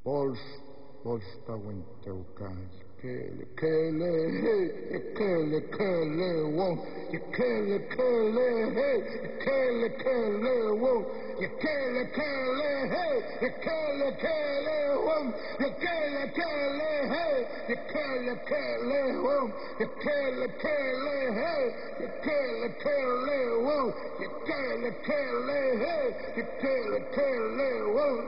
Bols, Tawenteukan, Kele, hey, Kele, won't, Kele, hey, Kele, won't, Kele, hey, Kele, won't, Kele, hey, Kele, won't, Kele, hey, Kele, won't, Kele, hey, Kele, won't.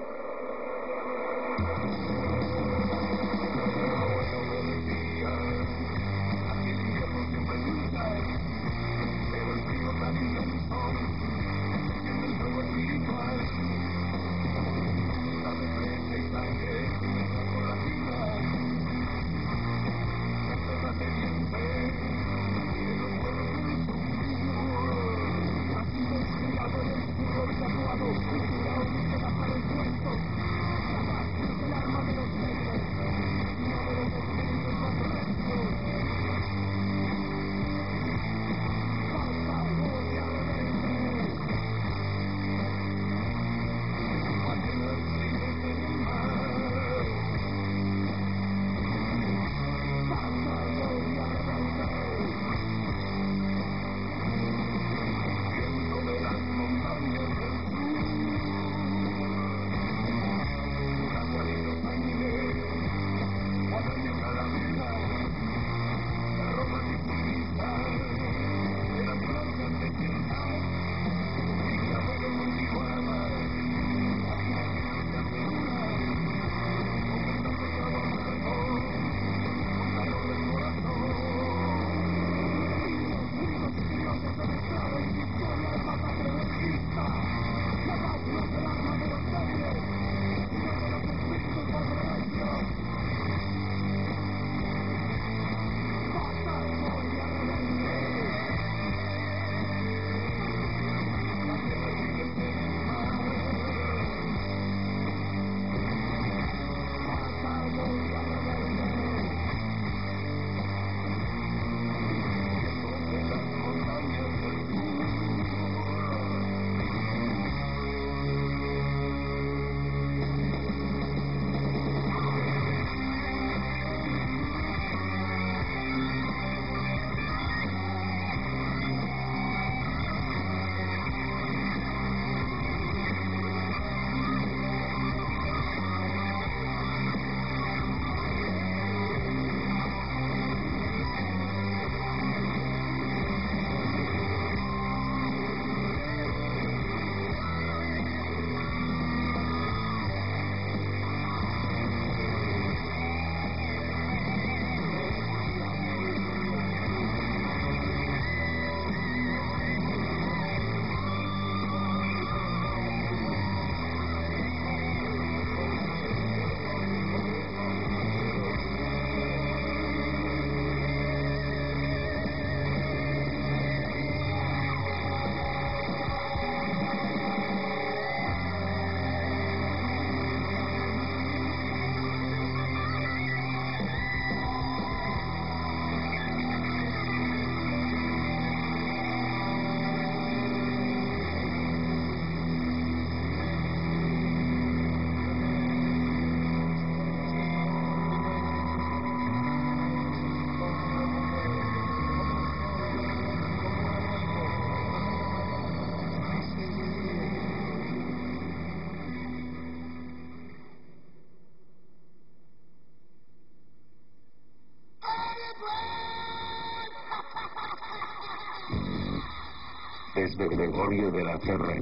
Desde Gregorio de la Ferrer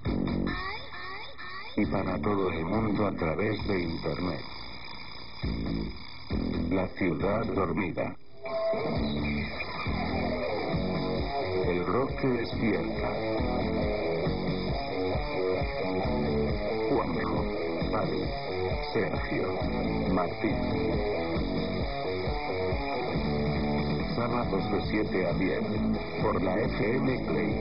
y para todo el mundo a través de Internet. La ciudad dormida. El rock que despierta. Juanjo, Ari, Sergio, Martín. Sábados de 7 a 10 por la FM Play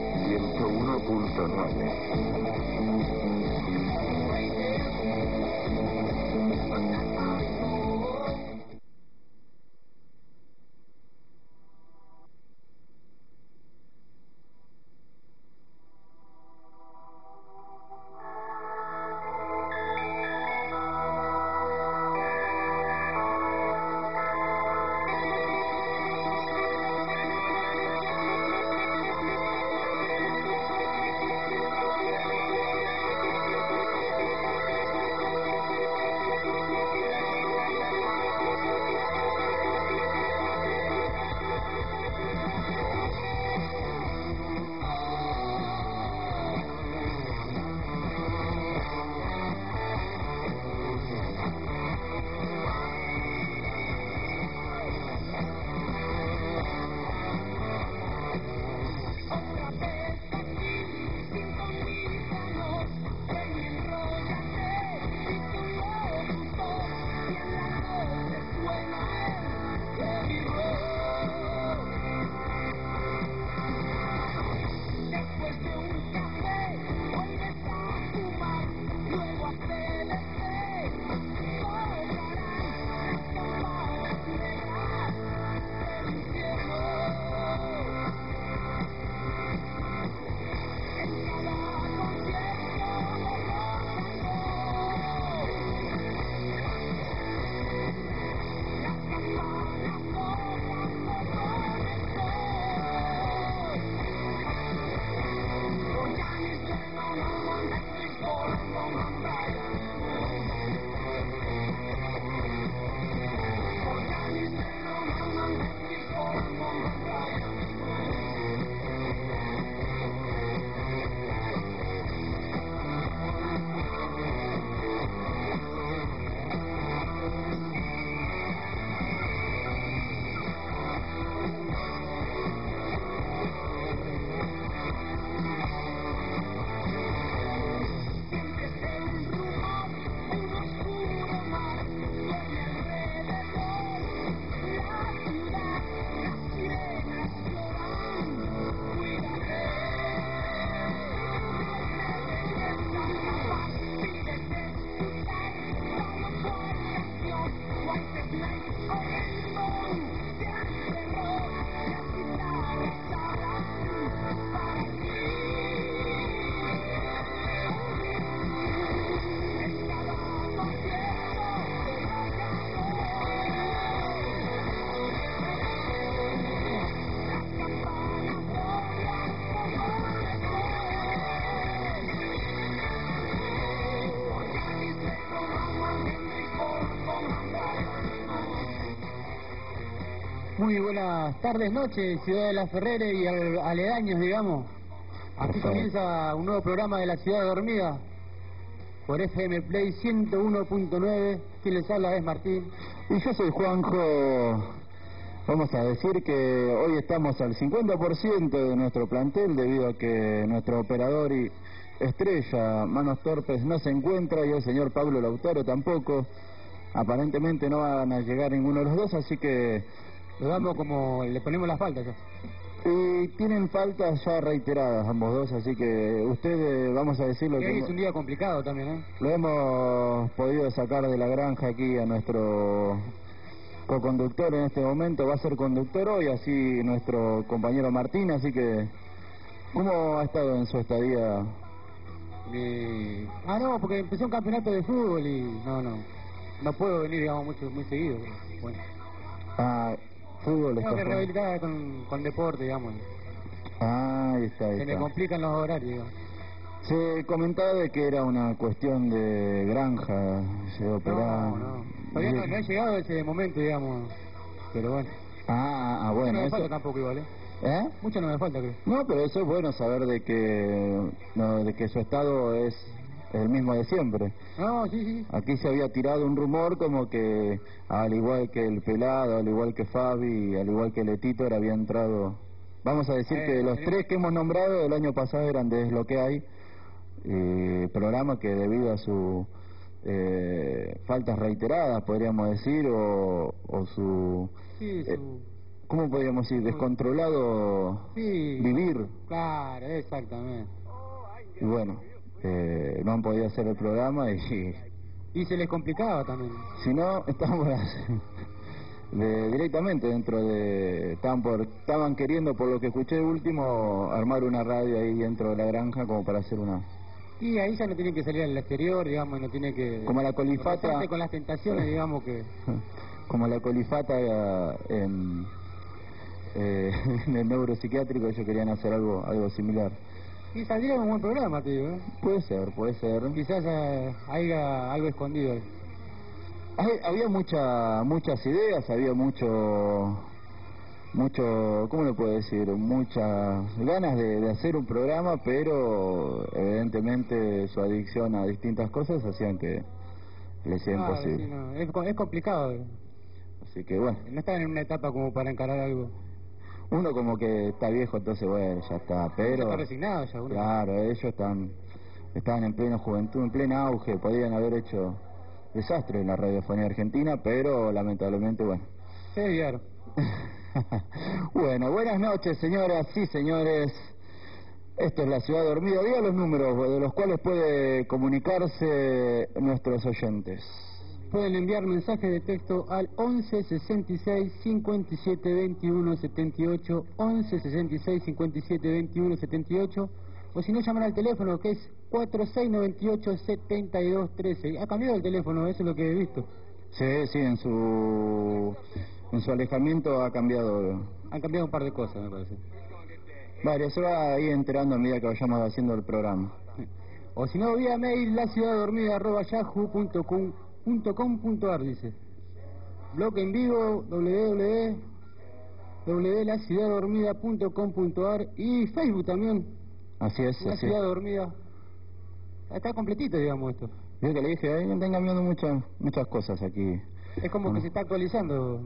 101.9. Muy buenas tardes, noches, Ciudad de la Ferrere y aledaños, digamos. Aquí comienza un nuevo programa de La Ciudad Dormida por FM Play 101.9. Quien les habla es Martín. Y yo soy Juanjo. Vamos a decir que hoy estamos al 50% de nuestro plantel debido a que nuestro operador y estrella, Manos Torpes, no se encuentra y el señor Pablo Lautaro tampoco. Aparentemente no van a llegar ninguno de los dos, así que lo damos como le ponemos las faltas ya. Y tienen faltas ya reiteradas ambos dos, así que ustedes, vamos a decirlo que es un día complicado también, ¿eh? Lo hemos podido sacar de la granja aquí a nuestro co-conductor en este momento, va a ser conductor hoy, así nuestro compañero Martín, así que ¿cómo ha estado en su estadía? No, porque empezó un campeonato de fútbol y no puedo venir, digamos, muy seguido. Bueno. Fútbol. Tengo que rehabilitar con deporte, digamos. Ahí está. Se me complican los horarios, digamos. Se comentaba de que era una cuestión de granja, se operaba. No. Todavía no he llegado a ese momento, digamos. Pero bueno. Bueno. Mucho no me falta tampoco igual, ¿eh? Mucho no me falta, creo. No, pero eso es bueno saber de que su estado es el mismo de siempre. No, sí. Aquí se había tirado un rumor como que, al igual que el Pelado, al igual que Fabi, al igual que Letito, había entrado. Vamos a decir que los tres que hemos nombrado el año pasado eran de Es lo que hay, programa que debido a su faltas reiteradas, podríamos decir, o su... Sí, ¿cómo podríamos decir? Descontrolado vivir. Claro, exactamente. Y bueno, no han podido hacer el programa y se les complicaba también. Si no, estamos directamente dentro de... Estaban queriendo, por lo que escuché último, armar una radio ahí dentro de la granja como para hacer una... Y ahí ya no tiene que salir al exterior, digamos, no tiene que... Como la colifata... con las tentaciones, digamos que... Como la colifata en el neuropsiquiátrico, ellos querían hacer algo similar. Y saldría un buen programa, te digo, ¿eh? Puede ser. Quizás haya algo escondido ahí. Había muchas ideas, había mucho, ¿cómo le puedo decir? Muchas ganas de hacer un programa, pero evidentemente su adicción a distintas cosas hacían que le sea imposible. Sí, no. Es complicado. Así que bueno. No están en una etapa como para encarar algo. Uno como que está viejo, entonces bueno, ya está, pero... Está resignado ya, uno. Claro, ellos estaban en plena juventud, en pleno auge, podían haber hecho desastre en la radiofonía argentina, pero lamentablemente, bueno. Se desviaron. Bueno, buenas noches, señoras y señores. Esto es La Ciudad Dormida. Diga los números de los cuales puede comunicarse nuestros oyentes. Pueden enviar mensajes de texto al 11 66 57 21 78, 11 66 57 21 78, o si no, llaman al teléfono que es 4698 72 13. Ha cambiado el teléfono, eso es lo que he visto. Sí, en su alejamiento ha cambiado. Han cambiado un par de cosas, me parece. Vale, se va a ir enterando a medida que vayamos haciendo el programa. O si no, vía mail laciudaddormida@yahoo.com.ar, dice. Blog en vivo www.laciudaddormida.com.ar y Facebook también. Así es. La Ciudad Dormida. Está completito, digamos, esto. Yo que le dije, ahí están cambiando muchas cosas aquí. Es como que se está actualizando.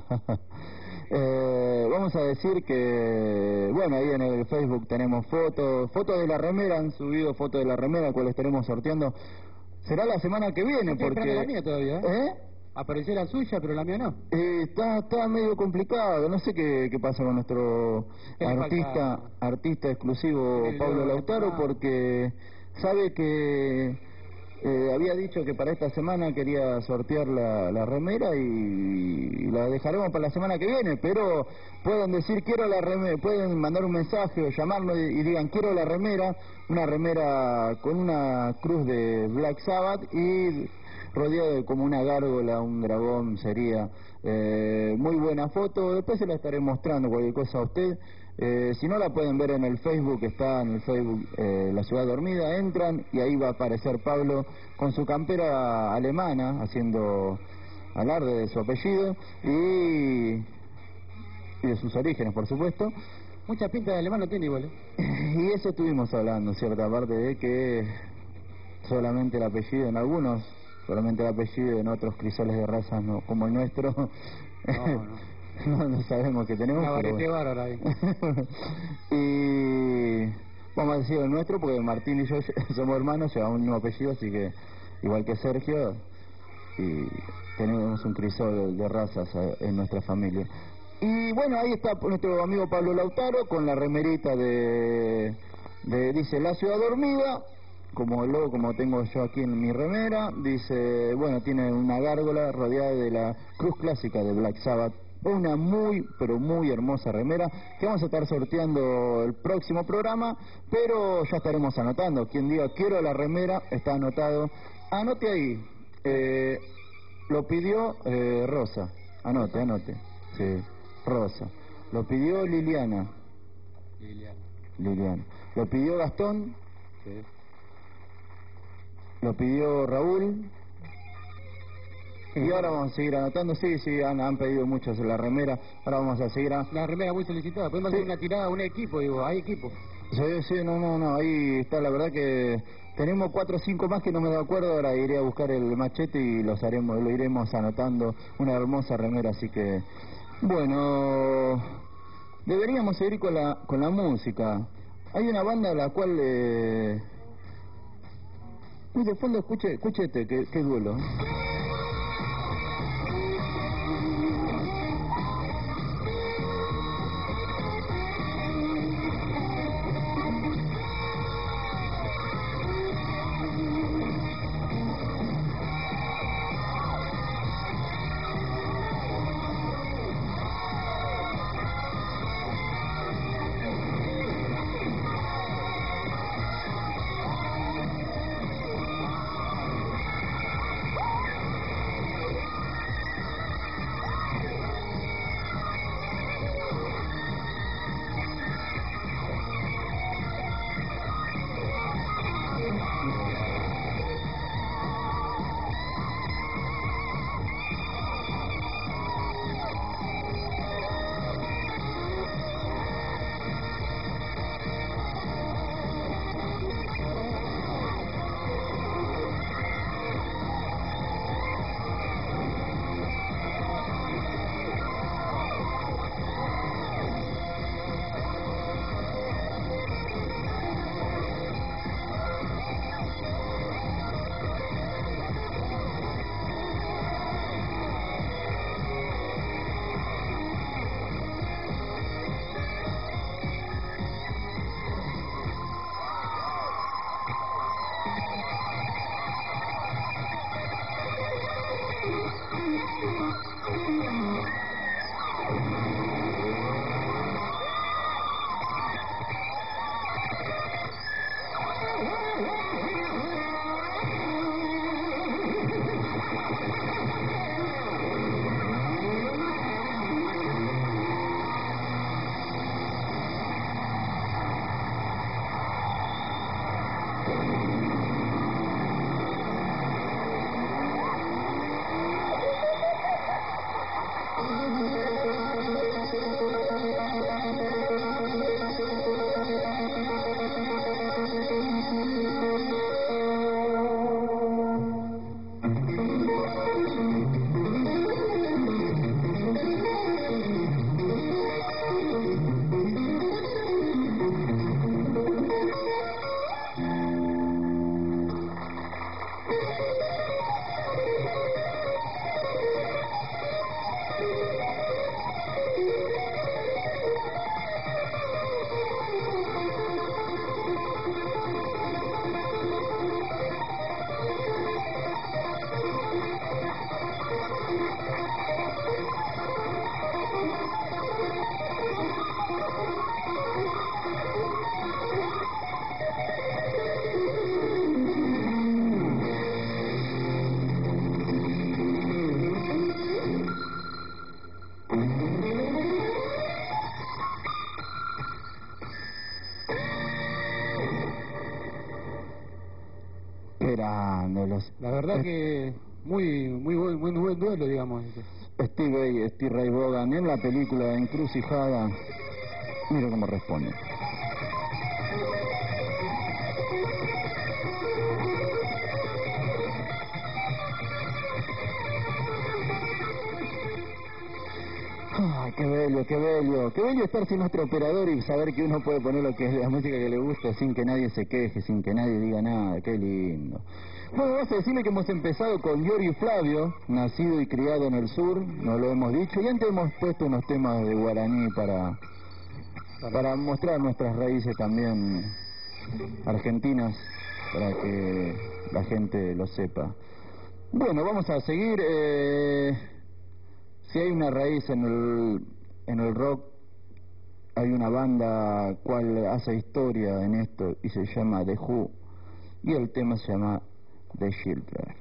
Vamos a decir que, bueno, ahí en el Facebook tenemos fotos de la remera, han subido fotos de la remera, cuales estaremos sorteando. Será la semana que viene, porque... la mía todavía, apareció la suya, pero la mía no. Está medio complicado, no sé qué pasa con nuestro artista exclusivo Pablo Lautaro, porque sabe que había dicho que para esta semana quería sortear la remera y la dejaremos para la semana que viene, pero pueden decir quiero la remera, pueden mandar un mensaje o llamarnos y digan quiero la remera, una remera con una cruz de Black Sabbath y rodeado de como una gárgola, un dragón sería. Muy buena foto, después se la estaré mostrando cualquier cosa a usted. Si no la pueden ver en el Facebook, está en el Facebook La Ciudad Dormida, entran y ahí va a aparecer Pablo con su campera alemana, haciendo alarde de su apellido, y y de sus orígenes, por supuesto. Mucha pinta de alemán no tiene igual, Y eso estuvimos hablando, cierta parte de que solamente el apellido en algunos, solamente el apellido en otros crisoles de razas no, como el nuestro, no sabemos que tenemos. Una variedad bárbara ahí. Y vamos a decir el nuestro porque Martín y yo somos hermanos, llevamos el mismo apellido, así que igual que Sergio, y tenemos un crisol de razas en nuestra familia. Y bueno, ahí está nuestro amigo Pablo Lautaro con la remerita de dice La Ciudad Dormida, como el logo como tengo yo aquí en mi remera. Dice, bueno, tiene una gárgola rodeada de la cruz clásica de Black Sabbath. Una muy, pero muy hermosa remera que vamos a estar sorteando el próximo programa, pero ya estaremos anotando. Quien diga quiero la remera, está anotado. Anote ahí, lo pidió Rosa, anote, sí, Rosa. Lo pidió Liliana. Lo pidió Gastón. Sí. Lo pidió Raúl. Y ahora vamos a seguir anotando. Sí, han pedido muchos la remera. Ahora vamos a seguir La remera muy solicitada. Podemos hacer una tirada a un equipo, hay equipo. Sí, no, ahí está, la verdad que tenemos 4 o 5 más que no me da acuerdo. Ahora iré a buscar el machete y lo iremos anotando. Una hermosa remera, así que bueno, deberíamos seguir con la música. Hay una banda a la cual uy, de fondo escuchete, qué duelo. La verdad que muy buen duelo, digamos. Steve Ray Vaughan en la película Encrucijada. Mira cómo responde. Ay, qué bello, qué bello. Qué bello estar sin nuestro operador y saber que uno puede poner lo que es la música que le gusta sin que nadie se queje, sin que nadie diga nada. Qué lindo. Bueno, vamos a decirle que hemos empezado con Giorgio Flavio, nacido y criado en el sur, no lo hemos dicho, y antes hemos puesto unos temas de guaraní para mostrar nuestras raíces también argentinas, para que la gente lo sepa. Bueno, vamos a seguir. Si hay una raíz en el rock, hay una banda cual hace historia en esto y se llama The Who, y el tema se llama The Shelter.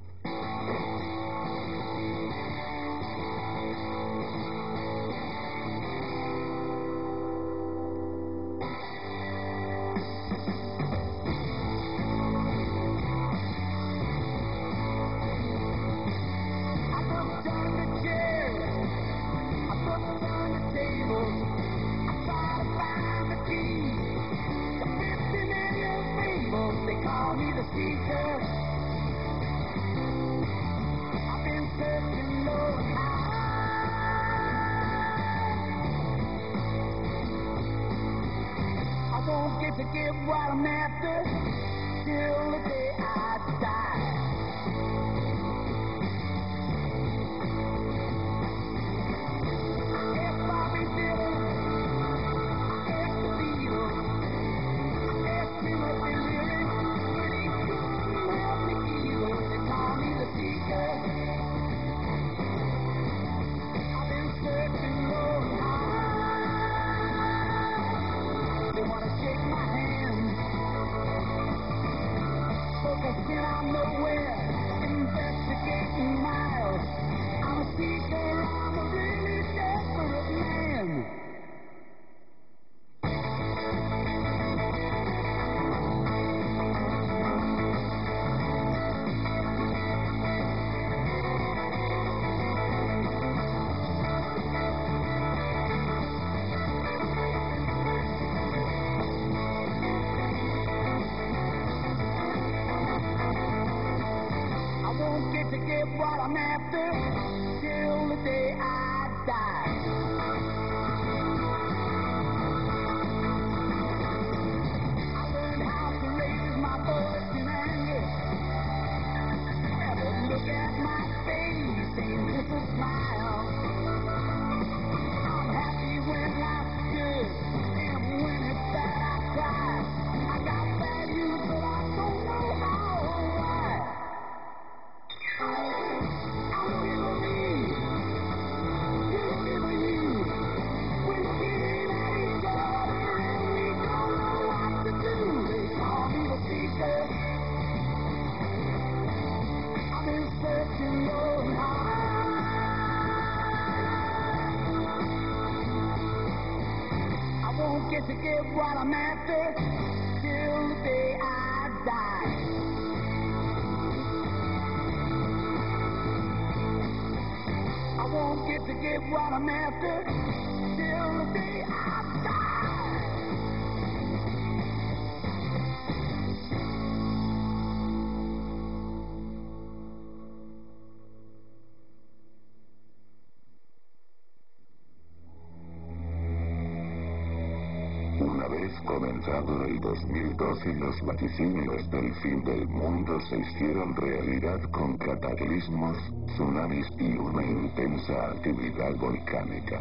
Una vez comenzado el 2012, los vaticinios del fin del mundo se hicieron realidad con cataclismos, tsunamis y una intensa actividad volcánica.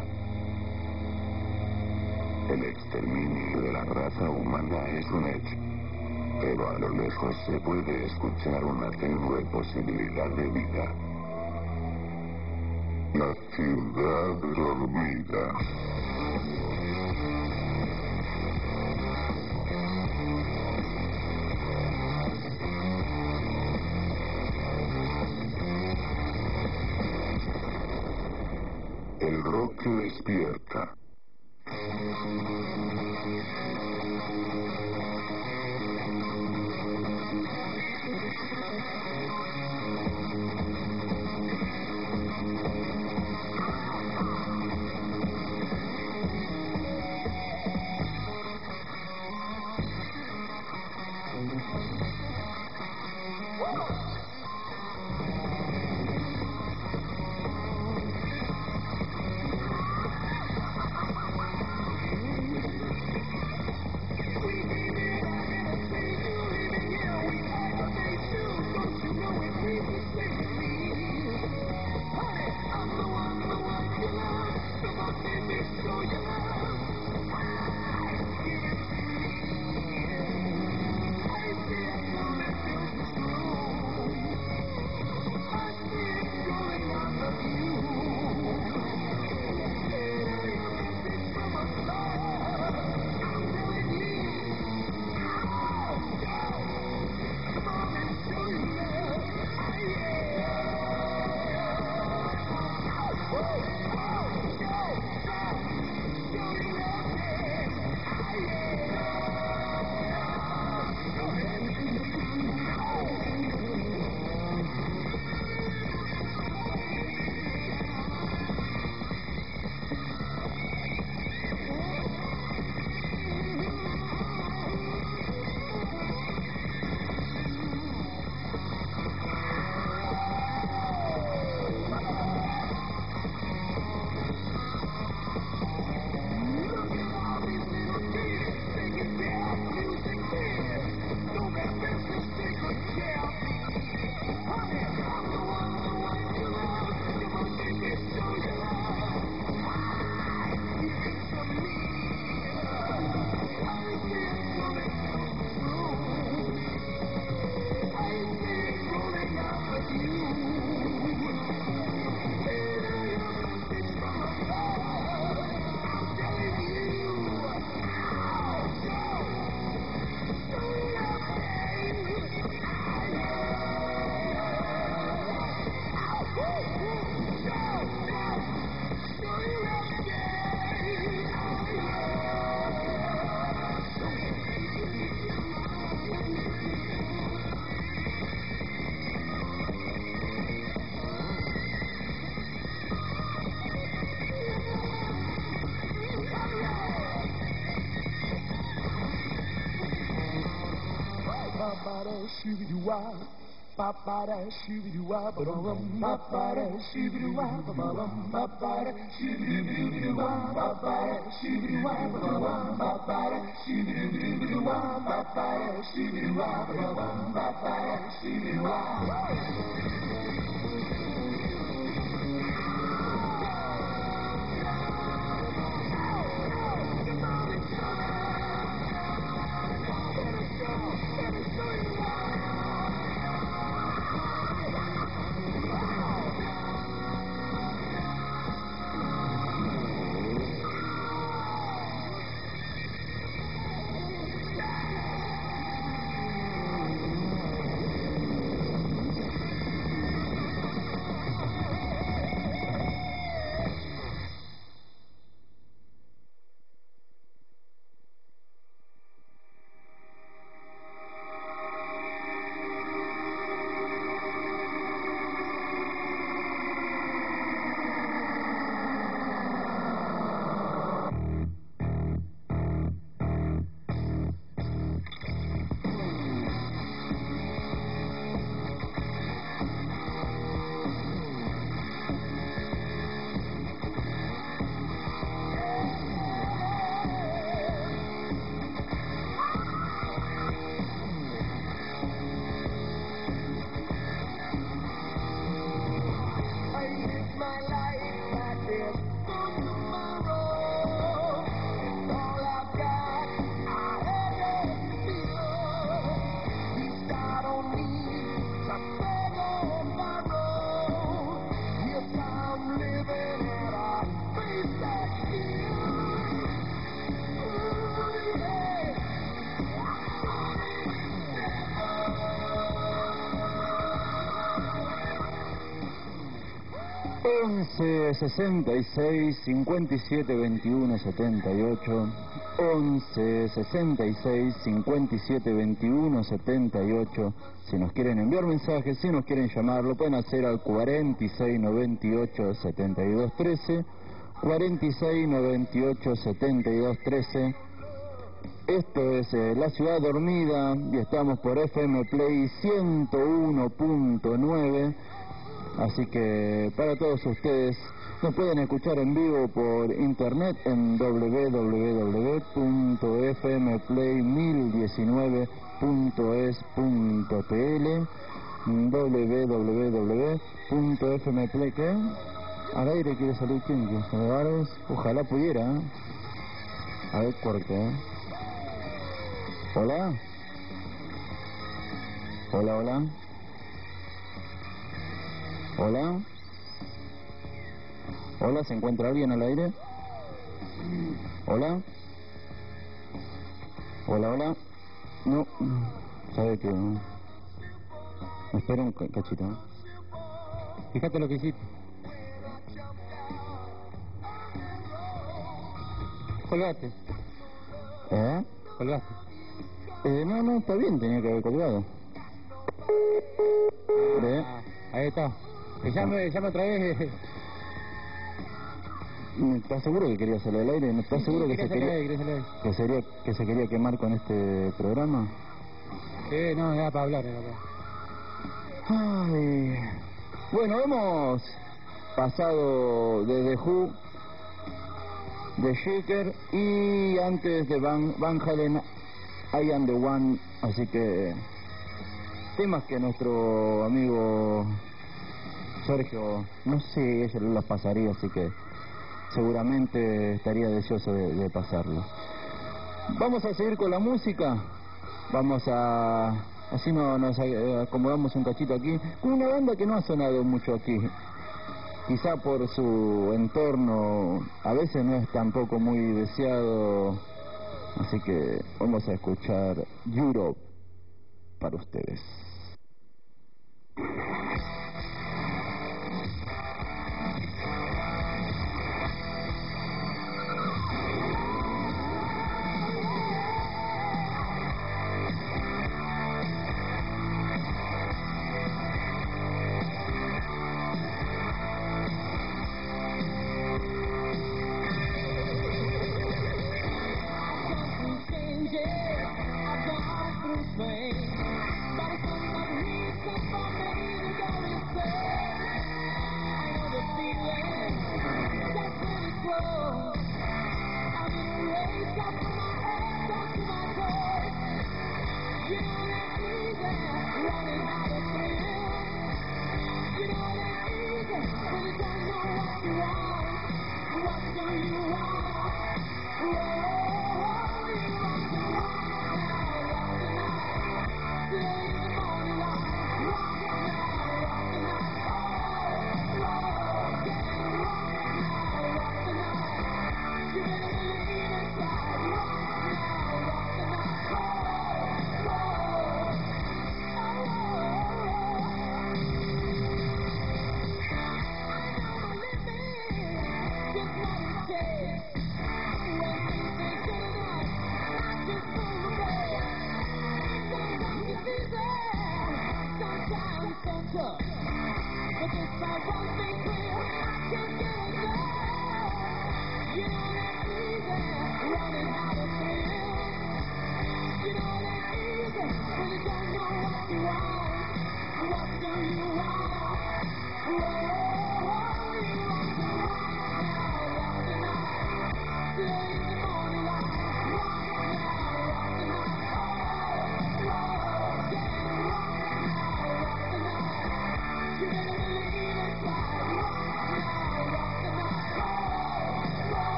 El exterminio de la raza humana es un hecho, pero a lo lejos se puede escuchar una tenue posibilidad de vida. La ciudad dormida. El rock despierta. ...11-66 57-21-78... ...11-66 57-21-78... ...si nos quieren enviar mensajes, si nos quieren llamar... ...lo pueden hacer al 46-98-72-13... ...46-98-72-13... Esto es La Ciudad Dormida... ...y estamos por FM Play 101.9... Así que para todos ustedes nos pueden escuchar en vivo por internet en www.fmplay1019.es.tl www.fmplay ¿qué? Al aire quiere salir quién, ojalá pudiera, ¿eh? A ver, corte, ¿eh? Hola. Hola, hola. Hola. Hola, ¿se encuentra alguien al aire? Hola. Hola, hola. No, sabe que... Me espera un cachito, ¿eh? Fíjate lo que hiciste. Colgaste. ¿Eh? Colgaste. No, está bien, tenía que haber colgado. Ahí está. Llame otra vez. ¿Estás seguro que quería salir al aire? ¿No estás seguro que se quería quemar con este programa? No, era para hablar, Ay. Bueno, hemos pasado de The Who, de Shaker y antes de Van Halen, I Am The One, así que temas que nuestro amigo Sergio, no sé, ella los pasaría, así que seguramente estaría deseoso de pasarlo. Vamos a seguir con la música, así nos acomodamos un cachito aquí, con una banda que no ha sonado mucho aquí, quizá por su entorno, a veces no es tampoco muy deseado, así que vamos a escuchar Europe para ustedes. I've gone through pain, but it's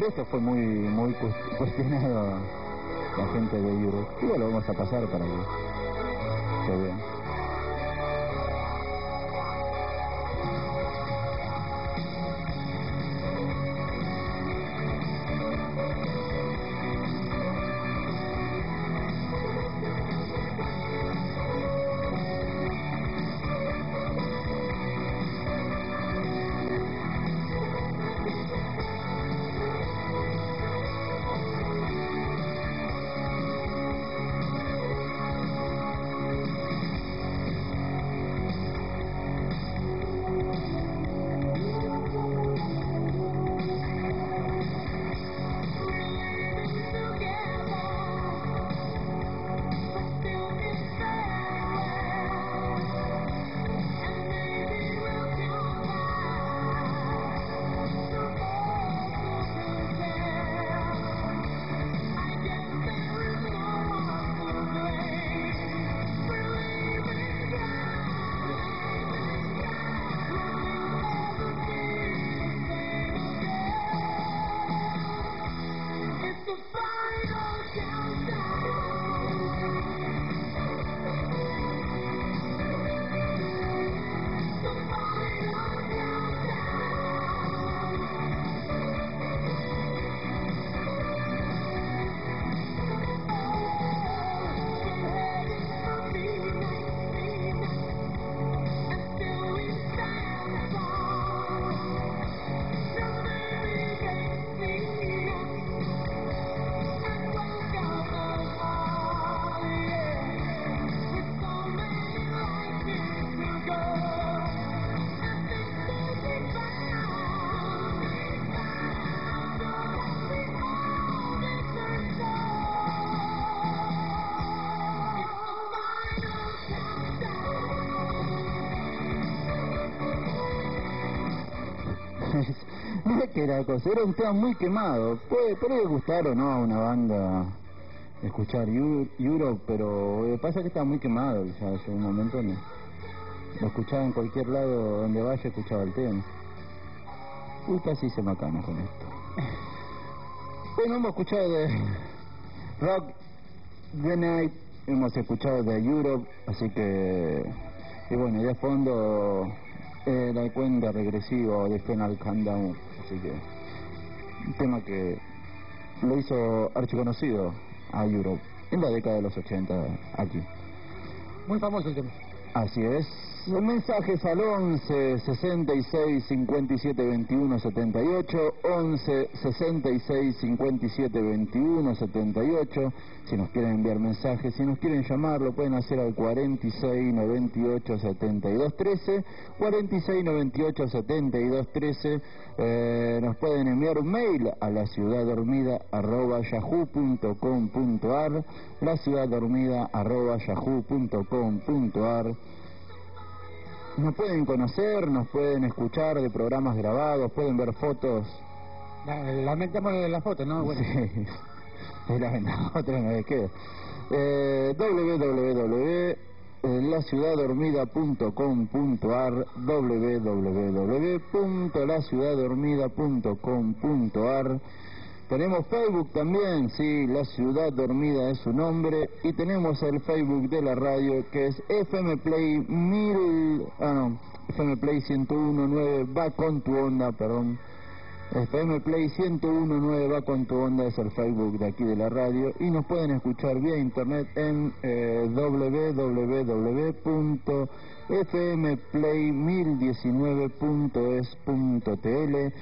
por eso fue muy cuestionado la gente de Europe. Igual lo vamos a pasar para que se vea. No es que era cosa, era un tema muy quemado. Puede gustar o no a una banda escuchar Europe, pero pasa que está muy quemado. Ya yo un momento lo escuchaba en cualquier lado donde vaya, escuchaba el tema. Uy, casi se macana con esto. Bueno, hemos escuchado de Rock the Night, hemos escuchado de Europe, así que, y bueno, y de fondo la cuenta regresiva de Final Countdown, así que un tema que lo hizo archiconocido a Europe en la década de los 80 aquí. Muy famoso el tema. Así es. Mensajes al 11 66 57 21 78, 11 66 57 21 78. Si nos quieren enviar mensajes, si nos quieren llamar, lo pueden hacer al 46 98 72 13, 46 98 72 13. Nos pueden enviar un mail a laciudaddormida@yahoo.com.ar, laciudaddormida@yahoo.com.ar. Nos pueden conocer, nos pueden escuchar de programas grabados, pueden ver fotos. Lamentamos de la foto, ¿no? Bueno. Sí, lamentamos, otra vez que www.laciudaddormida.com.ar, www.laciudaddormida.com.ar. Tenemos Facebook también, sí, La Ciudad Dormida es su nombre, y tenemos el Facebook de la radio que es FM Play FM Play 1019 va con tu onda, perdón. FM Play 1019 va con tu onda es el Facebook de aquí de la radio, y nos pueden escuchar vía internet en www.fmplay1019.es.tl,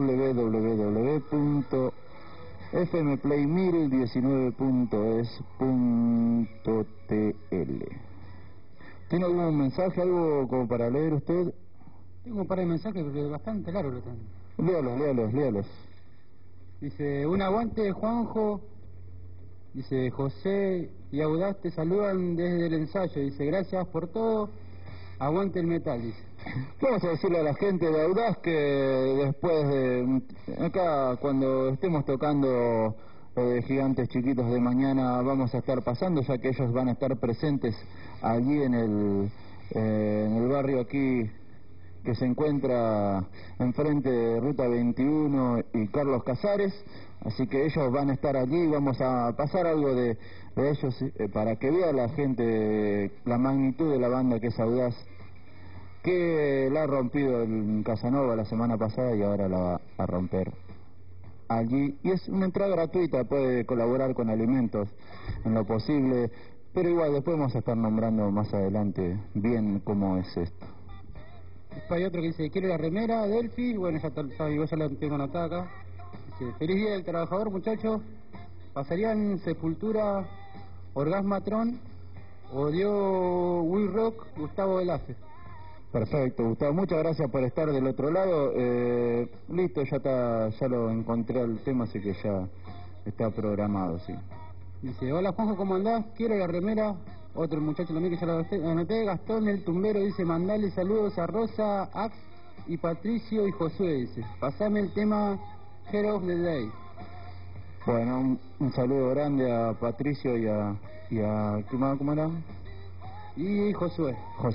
www.fmplay1019.es.tl. ¿Tiene algún mensaje, algo como para leer usted? Tengo un par de mensajes porque es bastante largo lo tengo. Léalos. Dice, un aguante Juanjo, dice José y Audaz te saludan desde el ensayo, dice gracias por todo, aguante el metal, dice. Vamos a decirle a la gente de Audaz que después de acá, cuando estemos tocando Gigantes Chiquitos de mañana, vamos a estar pasando, ya que ellos van a estar presentes allí en el barrio aquí que se encuentra enfrente de Ruta 21 y Carlos Casares, así que ellos van a estar allí. Vamos a pasar algo de ellos para que vea la gente la magnitud de la banda, que es Audaz, que la ha rompido en Casanova la semana pasada y ahora la va a romper allí. Y es una entrada gratuita, puede colaborar con alimentos en lo posible, pero igual después vamos a estar nombrando más adelante bien cómo es esto. Después hay otro que dice, quiero la remera, Delphi, bueno, ya la tengo anotada acá. Dice, feliz día del trabajador, muchachos. Pasarían Sepultura, Orgasmatron, o dio Will Rock, Gustavo Velázquez. Perfecto, Gustavo, muchas gracias por estar del otro lado. Listo, ya lo encontré el tema, así que ya está programado, sí. Dice, hola Juanjo, ¿cómo andás? Quiero la remera. Otro muchacho también que ya lo anoté, Gastón el Tumbero, dice, mandale saludos a Rosa, Ax y Patricio y Josué, dice, pasame el tema Head of the Day. Bueno, un saludo grande a Patricio y a ¿cómo era? Y Josué.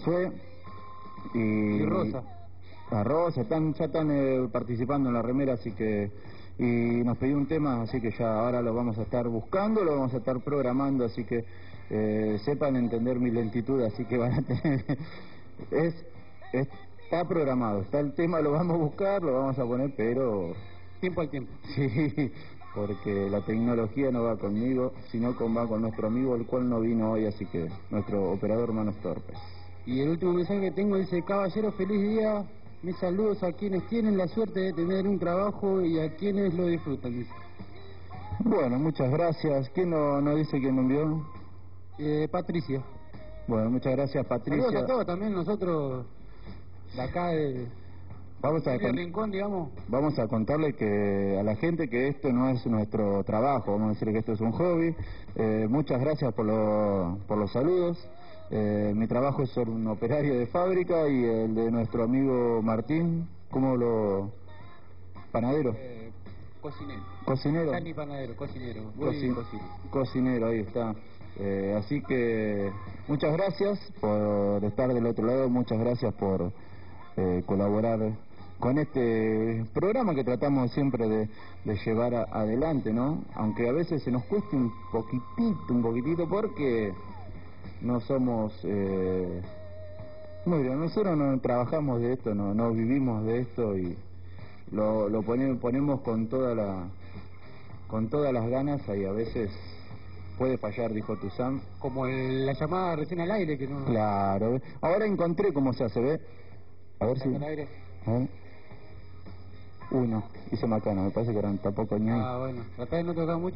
Y Rosa. A Rosa, ya están participando en la remera, así que... Y nos pidió un tema, así que ya ahora lo vamos a estar buscando, lo vamos a estar programando, así que sepan entender mi lentitud, así que van a tener... Está programado, está el tema, lo vamos a buscar, lo vamos a poner, pero... Tiempo al tiempo. Sí, porque la tecnología no va conmigo, sino va con nuestro amigo, el cual no vino hoy, así que nuestro operador Manos Torpes. Y el último mensaje que tengo dice, caballero, feliz día, mis saludos a quienes tienen la suerte de tener un trabajo y a quienes lo disfrutan, dice. Bueno, muchas gracias. ¿Quién no dice quién lo envió? Patricia. Bueno, muchas gracias, Patricia. Saludos a todos también, nosotros de acá de Rincón, digamos. Vamos a contarle que a la gente que esto no es nuestro trabajo, vamos a decirle que esto es un hobby. Muchas gracias por los saludos. Mi trabajo es ser un operario de fábrica y el de nuestro amigo Martín, panadero. Cocinero. Cani panadero, cocinero. Cocinero, ahí está. Así que muchas gracias por estar del otro lado, muchas gracias por colaborar con este programa que tratamos siempre de llevar adelante, ¿no? Aunque a veces se nos cueste un poquitito, porque no somos... nosotros no trabajamos de esto, no vivimos de esto y lo ponemos con todas las ganas y a veces puede fallar, dijo Tuzán. Como la llamada recién al aire que no... Claro, ahora encontré cómo se hace, ¿ve? A ver si... al aire. Uno, hice macana, me parece que eran tampoco ni ahí. Ah, bueno, tratá de no tocar mucho.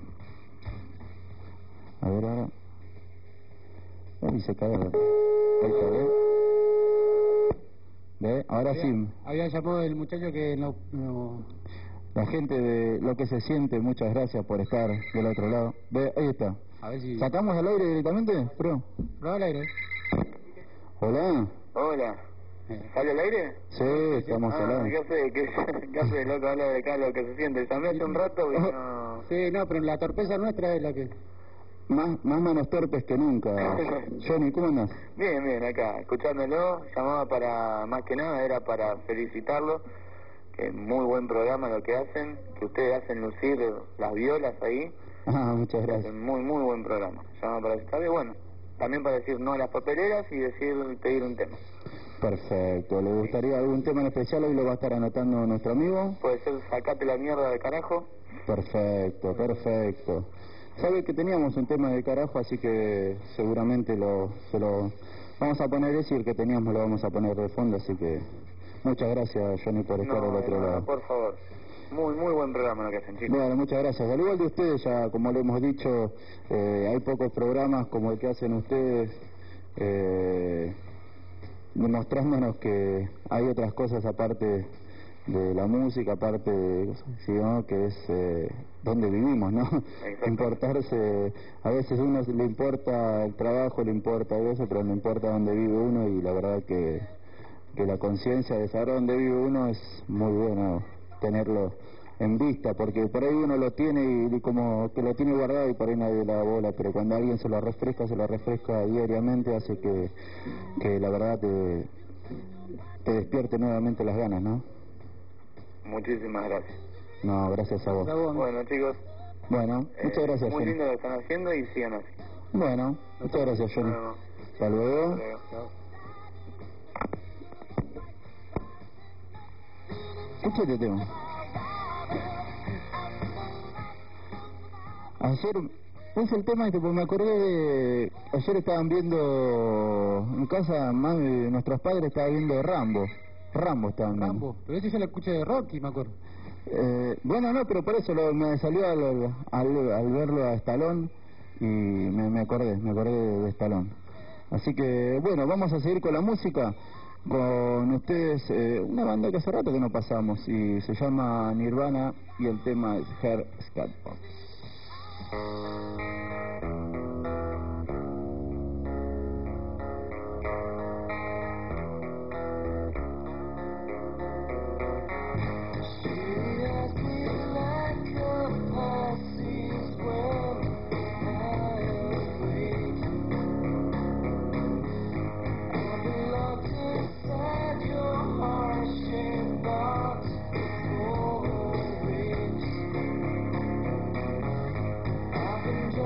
A ver ahora. Uy, se cae. Ahí está, ¿ve? ¿Ve? Ahora sí. Había llamado el muchacho que no... La gente de Lo que se siente, muchas gracias por estar del otro lado. Ve, ahí está. A ver si... ¿Sacamos al aire directamente? Prueba al aire. Hola. ¿Sale al aire? Sí, estamos al aire. ¿Qué hace, loco? Habla de acá lo que se siente. Llamé hace un rato y no... Sí, no, pero la torpeza nuestra es la que... Más manos torpes que nunca. Johnny, ¿cómo andás? Bien, acá, escuchándolo. Llamaba más que nada, era para felicitarlo. Que muy buen programa lo que hacen, que ustedes hacen lucir las violas ahí. Muchas gracias. Muy buen programa. Llamaba para felicitarlo y bueno, también para decir no a las papeleras y pedir un tema. Perfecto. ¿Le gustaría algún tema en especial? Hoy lo va a estar anotando nuestro amigo. Puede ser Sacate la mierda de carajo. Perfecto. Sabe que teníamos un tema de carajo, así que seguramente se lo vamos a poner ese, y el que teníamos lo vamos a poner de fondo, así que muchas gracias, Johnny, por estar del otro lado. Por favor. Muy buen programa lo que hacen, chicos. Bueno, muchas gracias. Al igual de ustedes, ya como lo hemos dicho, hay pocos programas como el que hacen ustedes, demostrándonos que hay otras cosas aparte de la música, aparte de, ¿sí, no? Que es donde vivimos, ¿no? Importarse, a veces a uno le importa el trabajo, le importa eso, pero no importa dónde vive uno, y la verdad que la conciencia de saber dónde vive uno es muy bueno tenerlo en vista, porque por ahí uno lo tiene y como que lo tiene guardado y por ahí nadie le da bola, pero cuando alguien se lo refresca diariamente, hace que la verdad te despierte nuevamente las ganas, ¿no? Muchísimas gracias. No, gracias a vos. Bueno, chicos. Bueno, muchas gracias, muy Johnny. lindo lo que están haciendo y sigan así. Bueno, muchas gracias, Johnny. Hasta luego. Escucha este tema. Ayer, es el tema este, porque me acordé de... Ayer estaban viendo en casa, más de nuestros padres estaban viendo Rambo. Rambo estaban viendo. Rambo, pero ese ya lo escuché de Rocky, me acuerdo. Bueno, no, pero por eso me salió al verlo a Stallone y me acordé de Stallone. Así que, bueno, vamos a seguir con la música. Con ustedes, una banda que hace rato que no pasamos y se llama Nirvana y el tema es Her Scatbox. I've been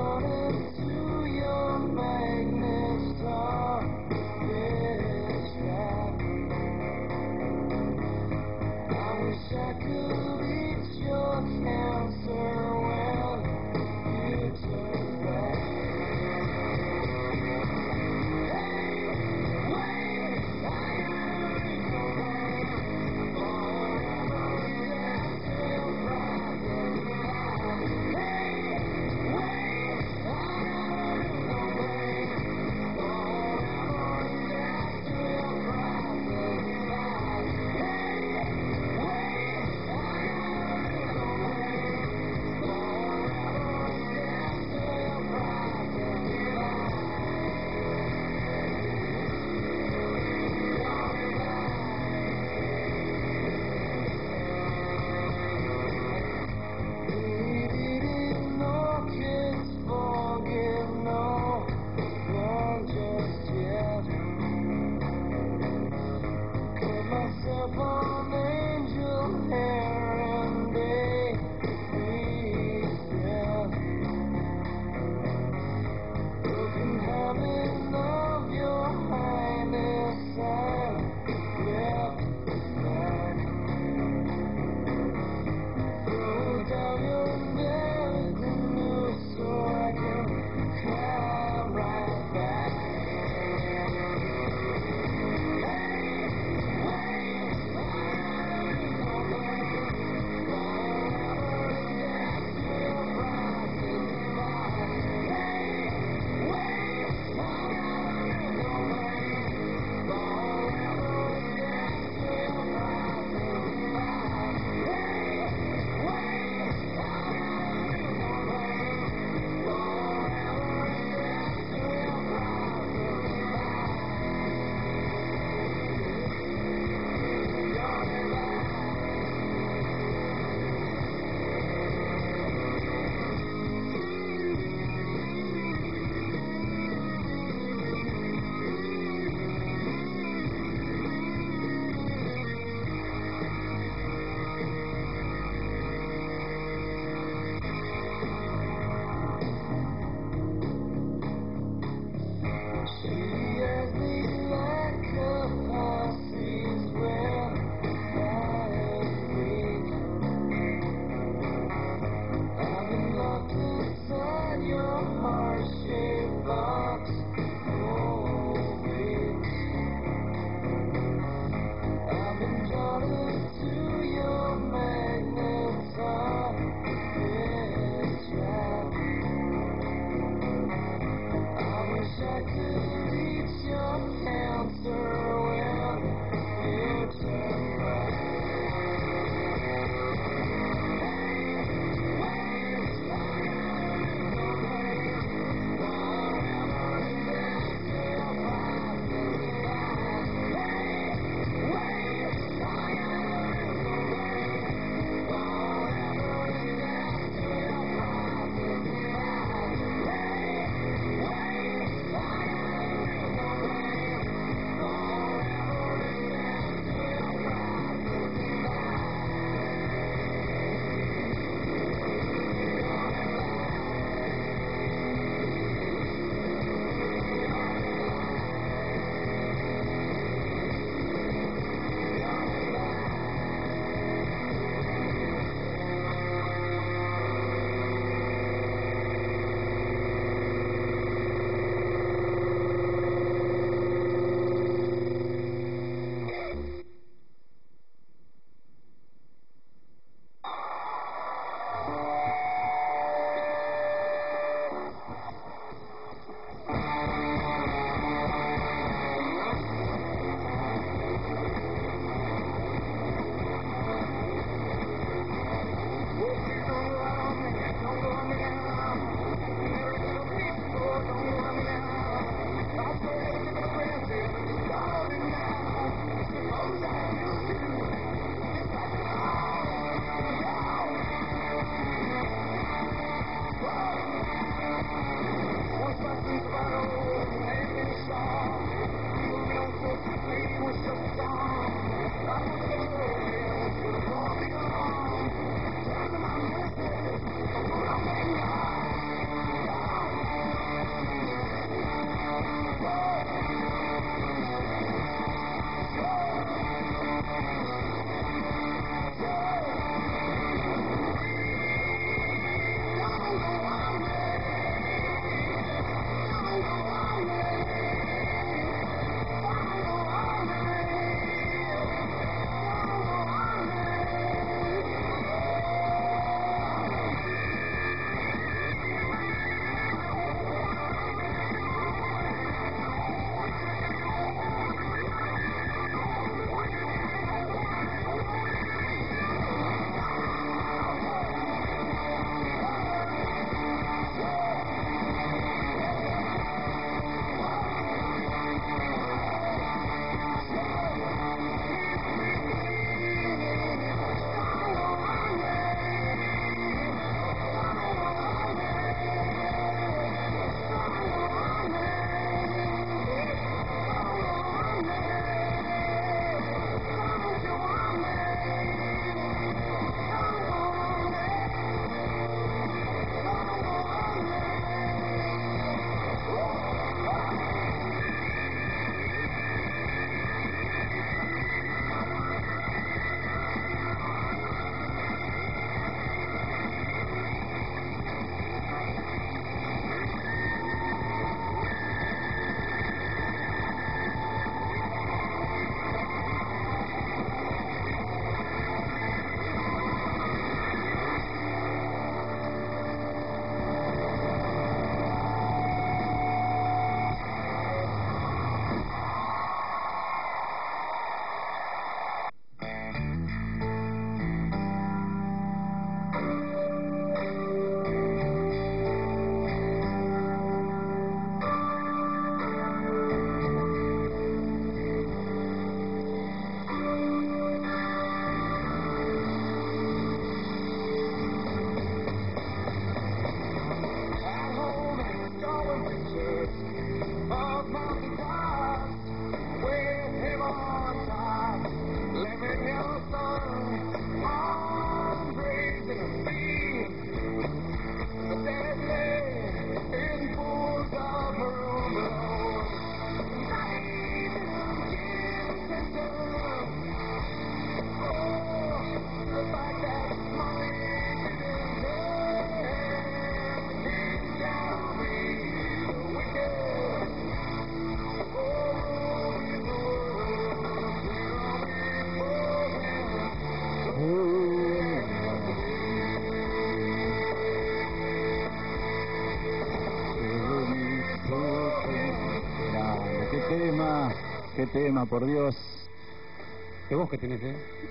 qué tema, por Dios. ¿Qué vos que tenés,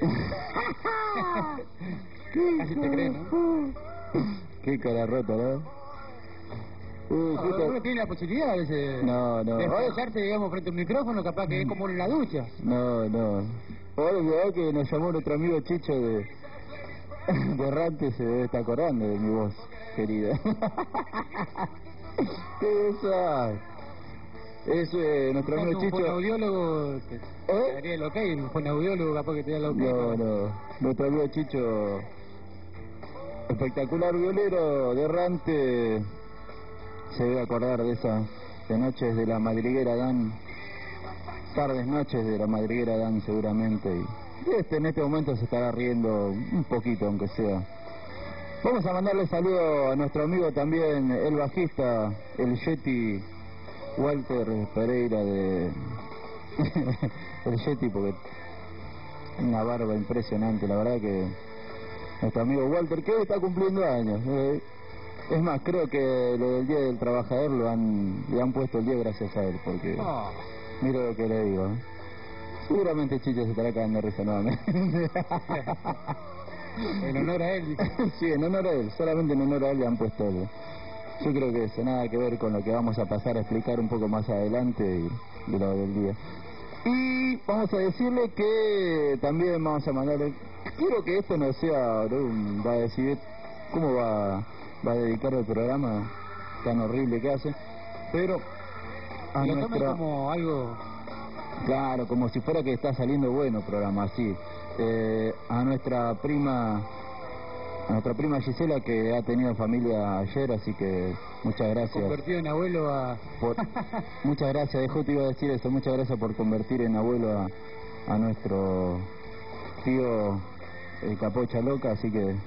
Casi te crees, ¿no? Qué cara rota, ¿no? Uno tiene la posibilidad a veces de expresarte, digamos, frente a un micrófono, capaz que es como en la ducha. No. Ahora cuidado que nos llamó nuestro amigo Chicho de Errante, se debe estar acordando de mi voz, querida. ¿Qué desastre? Es nuestro amigo Chicho. Un fonoaudiólogo te daría el ok, un fonoaudiólogo capaz que te da el ok. No. Nuestro amigo Chicho, espectacular violero de Errante, se debe acordar de esas de noches de la madriguera Dan, tardes noches de la madriguera Dan seguramente, y en este momento se estará riendo un poquito aunque sea. Vamos a mandarle saludo a nuestro amigo también, el bajista, el Yeti Walter Pereira de el Yeti, porque una barba impresionante, la verdad que nuestro amigo Walter, que hoy está cumpliendo años. Es más, creo que lo del Día del Trabajador le han puesto el día gracias a él, porque mira lo que le digo. Seguramente Chicho se estará cagando de risa nuevamente. En honor a él, dice. Sí, en honor a él, solamente en honor a él le han puesto algo. Yo creo que eso, nada que ver con lo que vamos a pasar a explicar un poco más adelante de lo del día. Y vamos a decirle que también vamos a mandarle... Quiero que esto no sea... va a decidir cómo va a dedicar el programa tan horrible que hace, pero a lo nuestra... tomen como algo... Claro, como si fuera que está saliendo bueno el programa, así. A nuestra prima Gisela, que ha tenido familia ayer, así que muchas gracias. Convertido en abuelo a... Muchas gracias, te iba a decir eso, muchas gracias por convertir en abuelo a nuestro tío Capocha Loca, así que...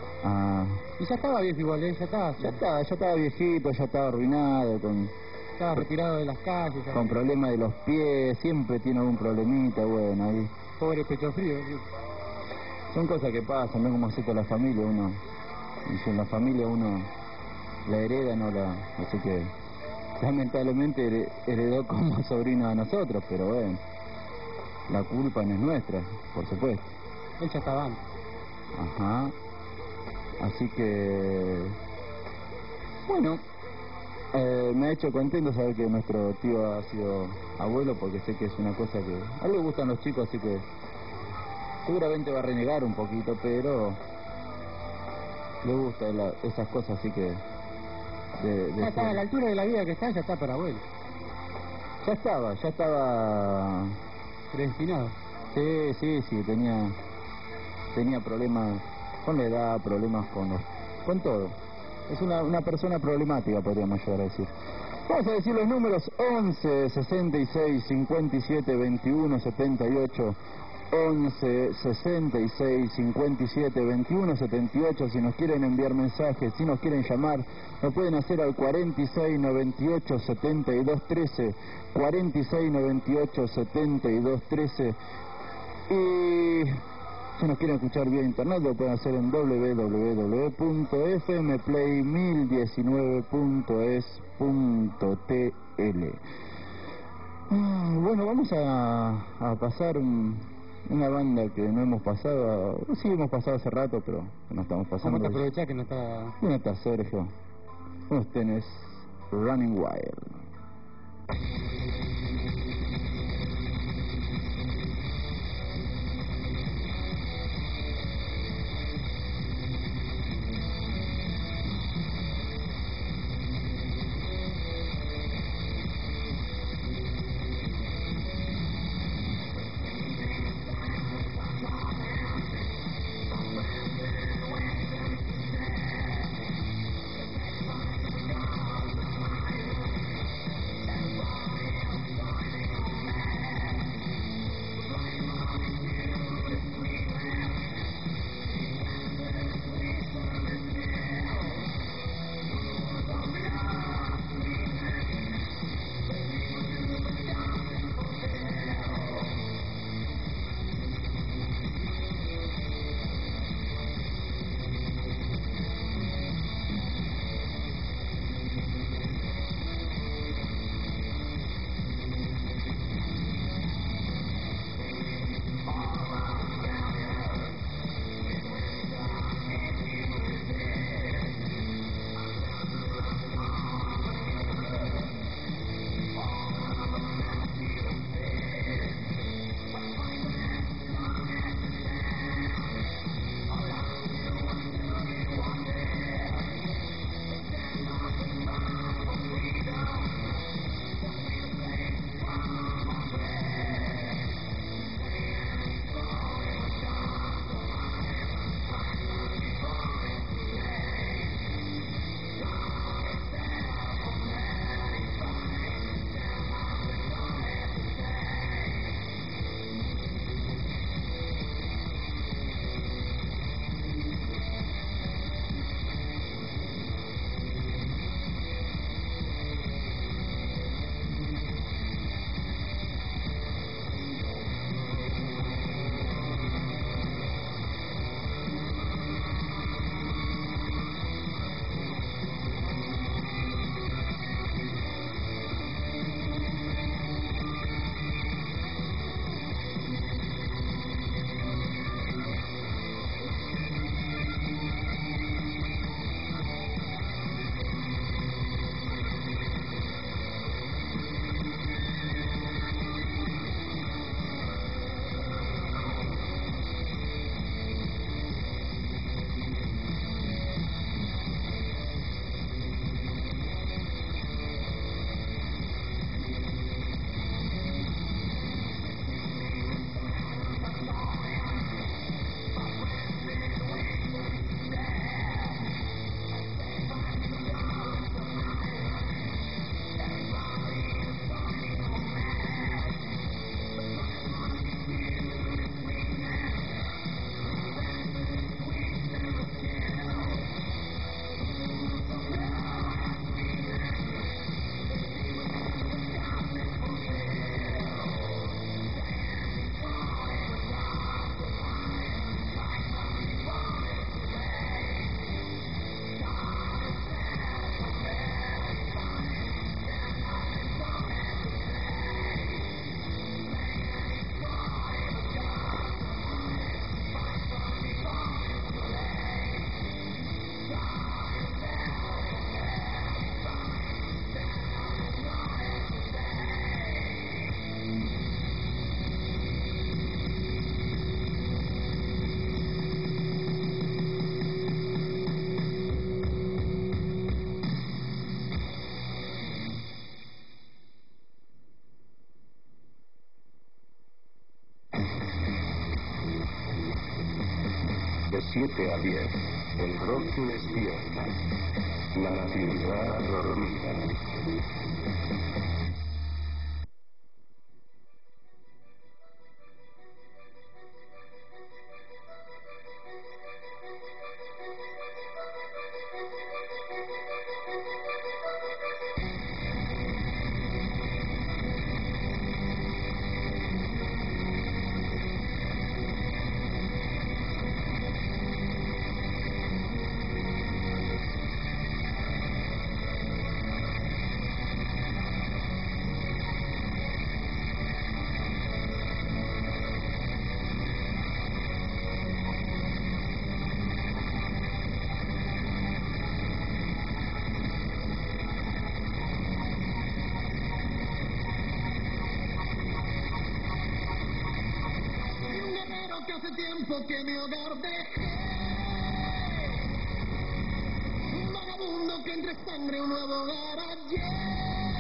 Y ya estaba viejo igual, ya estaba viejito, ya estaba arruinado, estaba retirado de las calles. Con problemas de los pies, siempre tiene algún problemita, bueno, ahí. Pobre pecho frío, sí. Son cosas que pasan, no como así con la familia, y si en la familia uno la hereda, así que lamentablemente heredó como sobrino a nosotros, pero bueno, la culpa no es nuestra, por supuesto. Él ya estaba antes. Ajá. Así que, bueno, me ha hecho contento saber que nuestro tío ha sido abuelo, porque sé que es una cosa que a él le gustan los chicos, así que seguramente va a renegar un poquito, pero le gustan esas cosas, así que... Ya está a la altura de la vida que está, ya está para abuelo. Ya estaba... predestinado. Sí, tenía problemas con la edad, problemas con todo. Es una persona problemática, podríamos llegar a decir. Vamos a decir los números: 11 66 57 21 78, 11 66 57 21 78. Si nos quieren enviar mensajes, si nos quieren llamar, lo pueden hacer al 46 98 72 13, 46 98 72 13. Y si nos quieren escuchar vía internet, lo pueden hacer en www.fmplay1019.es.tl. Bueno, vamos a pasar una banda que no hemos pasado, sí hemos pasado hace rato, pero no estamos pasando. ¿Cómo te aprovechás que no está? No está Sergio. Vos tenés Running Wild. de 7 a 10. El rock se despierta. La ciudad dormida. Que mi hogar dejé, un vagabundo que entre sangre un nuevo hogar hallé.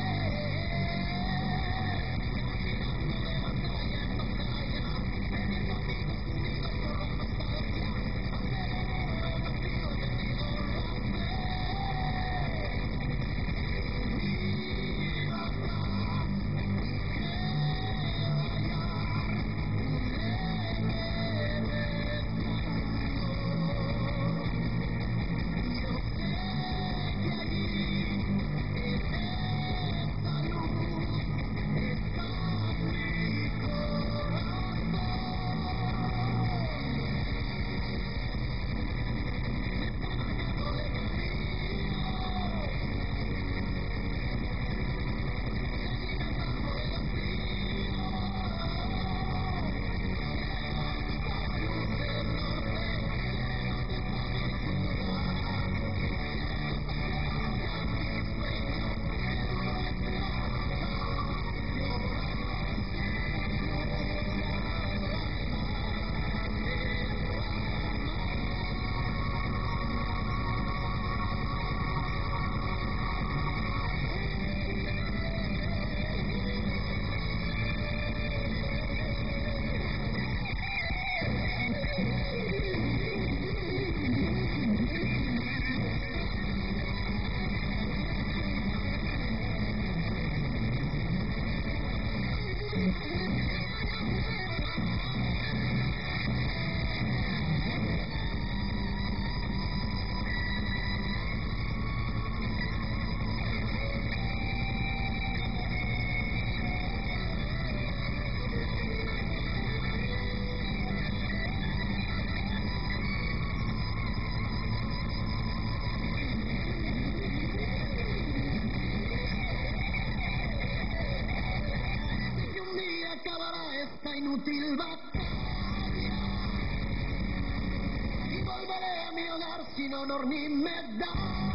Inútil batalla y volveré a mi hogar sin honor ni medalla.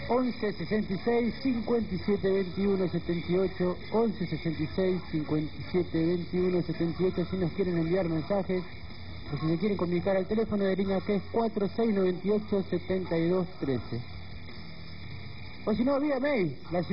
11 66 57 21 78, 11 66 57 21 78, si nos quieren enviar mensajes o si me quieren comunicar al teléfono de línea que es 4698 72 13. O si no, vía mail,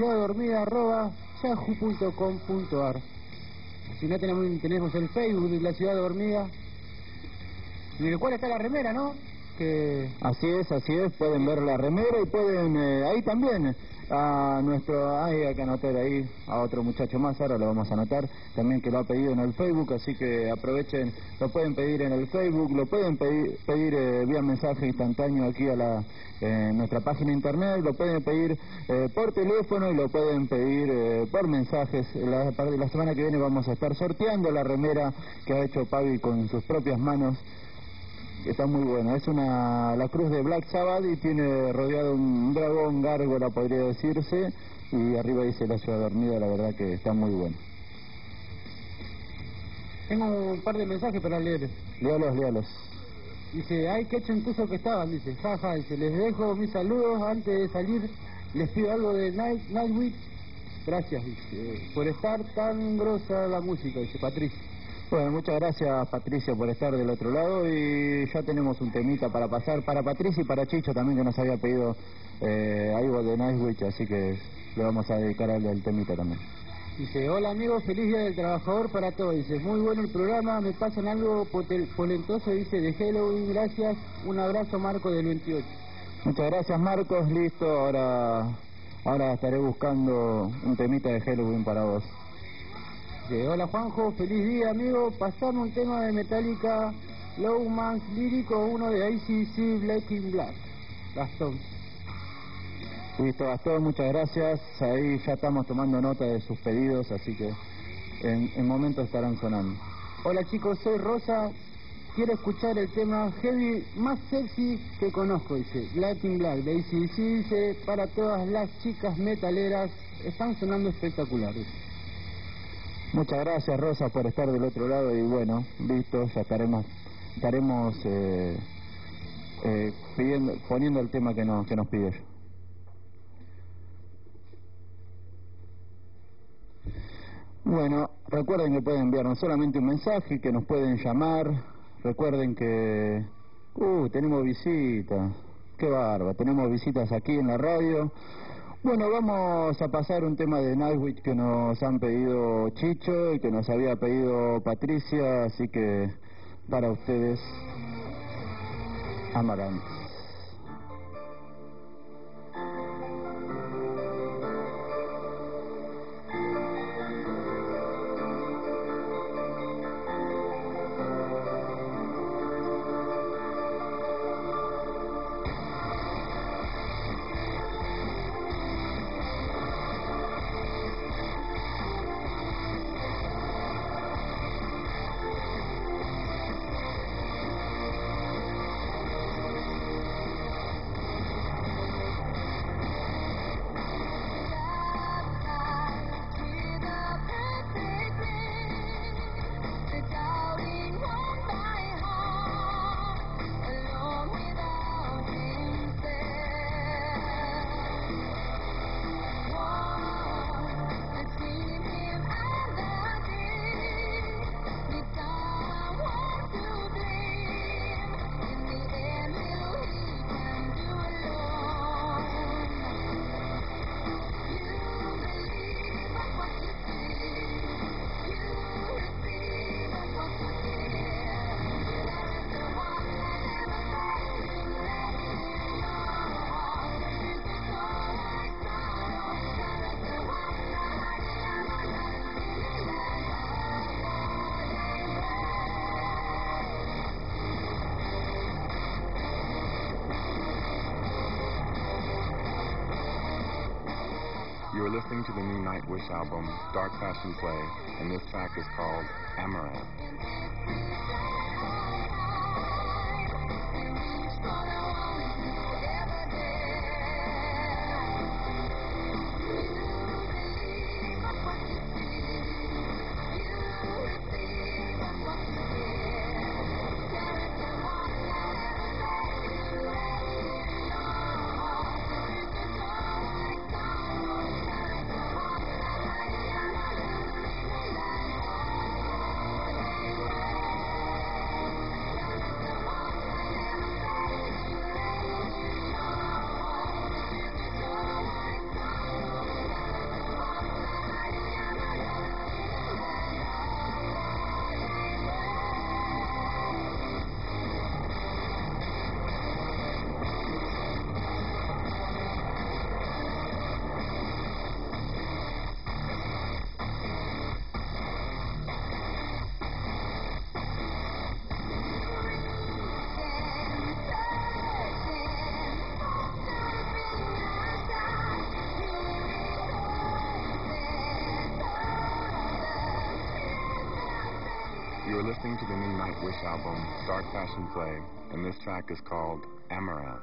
laciudaddormida@yahoo.com.ar. Si no, tenemos el Facebook de La Ciudad Dormida, en el cual está la remera, ¿no? Que... Así es, pueden ver la remera y pueden, ahí también, a nuestro, hay que anotar ahí, a otro muchacho más, ahora lo vamos a anotar, también que lo ha pedido en el Facebook, así que aprovechen, lo pueden pedir en el Facebook, lo pueden pedir vía mensaje instantáneo aquí a nuestra página internet, lo pueden pedir por teléfono y lo pueden pedir por mensajes. La semana que viene vamos a estar sorteando la remera que ha hecho Pavi con sus propias manos. Está muy buena, es la cruz de Black Sabbath y tiene rodeado un dragón, gárgola podría decirse, y arriba dice La Ciudad Dormida, la verdad que está muy bueno. Tengo un par de mensajes para leer. Léalos. Dice, ay, qué chuntuzo que estaban, dice, jaja, dice, les dejo mis saludos, antes de salir les pido algo de Nightwish, gracias, dice, por estar tan grosa la música, dice Patricia. Bueno, muchas gracias Patricia por estar del otro lado y ya tenemos un temita para pasar para Patricia y para Chicho también, que nos había pedido algo de Nightwish, así que le vamos a dedicar a él el temita también. Dice, hola amigos, feliz día del trabajador para todos, dice, muy bueno el programa, me pasan algo polentoso, dice, de Halloween, gracias, un abrazo Marco del 28. Muchas gracias Marcos, listo, ahora estaré buscando un temita de Halloween para vos. Hola Juanjo, feliz día amigo, pasame un tema de Metallica, Low Man's Lírico, uno de AC/DC, Black in Black. Gastón. Listo Gastón, muchas gracias, ahí ya estamos tomando nota de sus pedidos, así que en momentos estarán sonando. Hola chicos, soy Rosa, quiero escuchar el tema heavy más sexy que conozco, dice, Black in Black, de AC/DC, dice, para todas las chicas metaleras, están sonando espectaculares. Muchas gracias Rosa por estar del otro lado y bueno, listo, ya estaremos poniendo el tema que nos pide. Bueno, recuerden que pueden enviarnos solamente un mensaje, que nos pueden llamar, recuerden que tenemos visitas, qué bárbaro, tenemos visitas aquí en la radio. Bueno, vamos a pasar un tema de Nightwish que nos han pedido Chicho y que nos había pedido Patricia, así que para ustedes, Amaranth. You're listening to the new Nightwish album, Dark Passion Play, and this track is called Amaranth. You're listening to the new Nightwish album, Dark Passion Play, and this track is called Amaranth.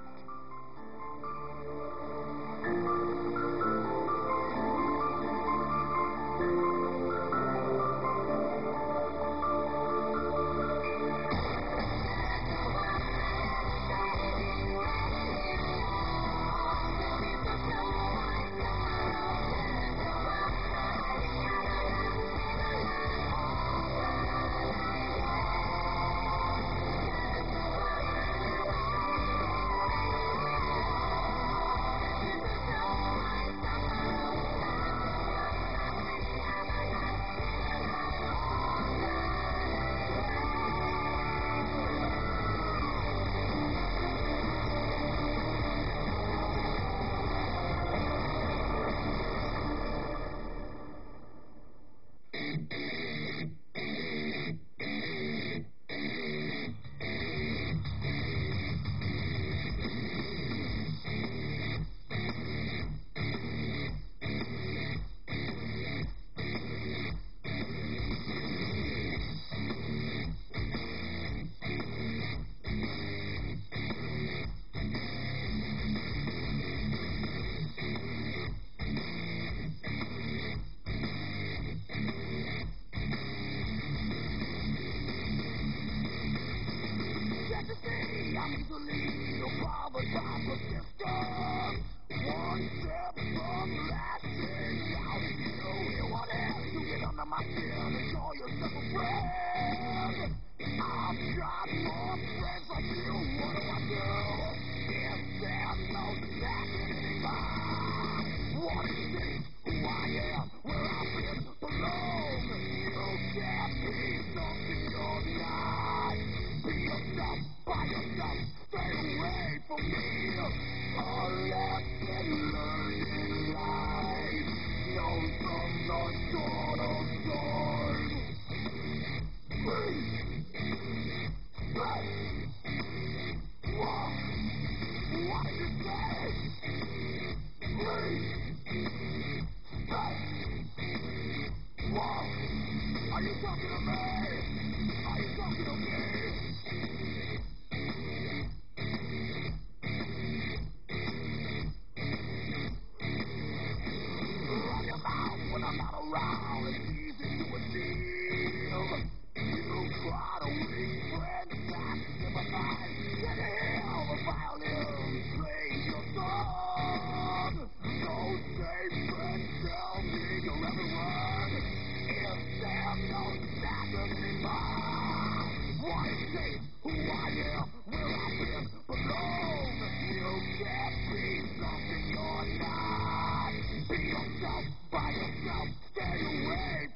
By yourself, stay away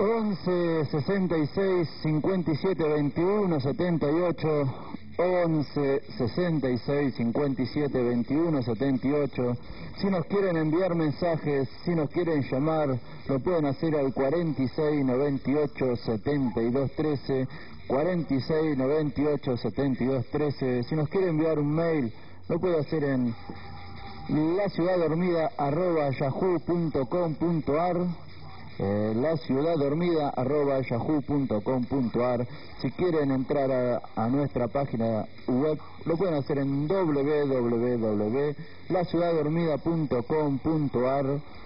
11 66 57 21 78, 11 66 57 21 78. Si nos quieren enviar mensajes, si nos quieren llamar, lo pueden hacer al 46 98 72 13, 46 98 72 13. Si nos quieren enviar un mail, lo puede hacer en laciudaddormida@yahoo.com.ar, laciudaddormida@yahoo.com.ar. Si quieren entrar a nuestra página web, lo pueden hacer en www.laciudaddormida.com.ar,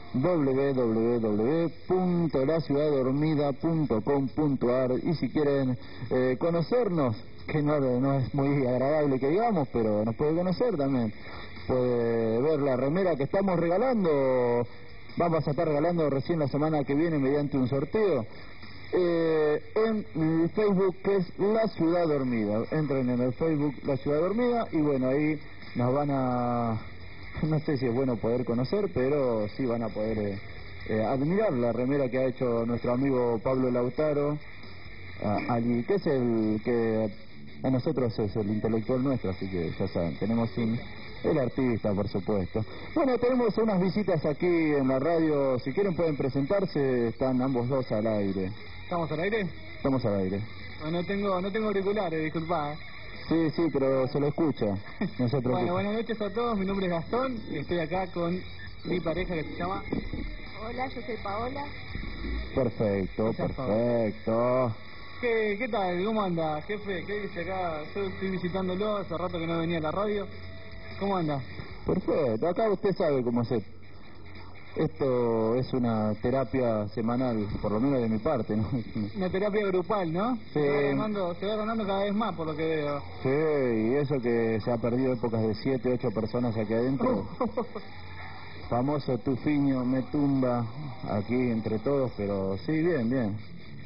www.laciudaddormida.com.ar. Y si quieren conocernos, que no es muy agradable que digamos, pero nos puede conocer también, puede ver la remera que estamos regalando. Vamos a estar regalando recién la semana que viene mediante un sorteo en el Facebook, que es La Ciudad Dormida. Entren en el Facebook La Ciudad Dormida y bueno, ahí nos van a, no sé si es bueno poder conocer, pero sí van a poder admirar la remera que ha hecho nuestro amigo Pablo Lautaro, allí, que es el que a nosotros es el intelectual nuestro, así que ya saben, tenemos el artista, por supuesto. Bueno, tenemos unas visitas aquí en la radio. Si quieren pueden presentarse. Están ambos dos al aire. ¿Estamos al aire? Estamos al aire. No tengo auriculares, disculpa. Sí, pero se lo escucha. No se preocupe. Bueno, buenas noches a todos. Mi nombre es Gastón y estoy acá con mi pareja que se llama... Hola, yo soy Paola. Perfecto. ¿Qué tal? ¿Cómo anda, jefe? ¿Qué dice acá? Yo estoy visitándolo, hace rato que no venía a la radio. ¿Cómo anda? Perfecto, acá usted sabe cómo hacer. Esto es una terapia semanal, por lo menos de mi parte, ¿no? Una terapia grupal, ¿no? Sí. Se va ganando cada vez más, por lo que veo. Sí, y eso que se ha perdido épocas de 7, 8 personas aquí adentro. Famoso Tufiño, me tumba aquí entre todos, pero sí, bien.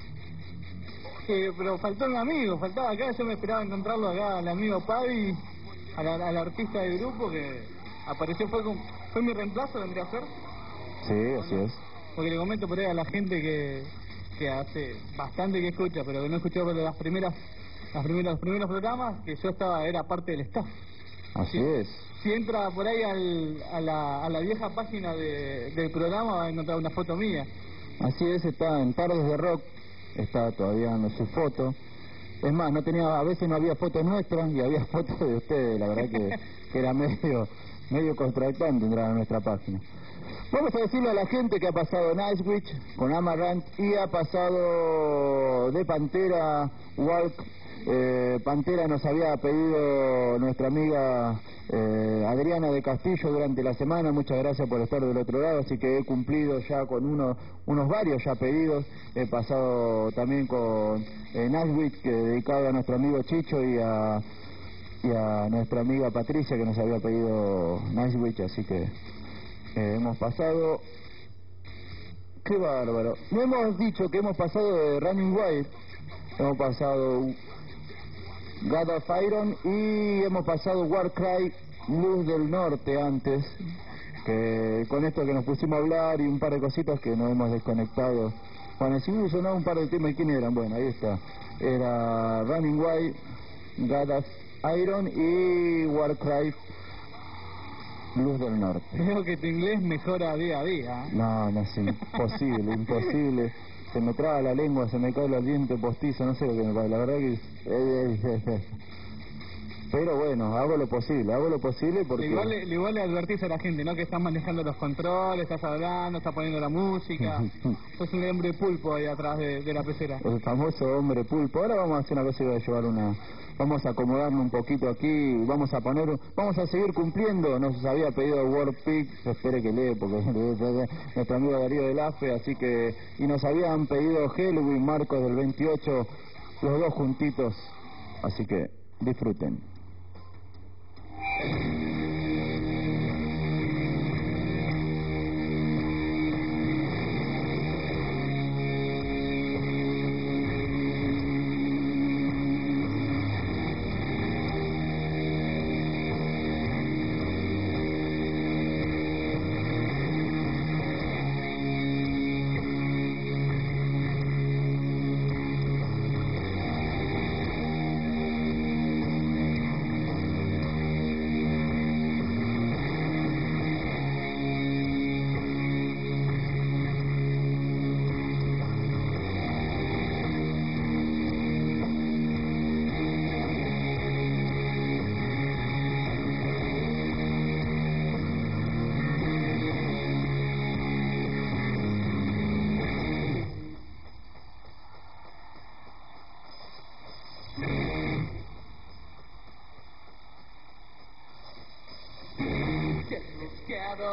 Pero faltó un amigo, faltaba acá, yo me esperaba encontrarlo acá, al amigo Pavi, al artista del grupo que apareció, fue mi reemplazo, vendría a ser. Sí, así es. Porque le comento por ahí a la gente que hace bastante que escucha, pero que no escuchó por los primeros programas, que yo era parte del staff. Así es. Si entra por ahí a la vieja página del programa va a encontrar una foto mía. Así es, está en Tardes de Rock, está todavía en su foto. Es más, a veces no había fotos nuestras y había fotos de ustedes, la verdad que era medio contractante entrar a nuestra página. Vamos a decirle a la gente que ha pasado Nightwish con Amaranth y ha pasado de Pantera Walk. Pantera nos había pedido nuestra amiga Adriana de Castillo durante la semana. Muchas gracias por estar del otro lado, así que he cumplido ya con unos varios ya pedidos. He pasado también con Nightwish, que dedicado a nuestro amigo Chicho y a nuestra amiga Patricia, que nos había pedido Nightwish, así que hemos pasado. ¡Qué bárbaro! No hemos dicho que hemos pasado de Running Wild, hemos pasado God of Iron y hemos pasado Warcry, Luz del Norte antes, que con esto que nos pusimos a hablar y un par de cositas que nos hemos desconectado. Bueno, si sonaba un par de temas, ¿quién eran? Bueno, ahí está. Era Running Wild, God of Iron y Warcry, Luz del Norte. Creo que tu inglés mejora día a día. No, es imposible. Se me traba la lengua, se me cae el diente postizo, no sé lo que me pasa. La verdad que... Pero bueno, hago lo posible porque... Igual le advertís a la gente, ¿no? Que estás manejando los controles, estás hablando, estás poniendo la música. Sos un hombre pulpo ahí atrás de la pecera. El famoso hombre pulpo. Ahora vamos a hacer una cosa, vamos a acomodarnos un poquito aquí, vamos a seguir cumpliendo. Nos había pedido World Peak, espere que lee porque nuestro amigo Darío del AFE, así que, y nos habían pedido Halloween, Marcos del 28, los dos juntitos, así que disfruten.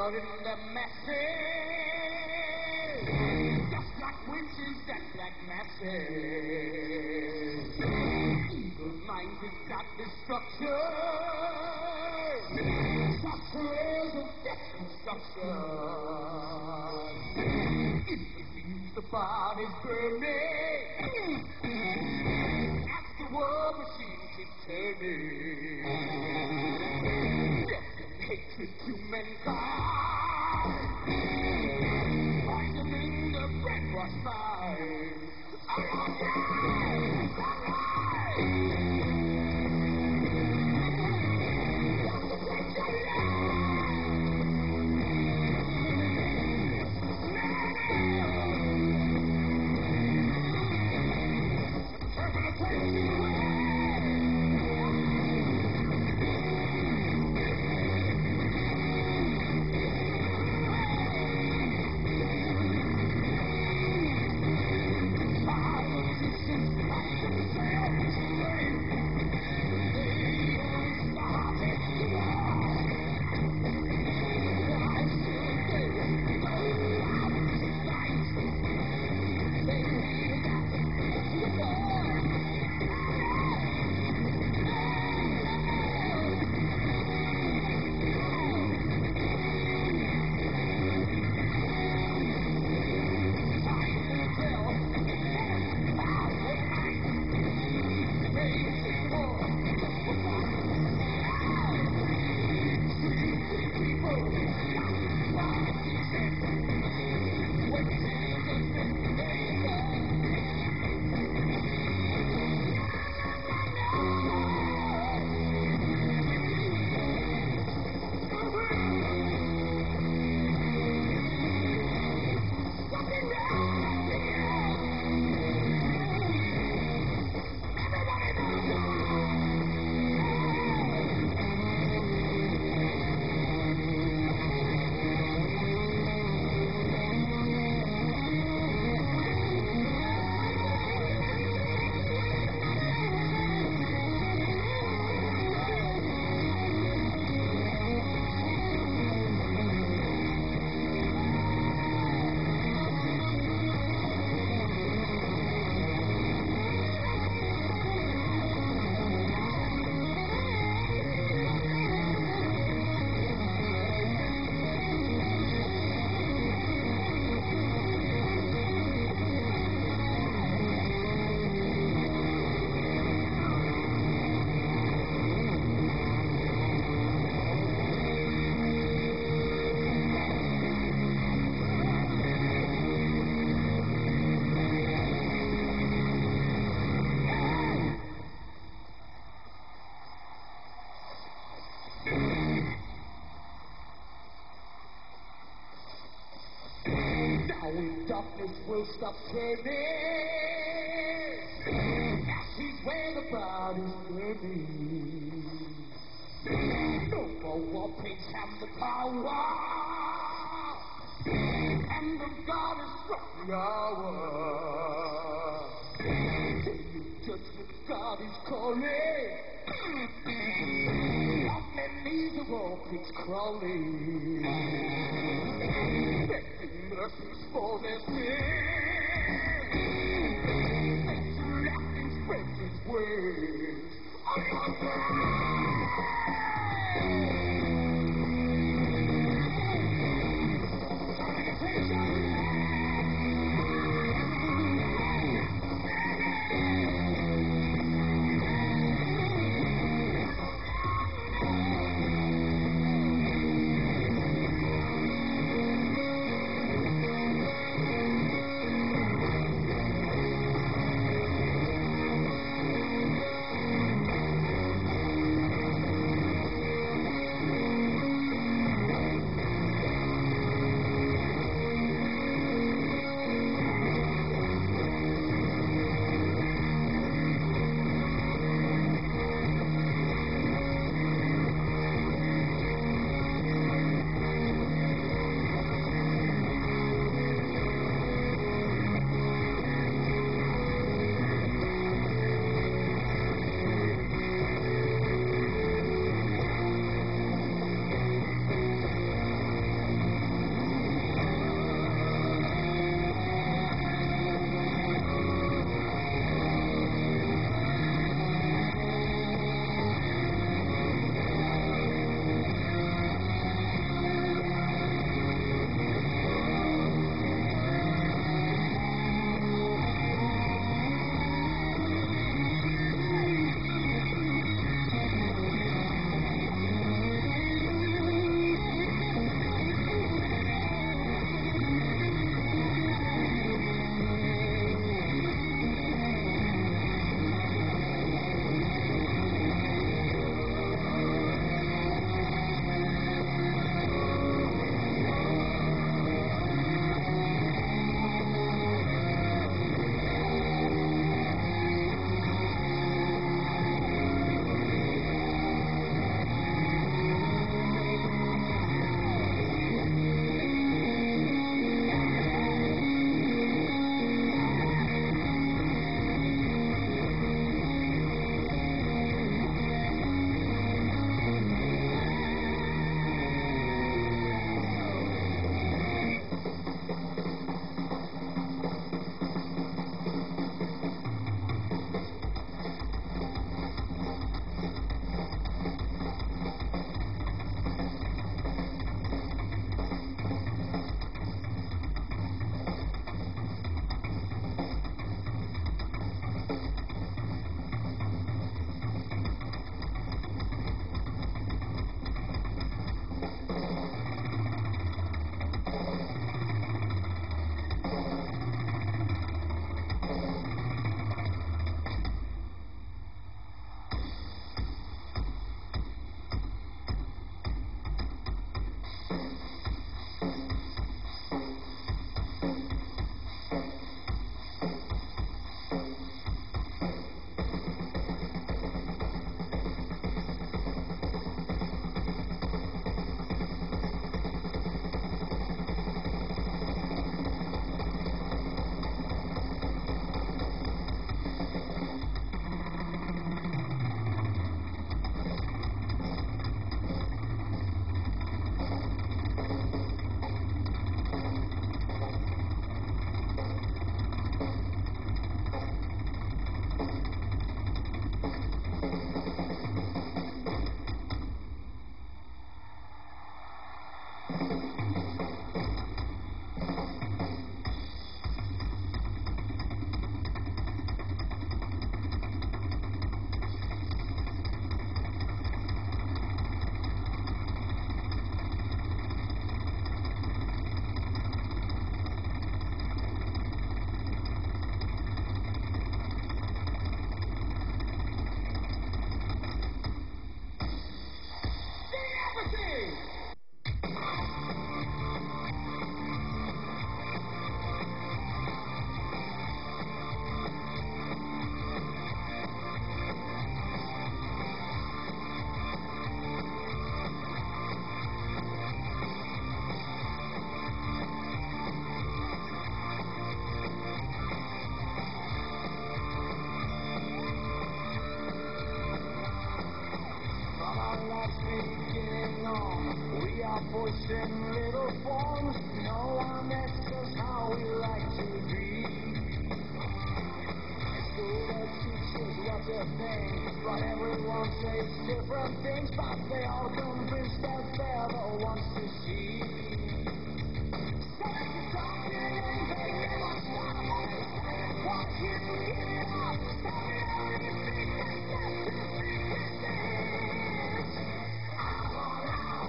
blood in the masses, just like witches and black masses. Evil-minded got destruction, sorcerers of destruction. Infuse the bodies burning, as the war machine keeps turning. Death and hatred to mankind, poisoning the brainwashed mind. Darkness will stop turning, as he's where the body's burning. No more war pigs have the power, and of God has struck the hour. Day of judgment, God is calling, on their knees the war pigs crawling, begging mercies for their sins. Nature laughing spreads its wings. But everyone says different things, but they all convinced that they're the ones to see. So if you're talking and they never stop, what you give it up, tell me everything that's left to think is this. I want out.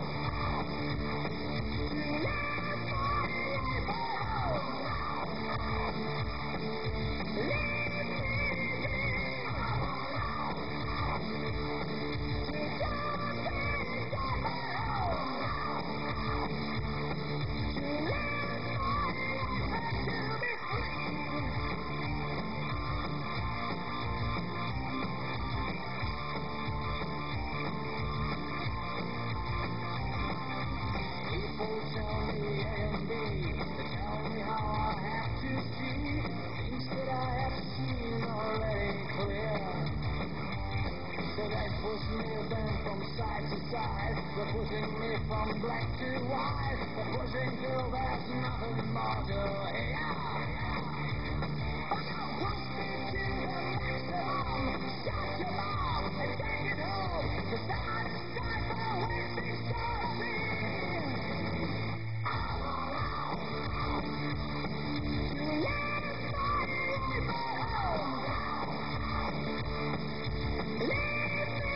They're pushing me from black to white. They're pushing till there's nothing more to hear. Push me to the maximum. Shut your mouth and take it home. 'Cause that is time for wasting something. I want out. To let somebody leave my home. Leave me.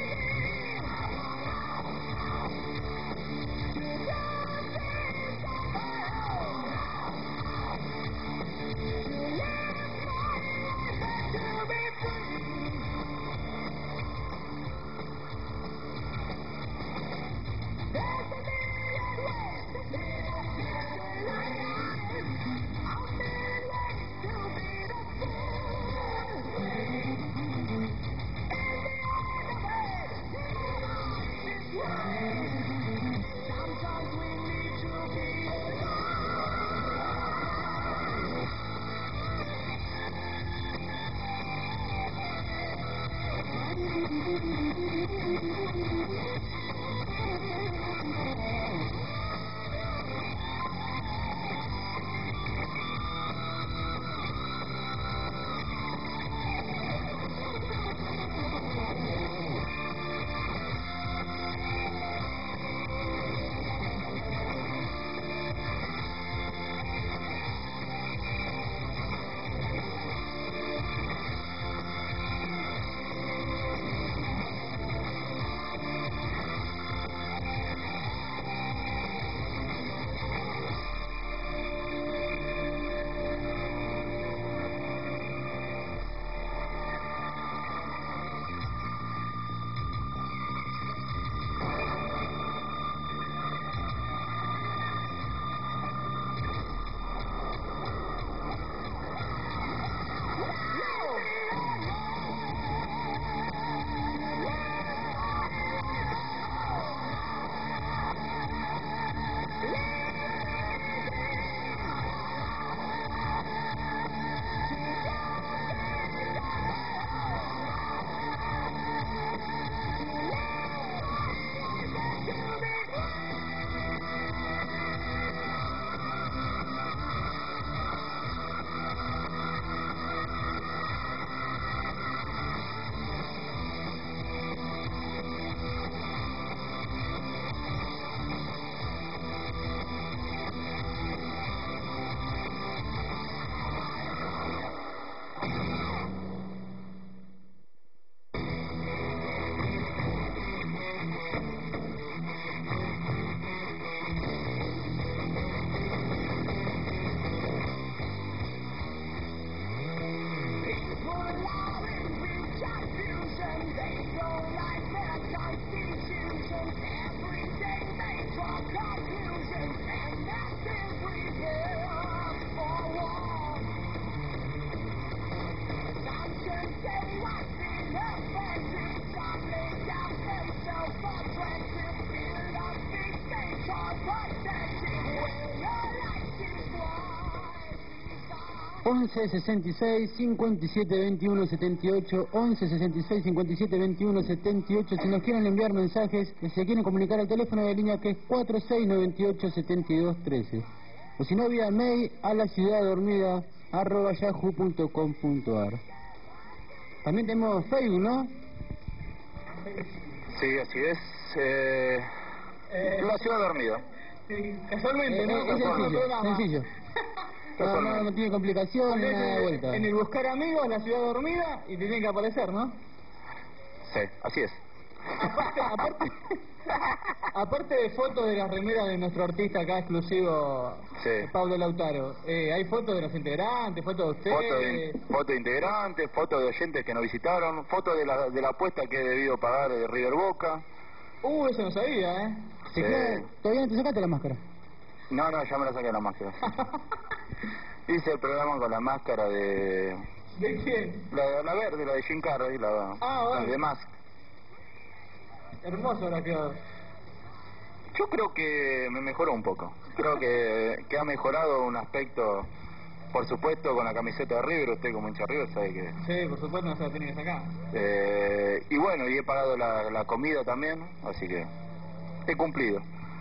Once 66 57 21 78 11 66 57 21 78. Si nos quieren enviar mensajes, que se quieren comunicar al teléfono de línea que es 4698 72 13, o si no vía mail a la ciudaddormida@yahoo.com.ar. También tenemos Facebook, ¿no? Sí, así es. La ciudad dormida. Sí, casualmente, ¿no? Es sencillo, sencillo. No tiene complicaciones, nada de vuelta. En el buscar amigos, la ciudad dormida, y te tienen que aparecer, ¿no? Sí, así es. Aparte de fotos de las remeras de nuestro artista acá exclusivo, Sí. Pablo Lautaro, ¿hay fotos de los integrantes, fotos de ustedes? Fotos de integrantes, fotos de oyentes que nos visitaron, fotos de la apuesta que he debido pagar de River Boca. Eso no sabía, ¿eh? Sí. ¿Todavía no te sacaste la máscara? No, ya me la saqué la máscara. Hice el programa con la máscara de... ¿De quién? La verde, la de Jim Carrey, la bueno. de Mask. Hermoso la quedó. Yo creo que me mejoró un poco. Creo que ha mejorado un aspecto, por supuesto, con la camiseta de River. Usted como hincha de River sabe que... Sí, por supuesto, no se la tiene que sacar. Y bueno, y he pagado la comida también, así que he cumplido.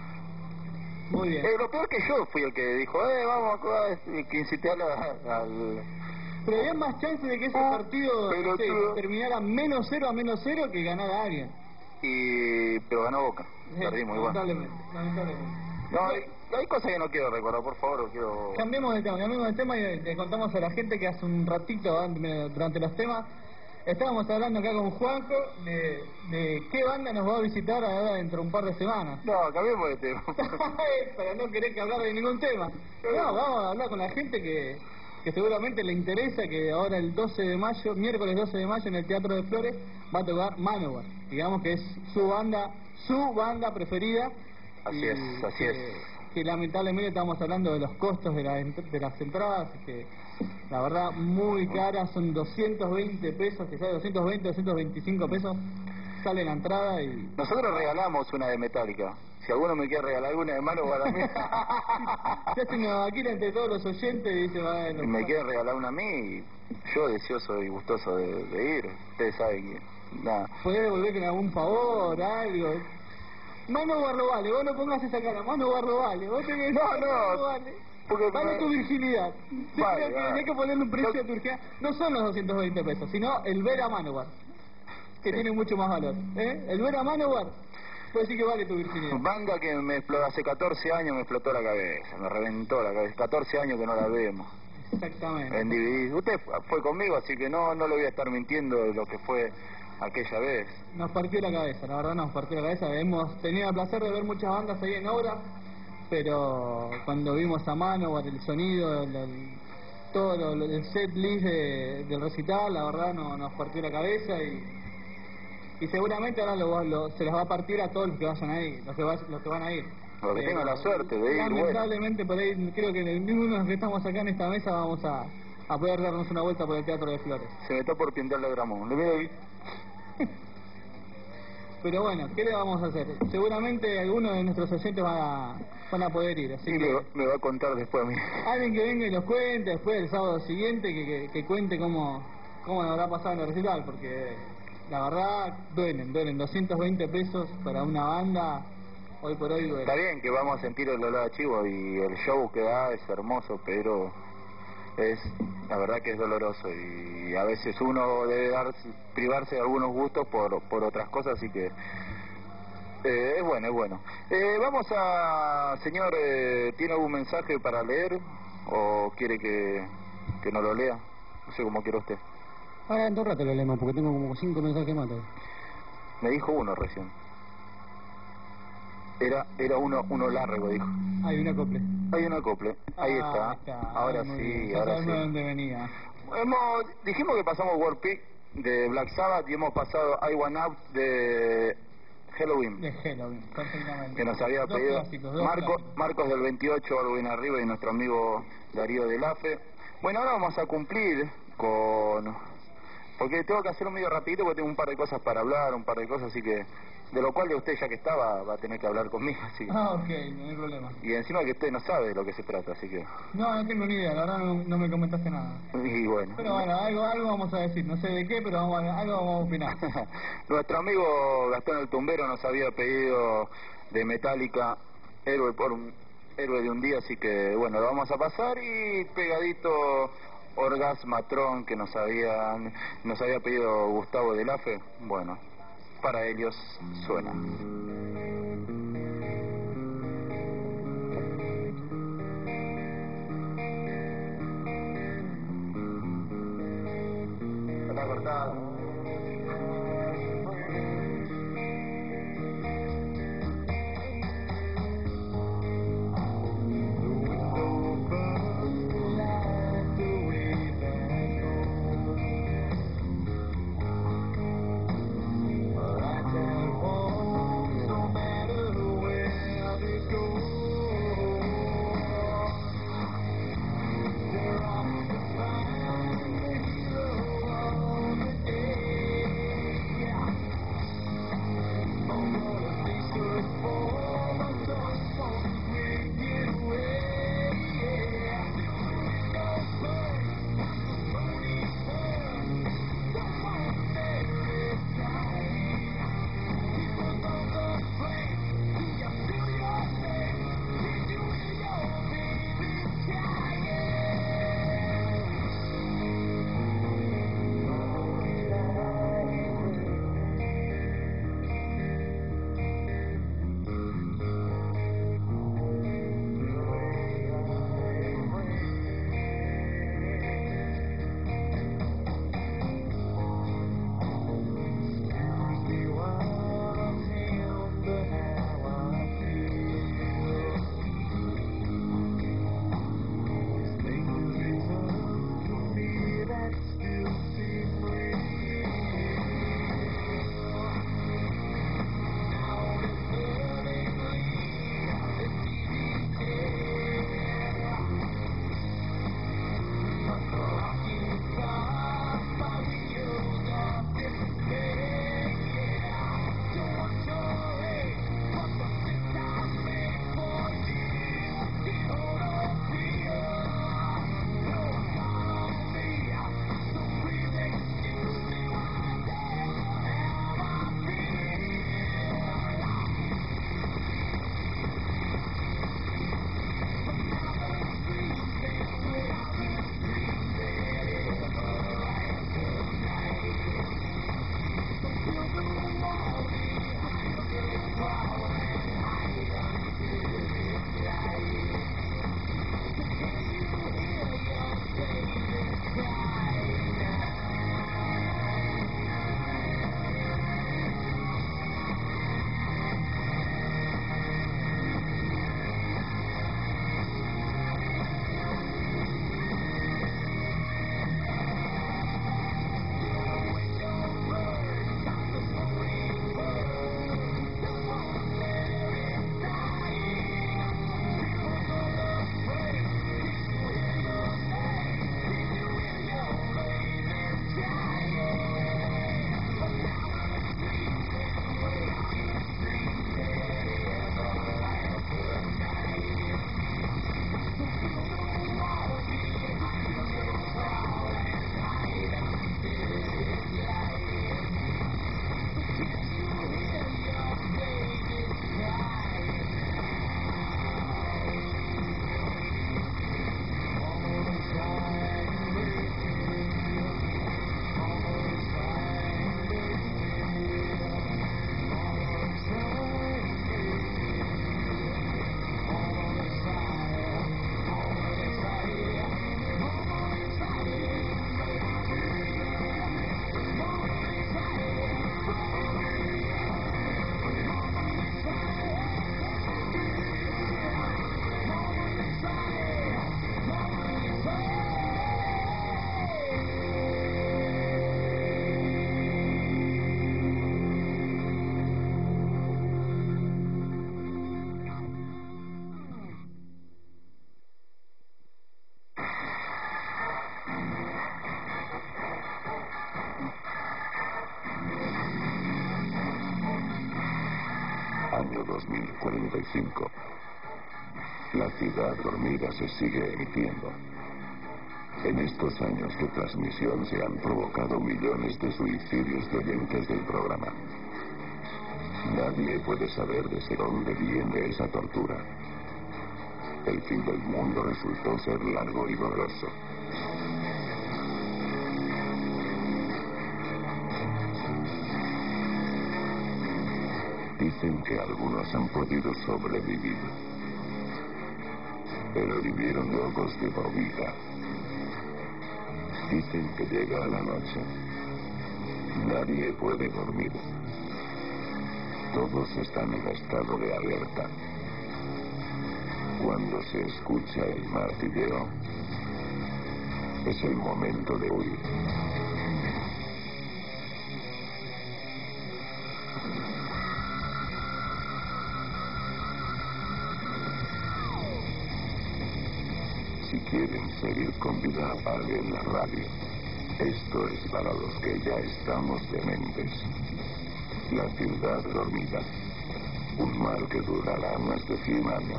Muy bien. Lo peor que yo fui el que dijo, vamos a que incité al... Pero había más chance de que ese partido terminara -0 a -0 que ganara alguien. Pero ganó Boca. Perdimos igual. Lamentablemente. No, hay cosas que no quiero recordar, por favor. Cambiemos de tema y le contamos a la gente que hace un ratito, durante los temas, estábamos hablando acá con Juanjo de qué banda nos va a visitar ahora dentro de un par de semanas. No, cambiemos de tema. Para no querer que hablar de ningún tema. No, vamos a hablar con la gente que seguramente le interesa, que ahora el 12 de mayo, miércoles 12 de mayo en el Teatro de Flores, va a tocar Manowar. Digamos que es su banda preferida. Así es. Que lamentablemente estamos hablando de los costos de las entradas, que la verdad muy caras, son 220 pesos, que sale 220, 225 pesos, sale la entrada y... Nosotros regalamos una de Metallica. Si alguno me quiere regalar alguna de Manowar a mí... Se hace una vaquita entre todos los oyentes y dice... Bueno, y me quiere regalar una a mí, yo deseoso y gustoso de ir. Ustedes saben que... Nada. ¿Podés devolver con algún favor, algo? Manowar lo vale, vos no pongas esa cara, Manowar lo vale, vos tenés... No, vale. Porque vale tu virginidad. Vale, Tenés que ponerle un precio a tu virginidad. No son los 220 pesos, sino el ver a Manowar, que tiene mucho más valor. El ver a Manowar puede decir que vale tu virginidad. Banda que me explotó hace 14 años, me explotó la cabeza, me reventó la cabeza. 14 años que no la vemos. Exactamente. En DVD. Usted fue conmigo, así que no le voy a estar mintiendo de lo que fue aquella vez. Nos partió la cabeza, la verdad nos partió la cabeza. Hemos tenido el placer de ver muchas bandas ahí en obra, pero cuando vimos a Manowar, el sonido, todo el set list del recital, la verdad nos partió la cabeza y seguramente ahora se les va a partir a todos los que vayan ahí, los que van a ir. Los que tengan la suerte de ir. Lamentablemente por ahí creo que ninguno de los que estamos acá en esta mesa vamos a poder darnos una vuelta por el Teatro de Flores. Se me está por pintarle el gramón. Le veo ahí. Pero bueno, ¿qué le vamos a hacer? Seguramente algunos de nuestros oyentes van a poder ir, así que... me va a contar después a mí. Alguien que venga y nos cuente después el sábado siguiente, que cuente cómo nos habrá pasado en el recital, porque la verdad duelen 220 pesos para una banda, hoy por hoy duele. Está bien que vamos a sentir el olor a chivo y el show que da es hermoso, pero la verdad que es doloroso y a veces uno debe privarse de algunos gustos por otras cosas, así que es bueno. Vamos a... Señor, ¿tiene algún mensaje para leer o quiere que no lo lea? No sé cómo quiere usted. Ahora en 2 rato lo leemos porque tengo como 5 mensajes más. Me dijo uno recién. Era uno largo, dijo. Hay un acople. Ahí está. Ahora sí. ¿Dónde venía? Dijimos que pasamos War Pig de Black Sabbath y hemos pasado I Want Out de Halloween. Perfectamente. Que nos había pedido Marcos del 28, algo bien arriba, y nuestro amigo Darío del AFE. Bueno, ahora vamos a cumplir porque tengo que hacer un medio rapidito porque tengo un par de cosas para hablar, así que... De lo cual de usted, ya que estaba, va a tener que hablar conmigo, así. Ok, no hay problema. Y encima que usted no sabe de lo que se trata, así que... No tengo ni idea, la verdad no me comentaste nada. Y bueno. Pero bueno, algo vamos a decir, no sé de qué, pero algo vamos a opinar. Nuestro amigo Gastón el Tumbero nos había pedido de Metallica Héroe de un día, así que bueno, lo vamos a pasar y pegadito Orgasmatron que nos había pedido Gustavo del AFE, bueno... para ellos suena. Está cortado. Año 2045. La ciudad dormida se sigue emitiendo. En estos años de transmisión se han provocado millones de suicidios de oyentes del programa. Nadie puede saber desde dónde viene esa tortura. El fin del mundo resultó ser largo y doloroso. Dicen que algunos han podido sobrevivir, pero vivieron locos de por vida. Dicen que llega la noche. Nadie puede dormir. Todos están en estado de alerta. Cuando se escucha el martilleo, es el momento de huir. Si quieren seguir con vida, apaguen la radio. Esto es para los que ya estamos dementes. La ciudad dormida. Un mal que durará más de 100 años.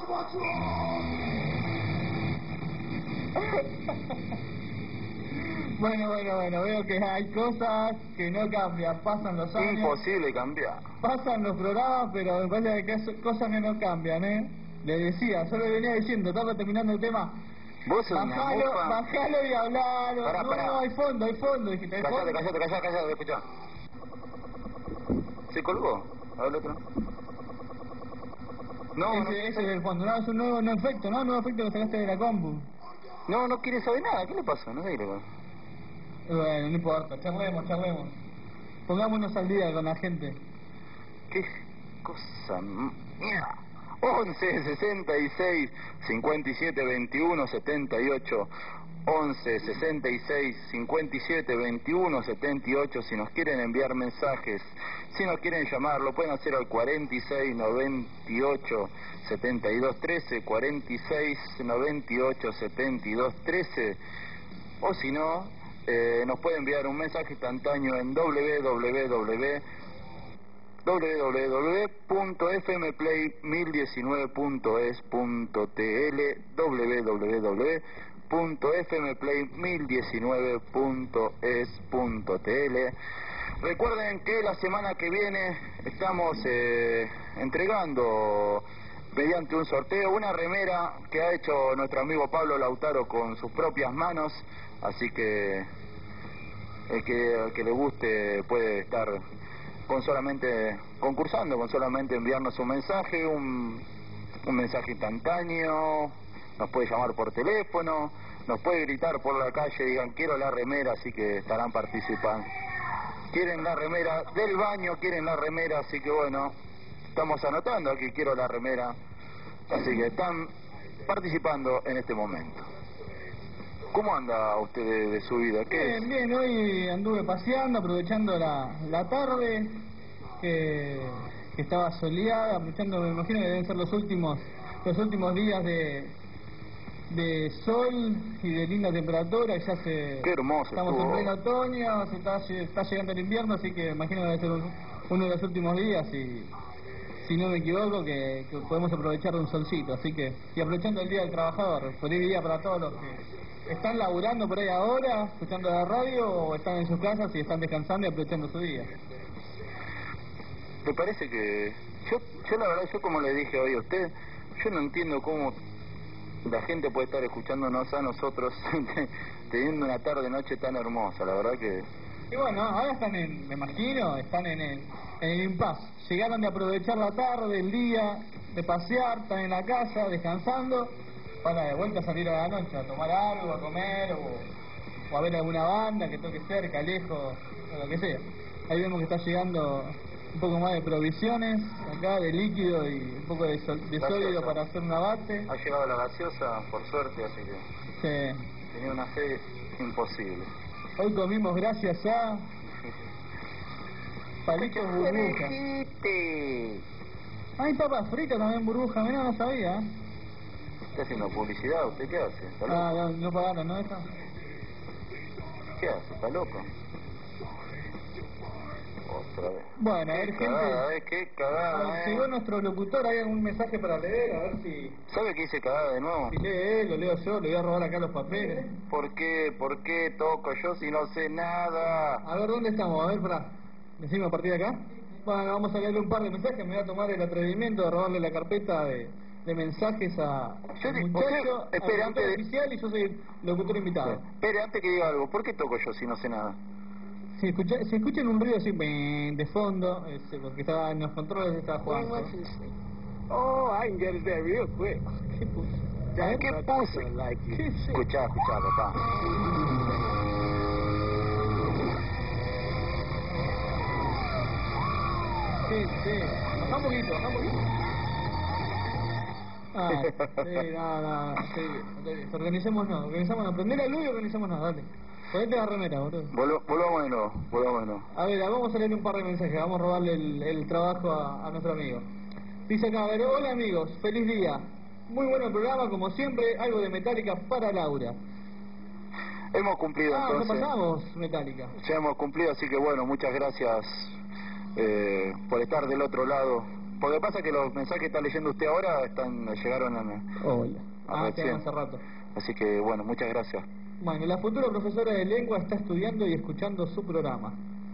Bueno, veo que hay cosas que no cambian, pasan los años. Imposible cambiar. Pasan los programas, pero me parece que hay cosas que no cambian, ¿eh? Le decía, solo le venía diciendo, estaba terminando el tema. Vos sos una mufa. Bajalo y hablalo. Pará. No, hay fondo. Dijiste, hay fondo. Callate, escuchá. ¿Se colgó? A ver el otro. No, ese es el fondo, no, es un nuevo efecto, ¿no? Un nuevo efecto que sacaste de la compu. no quiere saber nada, ¿qué le pasa? No sé qué le pasa. Bueno, no importa, charlemos. Pongámonos al día con la gente. Qué cosa mierda. 11 66 57 21 78 11 66 57 21 78. Si nos quieren enviar mensajes, si nos quieren llamar, lo pueden hacer al 46 98 72 13, 46 98 72 13, o si no, nos pueden enviar un mensaje instantáneo en www.fmplay1019.es.tl, www.fmplay1019.es.tl. Recuerden que la semana que viene estamos entregando mediante un sorteo una remera que ha hecho nuestro amigo Pablo Lautaro con sus propias manos, así que el que le guste puede estar concursando con solamente enviarnos un mensaje, un mensaje instantáneo. Nos puede llamar por teléfono, nos puede gritar por la calle, digan quiero la remera, así que estarán participando. Quieren la remera del baño, quieren la remera, así que bueno, estamos anotando aquí quiero la remera, así que están participando en este momento. ¿Cómo anda usted de su vida? Bien, hoy anduve paseando, aprovechando la tarde, que estaba soleada, aprovechando, me imagino que deben ser los últimos días de sol y de linda temperatura. Qué hermoso. Estamos en pleno otoño, está llegando el invierno, así que me imagino que debe ser uno de los últimos días, y si no me equivoco, que podemos aprovechar de un solcito, así que, y aprovechando el Día del Trabajador, feliz día para todos los que están laburando por ahí ahora, escuchando la radio, o están en sus casas y están descansando y aprovechando su día. ¿Te parece que yo la verdad, yo como le dije hoy a usted, yo no entiendo cómo la gente puede estar escuchándonos a nosotros teniendo una tarde-noche tan hermosa, la verdad que... Y bueno, ahora están me imagino, están en el impasse. Llegaron de aprovechar la tarde, el día, de pasear, están en la casa, descansando, para de vuelta salir a la noche, a tomar algo, a comer, o a ver alguna banda que toque cerca, lejos, o lo que sea. Ahí vemos que está llegando un poco más de provisiones, acá de líquido y un poco de sólido para hacer una base. Ha llegado la gaseosa, por suerte, así que... Sí. Tenía una sed imposible. Hoy comimos gracias a... palitos burbujas. Hay papas fritas también burbujas, mira, no sabía. ¿Está haciendo publicidad? ¿Usted qué hace? ¿Está loco? No pagaron, ¿no? Esta. ¿Qué hace? ¿Está loco? Otra vez. Bueno, a ver, gente. Qué cagada, Llegó nuestro locutor, ¿hay algún mensaje para leer? A ver si... ¿Sabe que hice cagada de nuevo? Si lee él, lo leo yo, le voy a robar acá los papeles. ¿Por qué toco yo si no sé nada? A ver, ¿dónde estamos? A ver, decime a partir de acá. Bueno, vamos a leerle un par de mensajes, me voy a tomar el atrevimiento de robarle la carpeta de mensajes al muchacho, espera, al locutor oficial, y yo soy el locutor invitado. Sí. Espera, antes que diga algo, ¿por qué toco yo si no sé nada? Si escuchan un ruido así de fondo, porque estaba en los controles, estaba jugando. Oh, I can get it there real quick. ¿Qué puso? ¿Qué puso? Escuchá, papá. Sí. Baja un poquito. Sí. Organizémonos. Prendé la luz y organizémonos, dale. Ponete la remera, boludo. Volvamos de nuevo. A ver, vamos a leer un par de mensajes, vamos a robarle el trabajo a nuestro amigo. Dice acá, a ver, hola amigos, feliz día. Muy bueno el programa, como siempre, algo de Metallica para Laura. Hemos cumplido entonces. Ya pasamos Metallica. Ya hemos cumplido, así que bueno, muchas gracias por estar del otro lado Porque pasa que los mensajes que está leyendo usted ahora llegaron Hola. recién. Hace rato. Así que, bueno, muchas gracias. Bueno, la futura profesora de lengua está estudiando y escuchando su programa.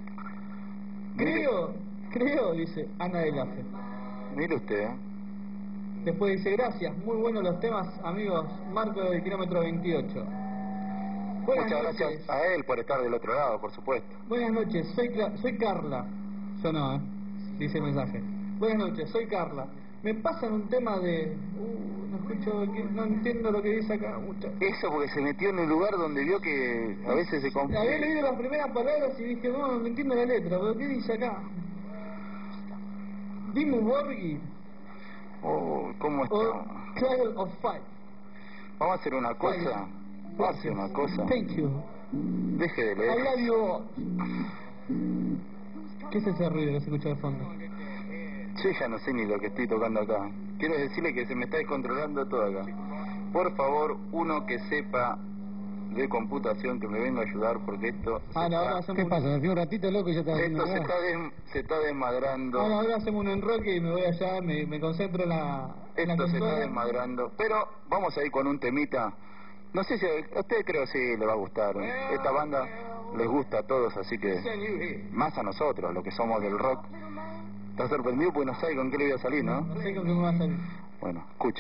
Creo, dice Ana de Lafe. Mire usted, Después dice, gracias, muy buenos los temas, amigos, Marco del kilómetro 28. Buenas Muchas noches. gracias a él por estar del otro lado, por supuesto. Buenas noches, soy Carla. Yo no, dice el mensaje. Buenas noches, soy Carla. Me pasan un tema de... no escucho, no entiendo lo que dice acá. Eso porque se metió en un lugar donde vio que a veces se confunde. Había leído las primeras palabras y dije, no entiendo la letra, pero ¿qué dice acá? Dimmu Borgir. Oh, ¿cómo está? O Trial of Fight. Vamos a hacer una cosa. Vamos a hacer una cosa. Thank you. Deje de I leer. love you all. ¿Qué es ese ruido que se escucha de fondo? Yo ya no sé ni lo que estoy tocando acá. Quiero decirle que se me está descontrolando todo acá. Por favor, uno que sepa de computación que me venga a ayudar porque esto... ¿Qué pasa? Me fui un ratito loco y ya está Esto se está desmadrando. Ahora hacemos un enroque y me voy allá, me concentro en la Esto se está consola. desmadrando. Pero vamos a ir con un temita. No sé si a usted creo sí le va a gustar. Esta banda les gusta a todos, así que más a nosotros, los que somos del rock. ¿Está sorprendido? Pues no sabe con qué le voy a salir, ¿no? No sé con qué me va a salir. Bueno, escuche.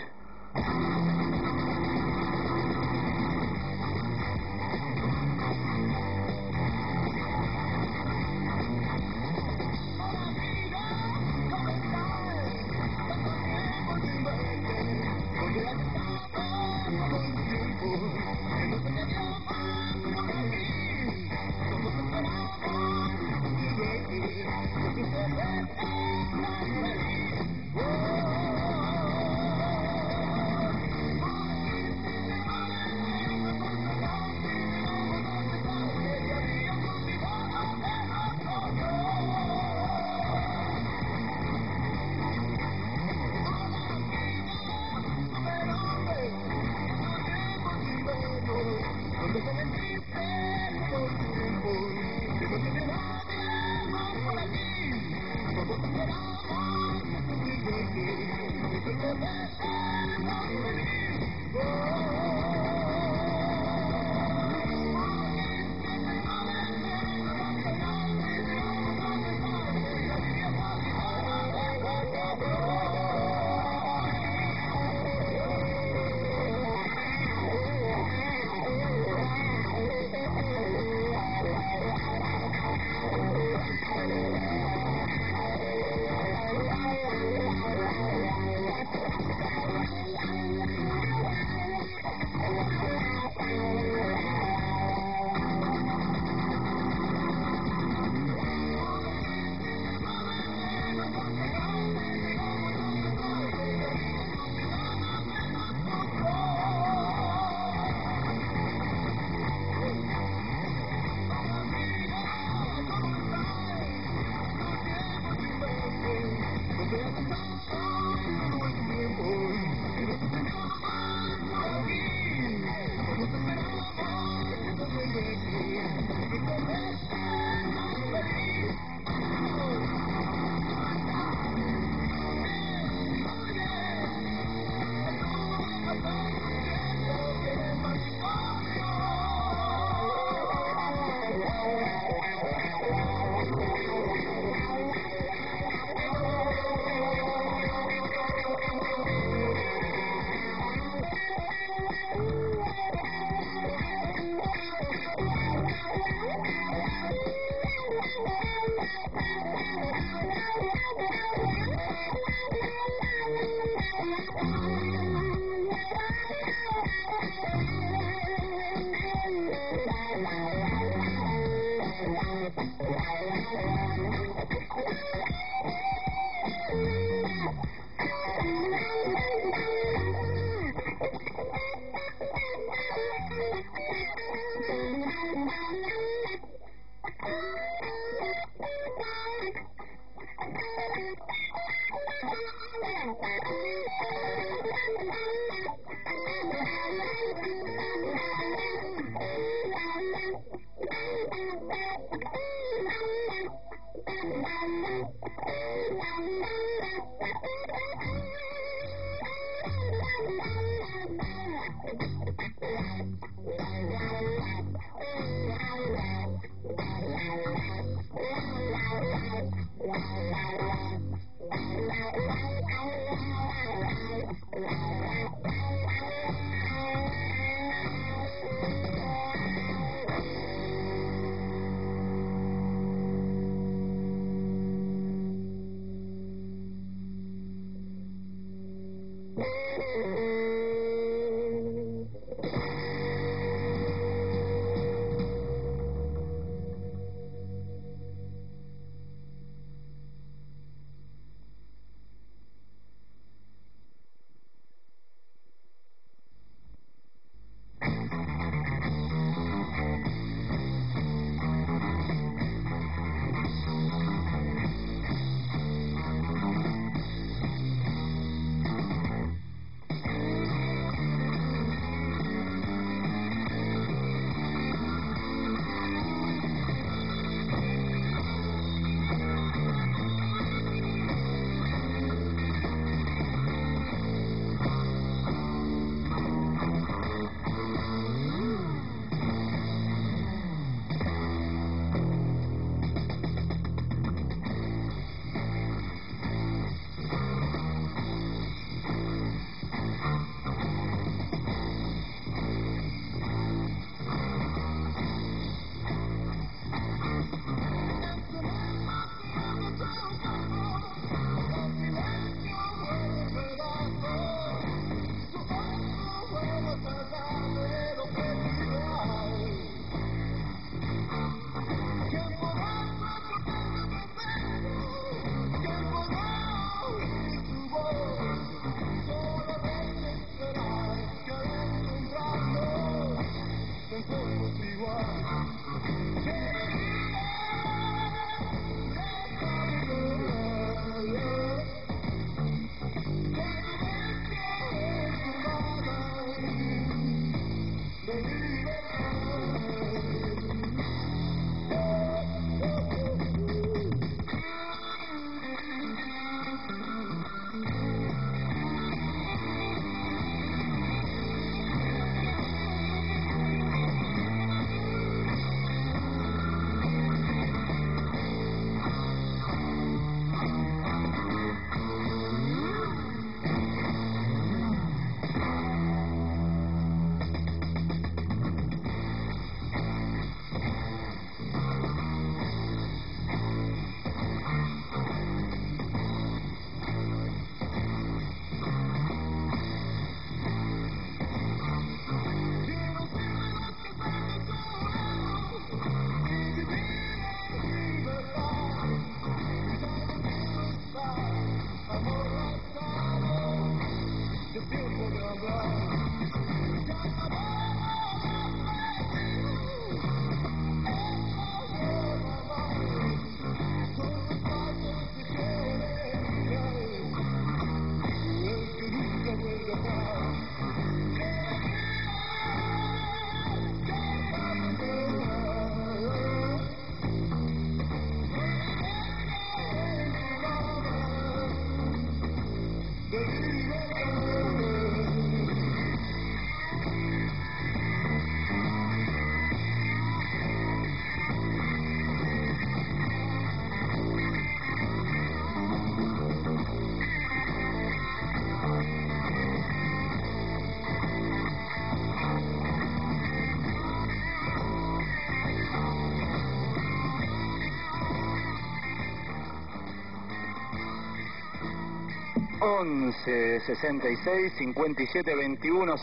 11 66 57 21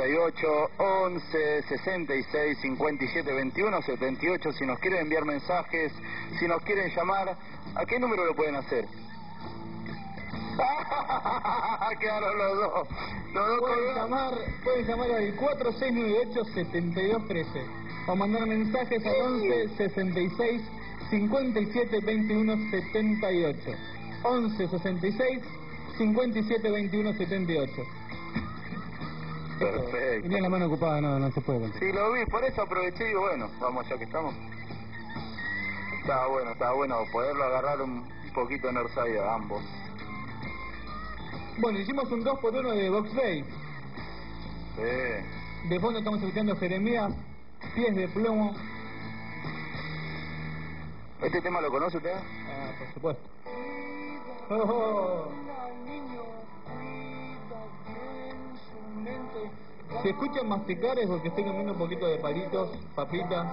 78 11 66 57 21 78. Si nos quieren enviar mensajes, si nos quieren llamar, ¿a qué número lo pueden hacer? Quedaron los dos. Pueden llamar al 4698-7213 o mandar mensajes al 11 66 57 21 78. 11 66 57 21 78. Perfecto. Tenía la mano ocupada, no se puede. Sí, lo vi, por eso aproveché y digo, bueno, vamos ya que estamos. Estaba bueno poderlo agarrar un poquito en Orsay a ambos. Bueno, hicimos un 2x1 de Box Day. Sí. De fondo estamos escuchando Jeremías, Pies de Plomo. ¿Este tema lo conoce usted? Por supuesto. Oh. Si escuchan masticar es porque estoy comiendo un poquito de palitos, papitas.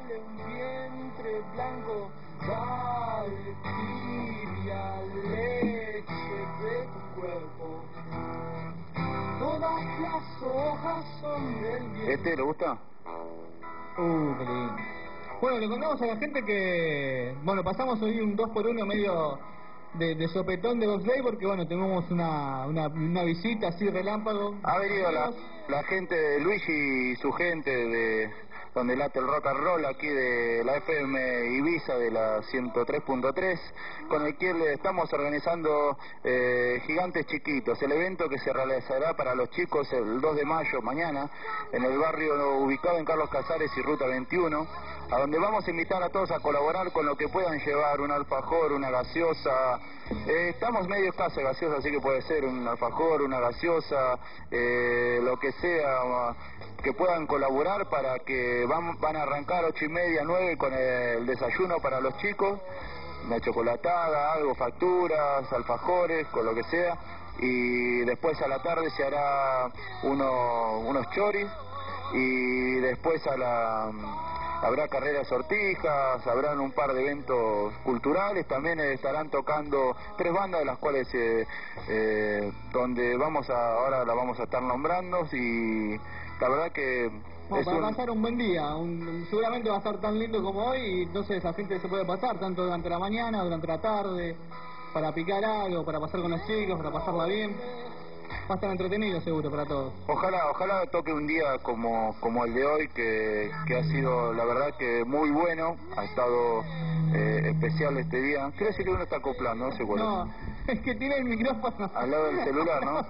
¿Este le gusta? Qué lindo. Bueno, le contamos a la gente que, bueno, pasamos hoy un 2x1 medio de sopetón de Box Day porque, bueno, tenemos una visita así relámpago. Ha venido la gente de Luigi y su gente de donde late el rock and roll aquí de la FM Ibiza de la 103.3, con el que le estamos organizando Gigantes Chiquitos, el evento que se realizará para los chicos el 2 de mayo, mañana, en el barrio ubicado en Carlos Casares y Ruta 21, a donde vamos a invitar a todos a colaborar con lo que puedan llevar, un alfajor, una gaseosa. Estamos medio escasos de gaseosa, así que puede ser un alfajor, una gaseosa, lo que sea, que puedan colaborar para que van a arrancar 8:30, 9 con el desayuno para los chicos, una chocolatada, algo, facturas, alfajores, con lo que sea, y después a la tarde se hará unos choris, y después habrá carreras sortijas, habrán un par de eventos culturales, también estarán tocando 3 bandas de las cuales donde ahora la vamos a estar nombrando, y la verdad que para pasar un buen día, seguramente va a estar tan lindo como hoy, y entonces la gente se puede pasar tanto durante la mañana, durante la tarde, para picar algo, para pasar con los chicos, para pasarla bien. Va a estar entretenido seguro para todos. Ojalá toque un día como el de hoy, que ha sido la verdad que muy bueno, ha estado especial este día. Quiere decir que uno está acoplando, no sé cuál es. No, es que tiene el micrófono al lado del celular, ¿no?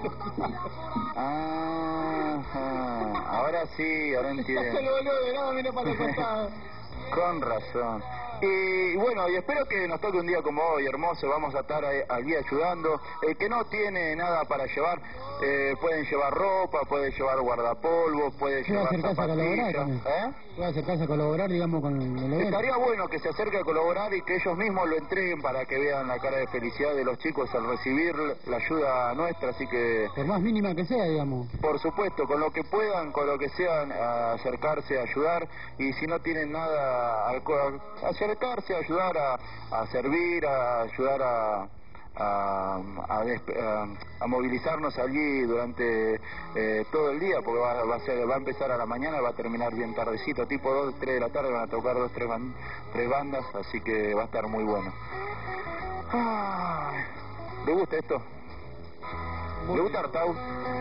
Ahora sí, ahora entiendo. Con razón. Y bueno, y espero que nos toque un día como hoy, hermoso, vamos a estar allí ayudando. El que no tiene nada para llevar, pueden llevar ropa, pueden llevar guardapolvos, pueden llevar zapatillas. Puede acercarse a colaborar, digamos, con el evento. Estaría bueno que se acerque a colaborar y que ellos mismos lo entreguen para que vean la cara de felicidad de los chicos al recibir la ayuda nuestra, así que... Por más mínima que sea, digamos. Por supuesto, con lo que puedan, con lo que sean, a acercarse, a ayudar, y si no tienen nada, acercarse, a ayudar a servir, a ayudar a movilizarnos allí durante todo el día, porque va a empezar a la mañana y va a terminar bien tardecito, tipo 2, 3 de la tarde van a tocar 2, 3 bandas, así que va a estar muy bueno. ¿Le gusta esto? ¿Le gusta Artaud?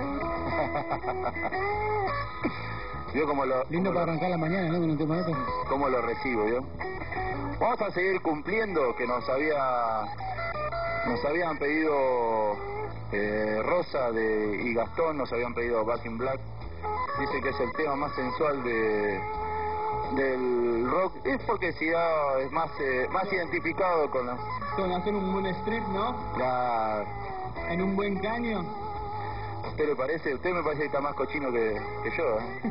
Yo lindo para arrancar la mañana, ¿no? Con un tema de esto. ¿Cómo lo recibo yo? Vamos a seguir cumpliendo, que nos habían pedido Rosa y Gastón, nos habían pedido Back in Black. Dice que es el tema más sensual del rock. Es porque si es más identificado con hacer un buen strip, ¿no? Claro. En un buen caño. ¿Usted le parece? Usted me parece que está más cochino que yo, ¿eh?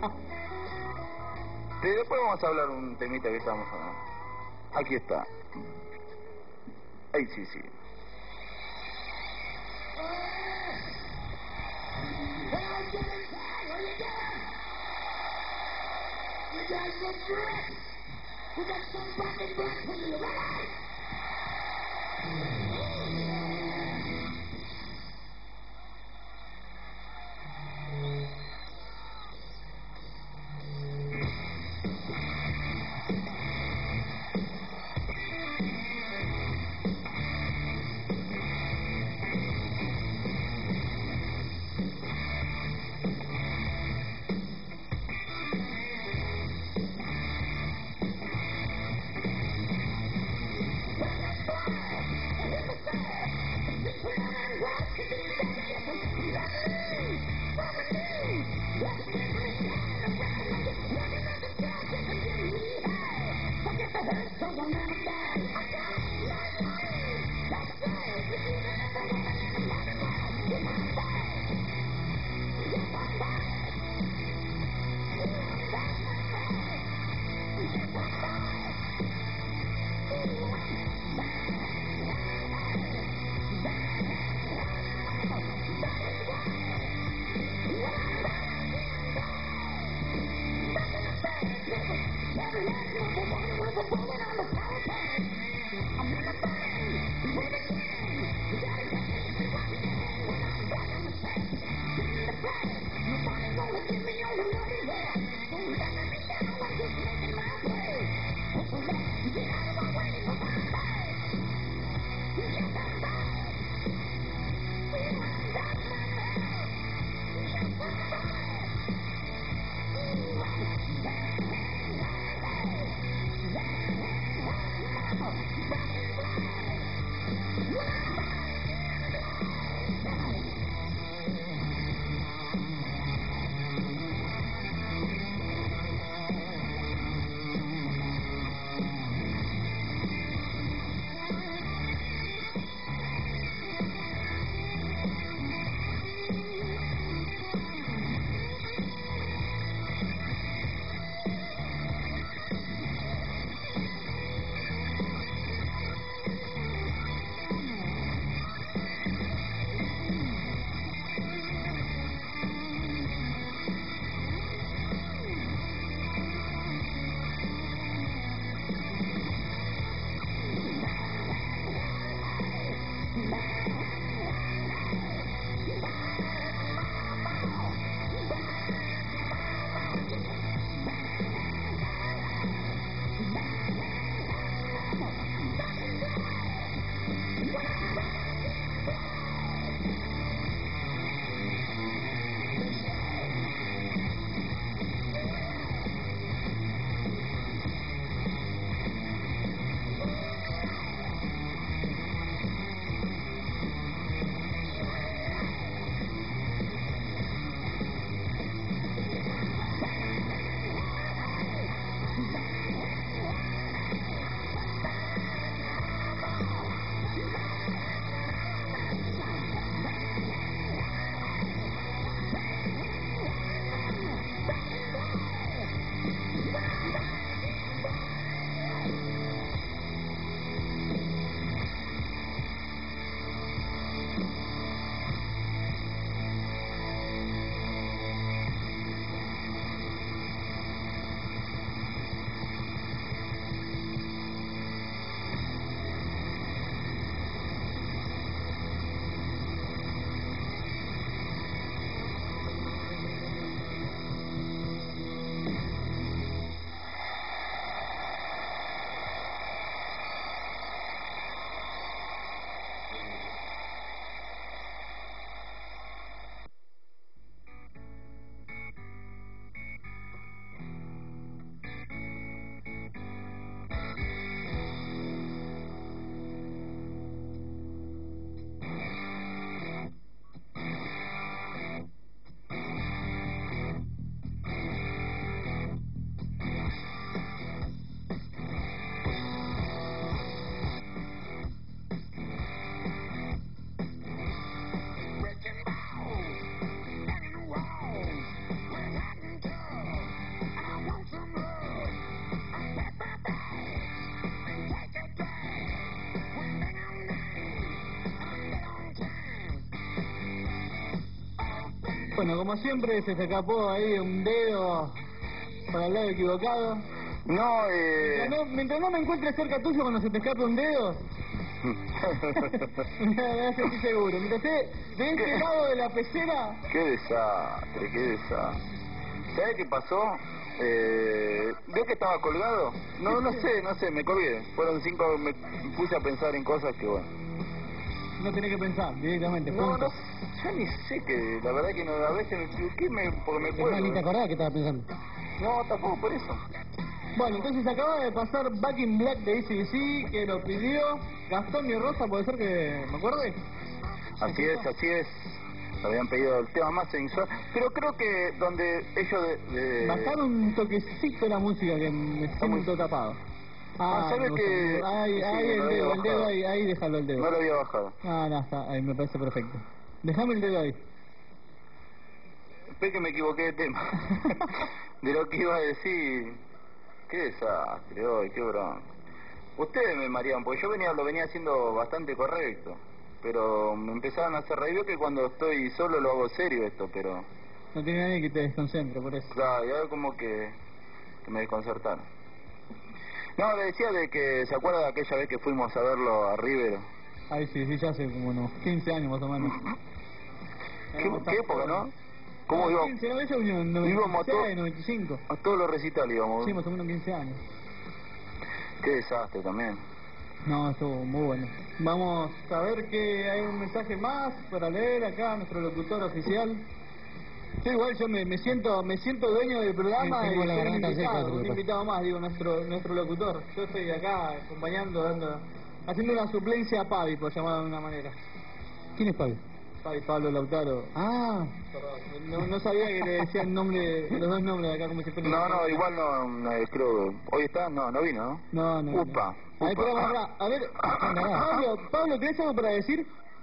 Sí, después vamos a hablar un temita que estamos hablando. Aquí está. Ahí sí. Bueno, como siempre se te escapó ahí un dedo para el lado equivocado. No, Mientras no me encuentres cerca tuyo cuando se te escape un dedo, me estoy seguro. Mientras esté de este lado de la pecera... Qué desastre, qué desastre. ¿Sabes qué pasó? ¿Ves que estaba colgado? No sé, me colgué. Fueron 5, me puse a pensar en cosas que bueno. No tenés que pensar directamente, No, punto. ya ni sé que, la verdad que no, a veces me equivoqué porque me Es cuelgo. más, ni te acordás que estaba pensando. No, tampoco por eso. Bueno, entonces acaba de pasar Back in Black de AC/DC, que lo pidió Gastón y Rosa, puede ser que me acuerde. Así es. Habían pedido el tema más sensual, pero creo que donde ellos Bajar un toquecito la música que me siento tapado. ¿sabes que Ahí, el dedo ahí, déjalo el dedo. no lo había bajado? No, está, ahí me parece perfecto. Dejame el dedo ahí. Espera que me equivoqué de tema. De lo que iba a decir. Qué desastre hoy, qué bronca. Ustedes me mareaban, porque yo lo venía haciendo bastante correcto. Pero me empezaron a hacer reír. Veo que cuando estoy solo lo hago serio esto, pero... No tiene nadie que te desconcentre, por eso. Claro, ya como que me desconcertaron. No, le decía de que se acuerda de aquella vez que fuimos a verlo a River. Ay, sí, ya hace como unos 15 años más o menos. ¿Qué época, no? ¿Cómo íbamos? 15, no, esa unión, Íbamos 96, 95. a todos los recitales íbamos. Sí, más o menos 15 años. Qué desastre también. No, estuvo muy bueno. Vamos a ver que hay un mensaje más para leer acá, nuestro locutor oficial. Sí, igual yo me siento dueño del programa Sí, y tengo la soy un garganta seca, invitado, un pero- invitado más, digo, nuestro locutor. Yo estoy acá acompañando, haciendo una suplencia a Pavi, por llamarlo de una manera. ¿Quién es Pablo? Pablo Lautaro. Ah, Perdón, no sabía que le decían los dos nombres de acá como si fuera... No, igual no, creo. ¿Hoy está? No vino, ¿no? No. Upa. A ver, a ver, Pablo, ¿tenés algo para decir?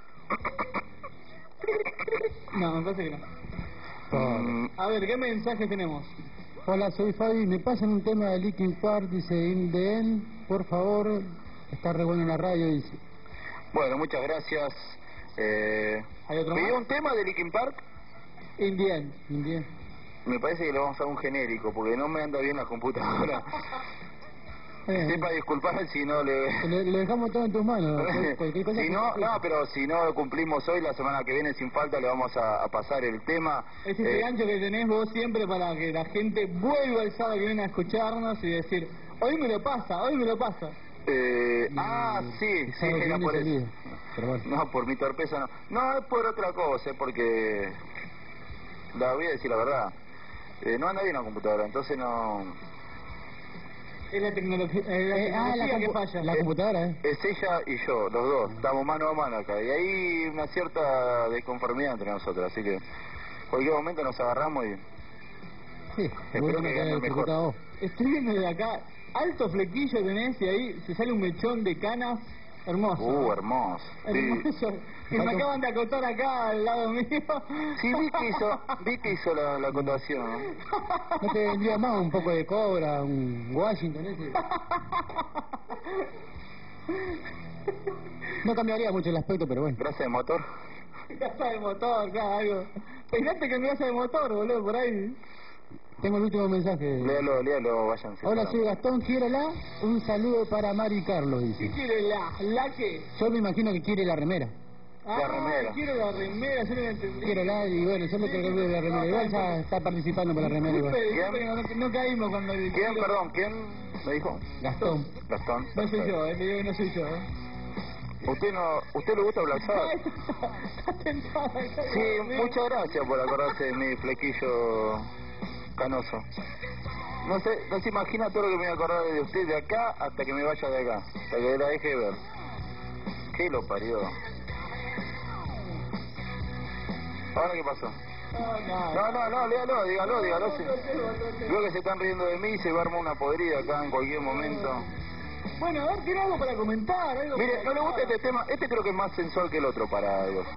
No, me parece que no. Mm, A ver, ¿qué mensaje tenemos? hola, soy Fabi. ¿Me pasan un tema de Linkin Park? Dice In the End, por favor. Está re bueno en la radio, dice. bueno, muchas gracias. ¿Hay otro ¿Pedí más? un tema de Linkin Park? Indien. Bien. Me parece que le vamos a dar un genérico, porque no me anda bien la computadora. Sepa disculpar si no Le dejamos todo en tus manos. Cualquier cosa si que- no, pero si no cumplimos hoy, la semana que viene sin falta le vamos a pasar el tema. Es ese gancho que tenés vos siempre para que la gente vuelva el sábado que viene a escucharnos y decir, hoy me lo pasa. Sí, Sábado que era viene por se eso. olvida. Pero bueno. No, por mi torpeza no. No, es por otra cosa, es porque... La voy a decir la verdad. No anda bien la computadora, entonces no... Es la tecnología, que falla. La computadora, Es ella y yo, los dos. Estamos mano a mano acá. Y hay una cierta desconformidad entre nosotros, así que... Cualquier momento nos agarramos y... Sí, Espero bueno que que ande haya mejor. disfrutado vos. Estoy viendo de acá, alto flequillo tenés y ahí se sale un mechón de canas hermoso. Hermoso. Sí. Hermoso. Que me acaban de acotar acá al lado mío. Sí, vi que hizo la acotación. ¿No te vendría más un poco de Cobra, un Washington ese? No cambiaría mucho el aspecto, pero bueno. Grasa de motor. Grasa de motor, acá algo. Peinaste con grasa de motor, boludo, por ahí. Tengo el último mensaje. Léalo, váyanse. Hola, soy Gastón, quiero un saludo para Mari Carlos, ¿Qué dice. quiere la que? Yo me imagino que quiere la remera. La remera. Quiero la remera, yo no la entendí. Quiero y bueno, yo me cargo de la remera. Igual ya está participando por la remera igual. Disculpe que no caímos cuando el... ¿Quién, perdón? ¿Quién me dijo? Gastón. Gastón. No soy yo, le digo que no soy yo, ¿Usted le gusta Black Sabbath? Está tentada. Sí, muchas gracias por acordarse de mi flequillo canoso. No se imagina todo lo que me voy a acordar de usted de acá hasta que me vaya de acá, hasta que la deje de ver. ¿Qué lo parió? ¿Ahora qué pasó? No, léalo, dígalo. Sí. Veo que se están riendo de mí y se va a armar una podrida acá en cualquier momento. Bueno, a ver, ¿tiene algo para comentar? Mire, no le gusta este tema, este creo que es más sensual que el otro para Dios.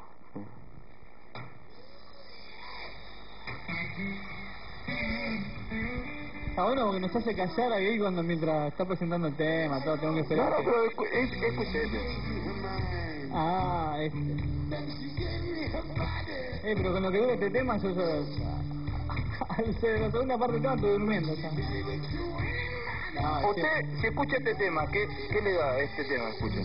Está bueno porque nos hace callar ahí mientras está presentando el tema, todo, tengo que esperar. No, pero escuche. Ah, pero con lo que dura este tema, yo de la segunda parte del tema estoy durmiendo ya. Usted, si escucha este tema, ¿qué le da a este tema? Escucha.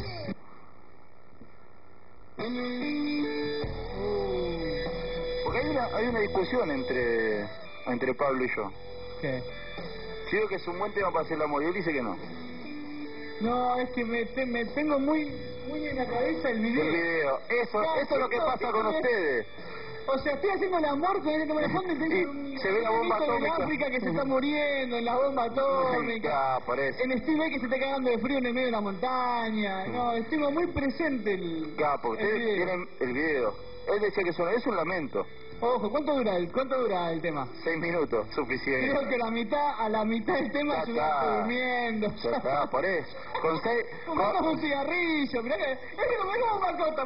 Porque hay una discusión entre Pablo y yo. ¿Qué? Yo digo que es un buen tema para hacer el amor y él dice que no. No, es que me tengo muy en la cabeza el video. El video. Eso es lo que pasa con ustedes. O sea, estoy haciendo el amor con el que me responde y se ve la bomba atómica. En África que se está muriendo, en la bomba atómica. Por eso. En Steve Vai que se está cagando de frío en el medio de la montaña. No, tengo muy presente el porque ustedes tienen el video. Él decía que es un lamento. Ojo, ¿cuánto dura el tema? 6 minutos, suficiente. Creo que a la mitad del tema ya estoy durmiendo. Ya está, por eso. Con 6... Fumamos un cigarrillo, mirá que... Es que no me como macota.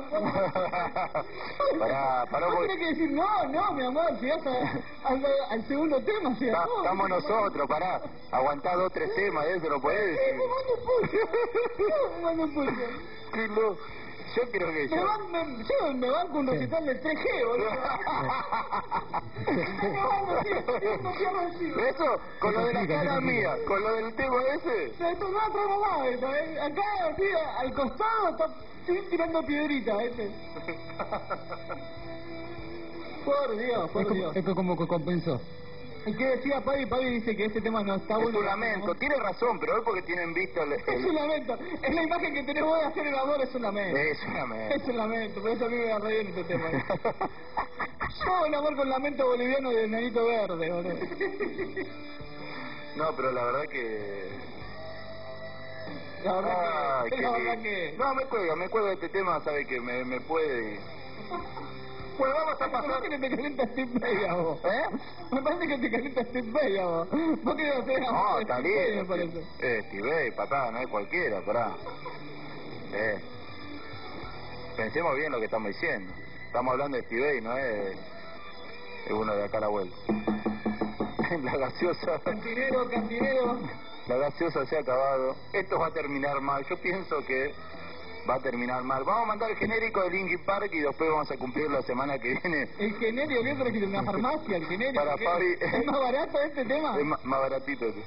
Pará, vos tenés que decir, no, mi amor, llegás al segundo tema. Estamos nosotros, pará. Aguantá 2 o 3 temas, eso no podés decir. Fumando un pulso. Qué loco. Yo creo que me banco un recital del 3G, boludo. Eso, con lo de la cara mía, con lo del tema ese. Esto no traigo más, acá, así, al costado, estoy tirando piedrita, Por Dios. Es como que compensó. ¿Y qué decía Pavi? Pavi dice que este tema no está bueno. Es un lamento, tiene razón, pero es porque tienen visto Es un lamento, es la imagen que tenés vos de hacer el amor, es un lamento. Es un lamento, por eso a mí me da re bien este tema. Yo el amor con lamento boliviano de Nenito Verde, boludo. No, pero la verdad que... La verdad que... No, me cuelga este tema, sabe que me puede... Pues vamos a pasar... Me parece que te calienta Steve Vai a vos. Me parece que te calienta Steve Vai a vos. ¿Vos querés hacer a vos? No, está bien. Me parece. Steve Vai, papá, no es cualquiera, pará. Pensemos bien lo que estamos diciendo. Estamos hablando de Steve Vai, no es uno de acá a la vuelta. La gaseosa... Cantinero. La gaseosa se ha acabado. Esto va a terminar mal. Yo pienso que... va a terminar mal. Vamos a mandar el genérico de Linkin Park y después vamos a cumplir la semana que viene. ¿El genérico que es de una farmacia? ¿El genérico? Para Fabi. ¿Es más barato este tema? Es más baratito. Sí.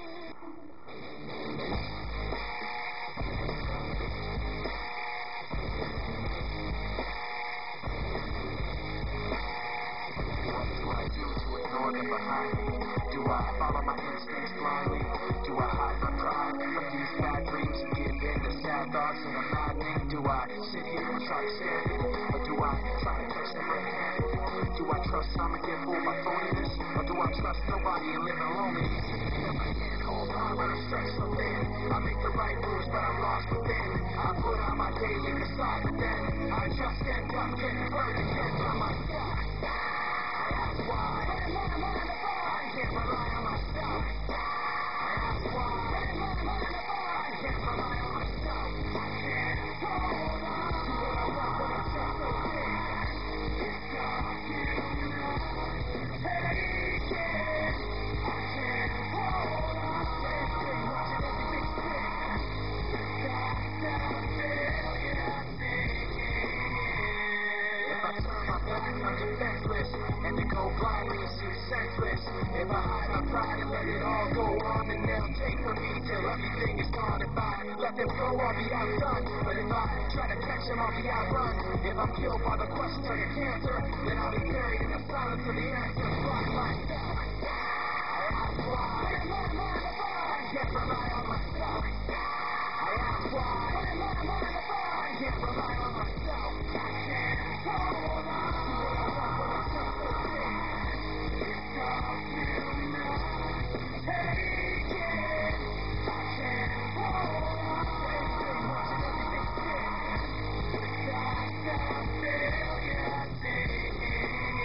Do I follow my instincts blindly? Do I hide my pride from these bad dreams and give in to sad thoughts that are maddening? Do I sit here and try to stand it? Or do I try to catch the red-handed? Do I trust some and get fooled by phoniness? Or do I trust nobody and live in loneliness? If I can't hold on when I'm stretched so thin, I make the right moves but I'm lost within. I put on my daily facade but then I just end up getting burned again by myself. I ask why. I can't rely on myself. I ask why. I can't rely on myself. I can't hold on to what I want when it's just so thin. It's dark, you know. Hey, kid. I can't hold on. Everything, watching everything spin. Stop, failure, thinking. If I turn my back, I'm defenseless. And to go blindly is too senseless. If I hide my pride and let it all go on, then they'll take from me till everything is gone. If I let them go, I'll be outdone. But if I try to catch them, I'll be outrun. If I'm killed by the questions like a cancer, then I'll be buried in the silence of the answers. Blind myself. I ask why. I can't rely on myself. I ask why. I can't rely on myself. I can't hold on to what I want when it's just so thin. It's dark, you know. Hey, kid. I can't hold on. Everything, watching everything spin. Stop, failure, thinking.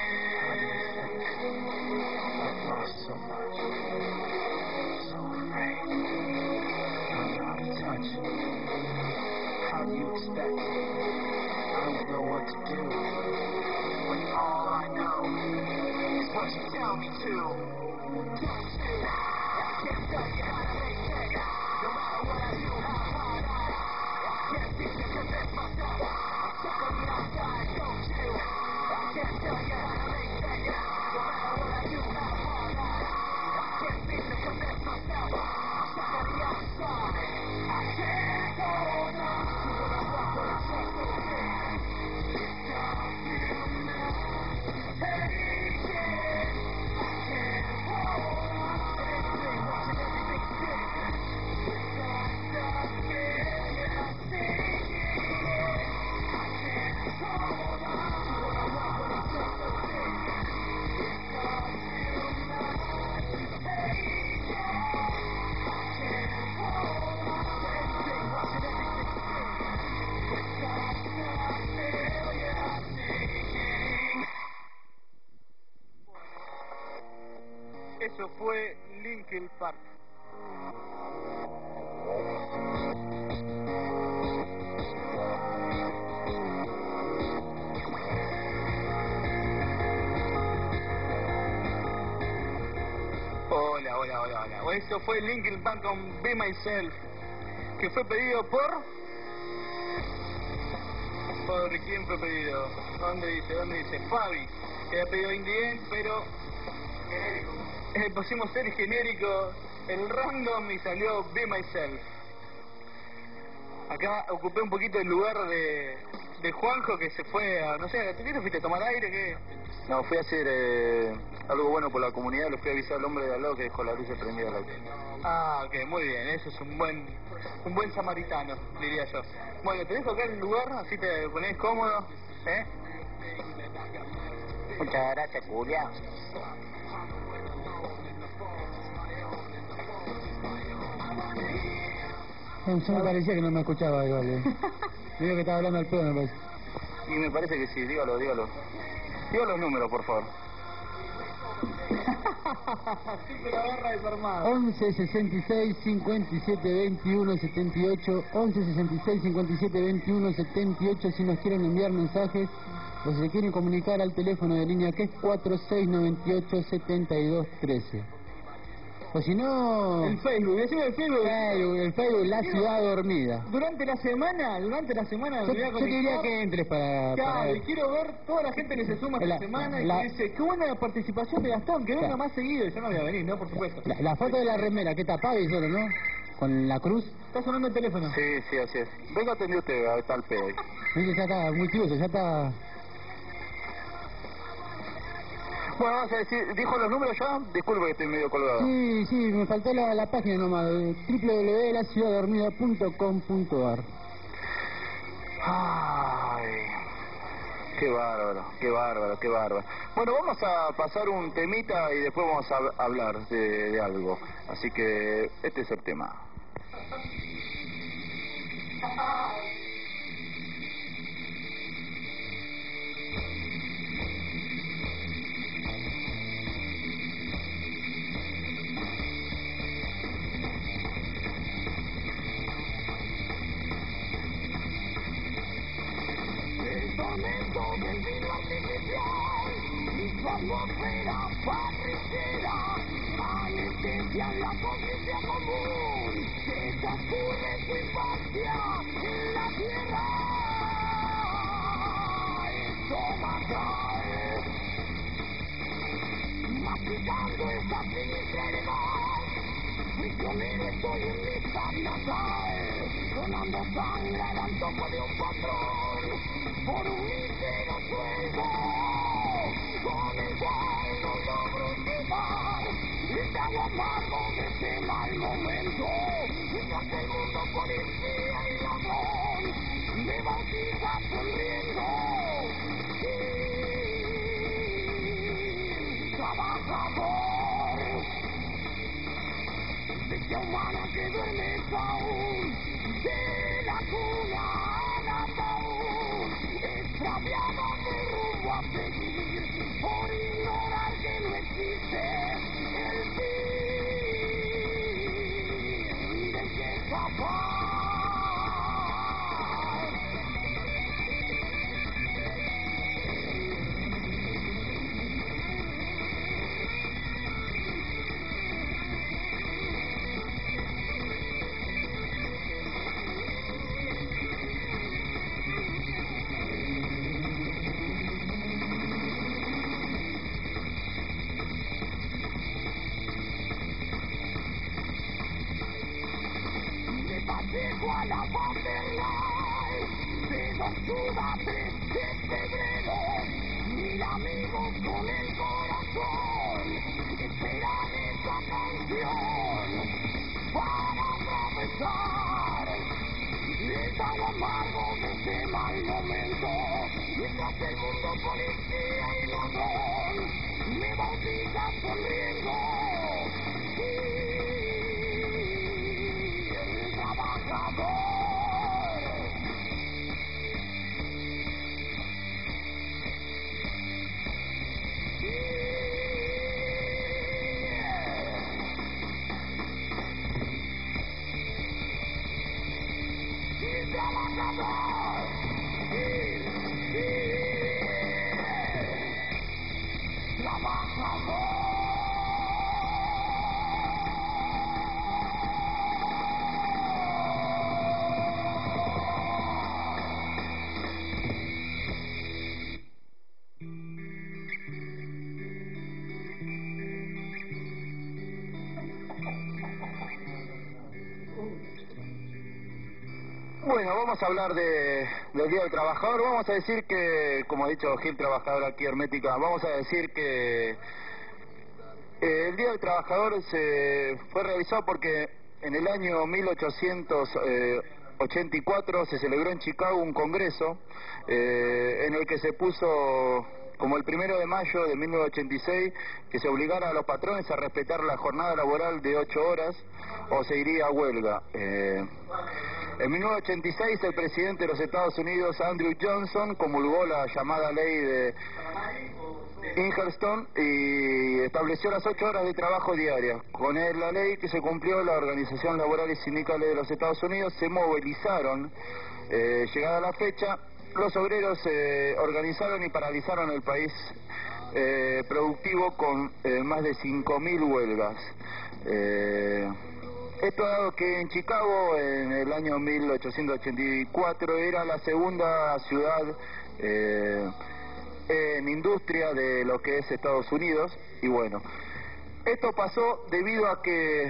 I've lost so much. So afraid. I'm out of touch. How do you expect me? I don't know what to do. When all I know is what you tell me to. Don't you? I can't tell you how to make cake. No matter what I do, how hard I can't seem to convince myself. eso fue Linkin Park. Hola. Eso fue Linkin Park con Be Myself, que fue pedido por quién fue pedido. ¿Dónde dice? Fabi, que había pedido In the End, pero pusimos el genérico, el random, y salió Be Myself. Acá ocupé un poquito el lugar de Juanjo, que se fue a, no sé, ¿qué te fuiste a tomar aire? ¿Qué? No, fui a hacer algo bueno por la comunidad, le fui a avisar al hombre de al lado que dejó la luz prendida al auto. Ah, ok, muy bien, eso es un buen samaritano, diría yo. Bueno, te dejo acá el lugar, así te ponés cómodo, ¿eh? Muchas gracias, Julia. Yo me parecía que no me escuchaba igual. Me dijo que estaba hablando al pedo, me parece. Y me parece que sí, dígalo. Diga los números, por favor. Siempre la barra desarmada. 11 66 57 21 78, 11 66 57 21 78, si nos quieren enviar mensajes o si se quieren comunicar al teléfono de línea, que es 4698 72 13. O si no... El Facebook, decime el Facebook. El Facebook, La Ciudad Dormida. Durante la semana Yo te diría que entres para... Claro, y quiero ver toda la gente que se suma esta semana y que dice, qué buena participación de Gastón, que venga más seguido. Yo no voy a venir, ¿no? Por supuesto. La foto de la remera, que tapada y solo, ¿no? Con la cruz. Está sonando el teléfono. Sí, así es. Venga, atendí usted, está el pedo ahí. Dice, ya está muy chivoso, ya está... Bueno, vamos a decir, ¿dijo los números ya? Disculpe que estoy medio colgado. Sí, me faltó la página nomás, www.laciudaddormida.com.ar. Ay, qué bárbaro. Bueno, vamos a pasar un temita y después vamos a hablar de algo. Así que este es el tema. Momento del vino artificial, su atmósfera parrillera, anestesia en la conciencia común, que transcurre su infancia en la tierra estomacal, masticando esa sinistra heredad, prisionero estoy en mi sal natal, donando sangre al antojo de un patrón, por un mísero sueldo, con el cual no logro escapar, y te hago amargo de este mal momento, mientras el mundo policía y ladrón, me bautiza sonriendo, trabajador, bestia humana que duermes aún, de la cuna al ataúd, extraviado de rumbo a seguir, por ignorar que no existe el fin del que escapar. Pasejo a la paternal, de Tortuga 3 de febrero, 1000 amigos con el corazón, esperan esta canción para atravesar el trago amargo de este mal momento, mientras el mundo policía y ladrón me bautiza sonriendo. Bueno, vamos a hablar del Día del Trabajador. Vamos a decir que, como ha dicho Gil Trabajador aquí Hermética, vamos a decir que el Día del Trabajador se fue realizado porque en el año 1884 se celebró en Chicago un congreso en el que se puso como el 1 de mayo de 1986 que se obligara a los patrones a respetar la jornada laboral de 8 horas o se iría a huelga. En 1986 el presidente de los Estados Unidos, Andrew Johnson, promulgó la llamada ley de Ingerston y estableció las 8 horas de trabajo diarias. Con la ley que se cumplió, la Organización Laboral y Sindicales de los Estados Unidos se movilizaron. Llegada la fecha, los obreros se organizaron y paralizaron el país productivo con más de 5.000 huelgas. Esto dado que en Chicago, en el año 1884, era la segunda ciudad en industria de lo que es Estados Unidos. Y bueno, esto pasó debido a que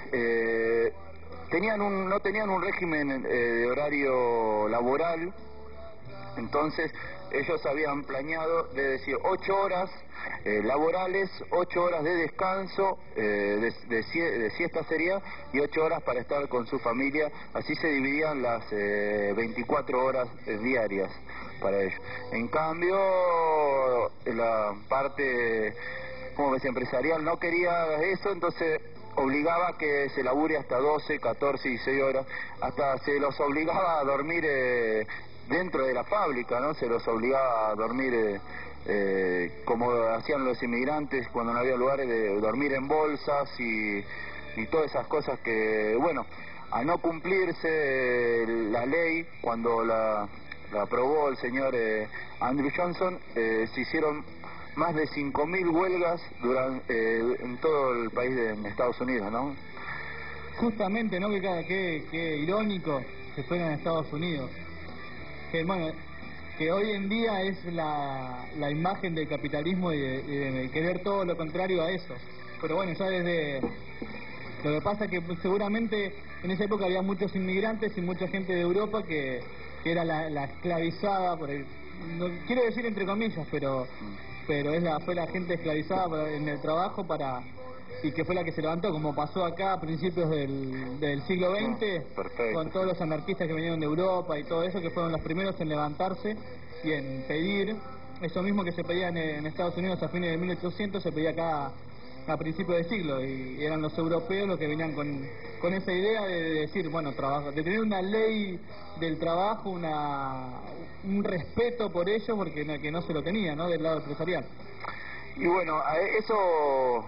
no tenían un régimen de horario laboral. Entonces ellos habían planeado de decir 8 horas laborales, 8 horas de descanso, de siesta sería, y 8 horas para estar con su familia. Así se dividían las 24 horas diarias para ellos. En cambio, la parte, como ves, empresarial no quería eso, entonces obligaba a que se labure hasta 12, 14, 16 horas, hasta se los obligaba a dormir dentro de la fábrica, ¿no? Se los obligaba a dormir como hacían los inmigrantes cuando no había lugares, de dormir en bolsas y todas esas cosas que, bueno, al no cumplirse la ley, cuando la aprobó el señor Andrew Johnson, se hicieron más de 5.000 huelgas en todo el país de Estados Unidos, ¿no? Justamente, ¿no? Que irónico que fuera en Estados Unidos. Que bueno, que hoy en día es la imagen del capitalismo y de querer todo lo contrario a eso. Pero bueno, ya desde... Lo que pasa es que seguramente en esa época había muchos inmigrantes y mucha gente de Europa que era la esclavizada, no quiero decir entre comillas, pero fue la gente esclavizada en el trabajo y que fue la que se levantó, como pasó acá a principios del siglo XX, con todos los anarquistas que vinieron de Europa y todo eso, que fueron los primeros en levantarse y en pedir eso mismo que se pedía en Estados Unidos a fines de 1800, se pedía acá a principios de siglo, y eran los europeos los que venían con esa idea de decir, bueno, de tener una ley del trabajo, un respeto por ello, porque que no se lo tenía, ¿no?, del lado empresarial. Y bueno, eso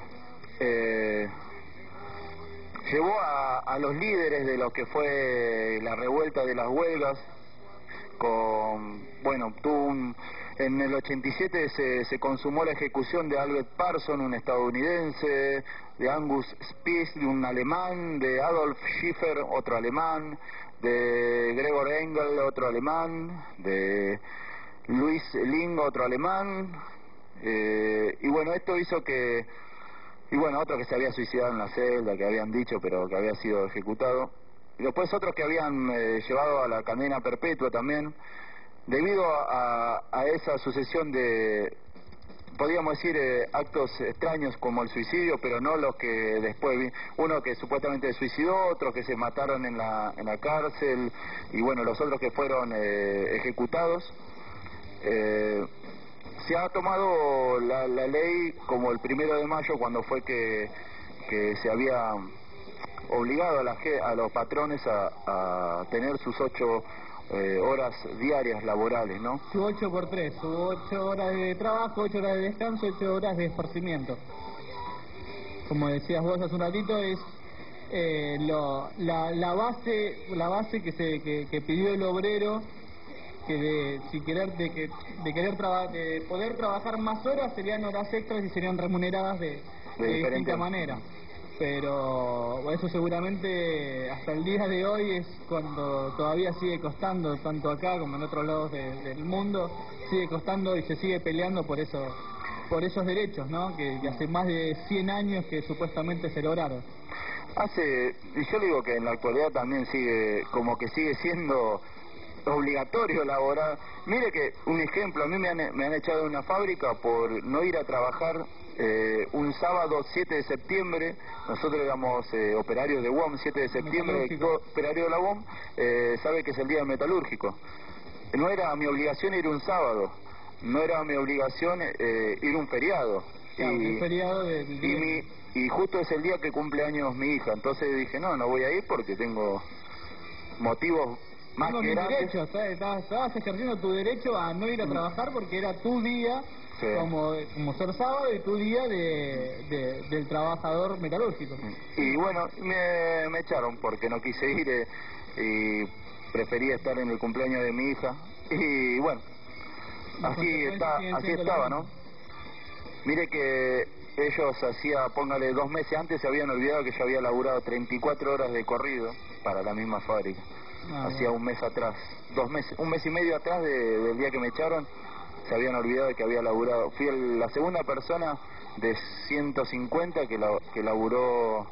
llevó a los líderes de lo que fue la revuelta de las huelgas, en el 87 se consumó la ejecución de Albert Parson, un estadounidense, de Angus Spies, un alemán, de Adolf Schiffer, otro alemán, de Gregor Engel, otro alemán, de Louis Ling, otro alemán, y bueno, esto hizo que, y bueno, otro que se había suicidado en la celda, que habían dicho, pero que había sido ejecutado, y después otros que habían llevado a la cadena perpetua también, debido a esa sucesión de, podríamos decir, actos extraños como el suicidio, pero no los que después, uno que supuestamente se suicidó, otros que se mataron en la cárcel, y bueno, los otros que fueron ejecutados. Se ha tomado la ley como el 1 de mayo, cuando fue que se había obligado a los patrones a tener sus 8 horas diarias laborales, ¿no? Su 8 por 3, su 8 horas de trabajo, 8 horas de descanso, 8 horas de esparcimiento. Como decías vos hace un ratito, es la base que pidió el obrero, que de poder trabajar más horas serían horas extras y serían remuneradas de distinta manera. Pero eso seguramente hasta el día de hoy es cuando todavía sigue costando, tanto acá como en otros lados del mundo, sigue costando y se sigue peleando por esos derechos, ¿no? Que hace más de 100 años que supuestamente se lograron. yo digo que en la actualidad también sigue siendo obligatorio laborar. Mire que, un ejemplo, a mí me han echado de una fábrica por no ir a trabajar un sábado 7 de septiembre, nosotros éramos operarios de UOM, 7 de septiembre, operario de la UOM, sabe que es el día metalúrgico. No era mi obligación ir un sábado, no era mi obligación ir un feriado. Claro, un feriado y justo es el día que cumple años mi hija, entonces dije, no voy a ir porque tengo motivos más que grandes. Estabas ejerciendo tu derecho a no ir a trabajar porque era tu día, sí, como ser sábado, y tu día del trabajador metalúrgico. Y bueno, me echaron porque no quise ir y prefería estar en el cumpleaños de mi hija. Y bueno, así estaba, ¿no? Mire que ellos póngale 2 meses antes, se habían olvidado que yo había laburado 34 horas de corrido para la misma fábrica. Hacía un mes atrás, 2 meses, un mes y medio atrás del día que me echaron, se habían olvidado de que había laburado. Fui la segunda persona de 150 que laburó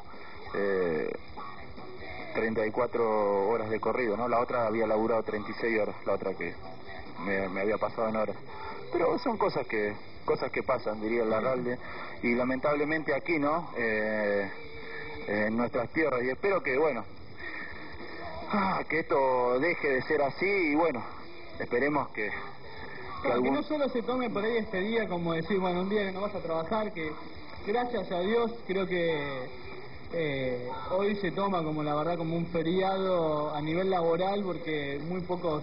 34 horas de corrido, ¿no? La otra había laburado 36 horas, la otra que me había pasado en horas. Pero son cosas que pasan, diría el Larralde, y lamentablemente aquí, ¿no? En nuestras tierras, y espero que, bueno, que esto deje de ser así, y bueno, esperemos que no solo se tome por ahí este día como decir, bueno, un día que no vas a trabajar, que gracias a Dios creo que hoy se toma como, la verdad, como un feriado a nivel laboral, porque muy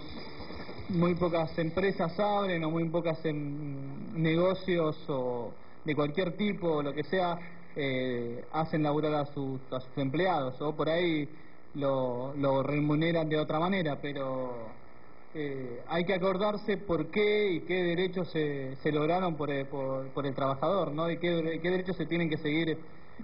pocas empresas abren, o muy pocas negocios o de cualquier tipo, o lo que sea, hacen laburar a sus empleados, o por ahí lo remuneran de otra manera, pero hay que acordarse por qué y qué derechos se lograron por el trabajador, ¿no? Y qué derechos se tienen que seguir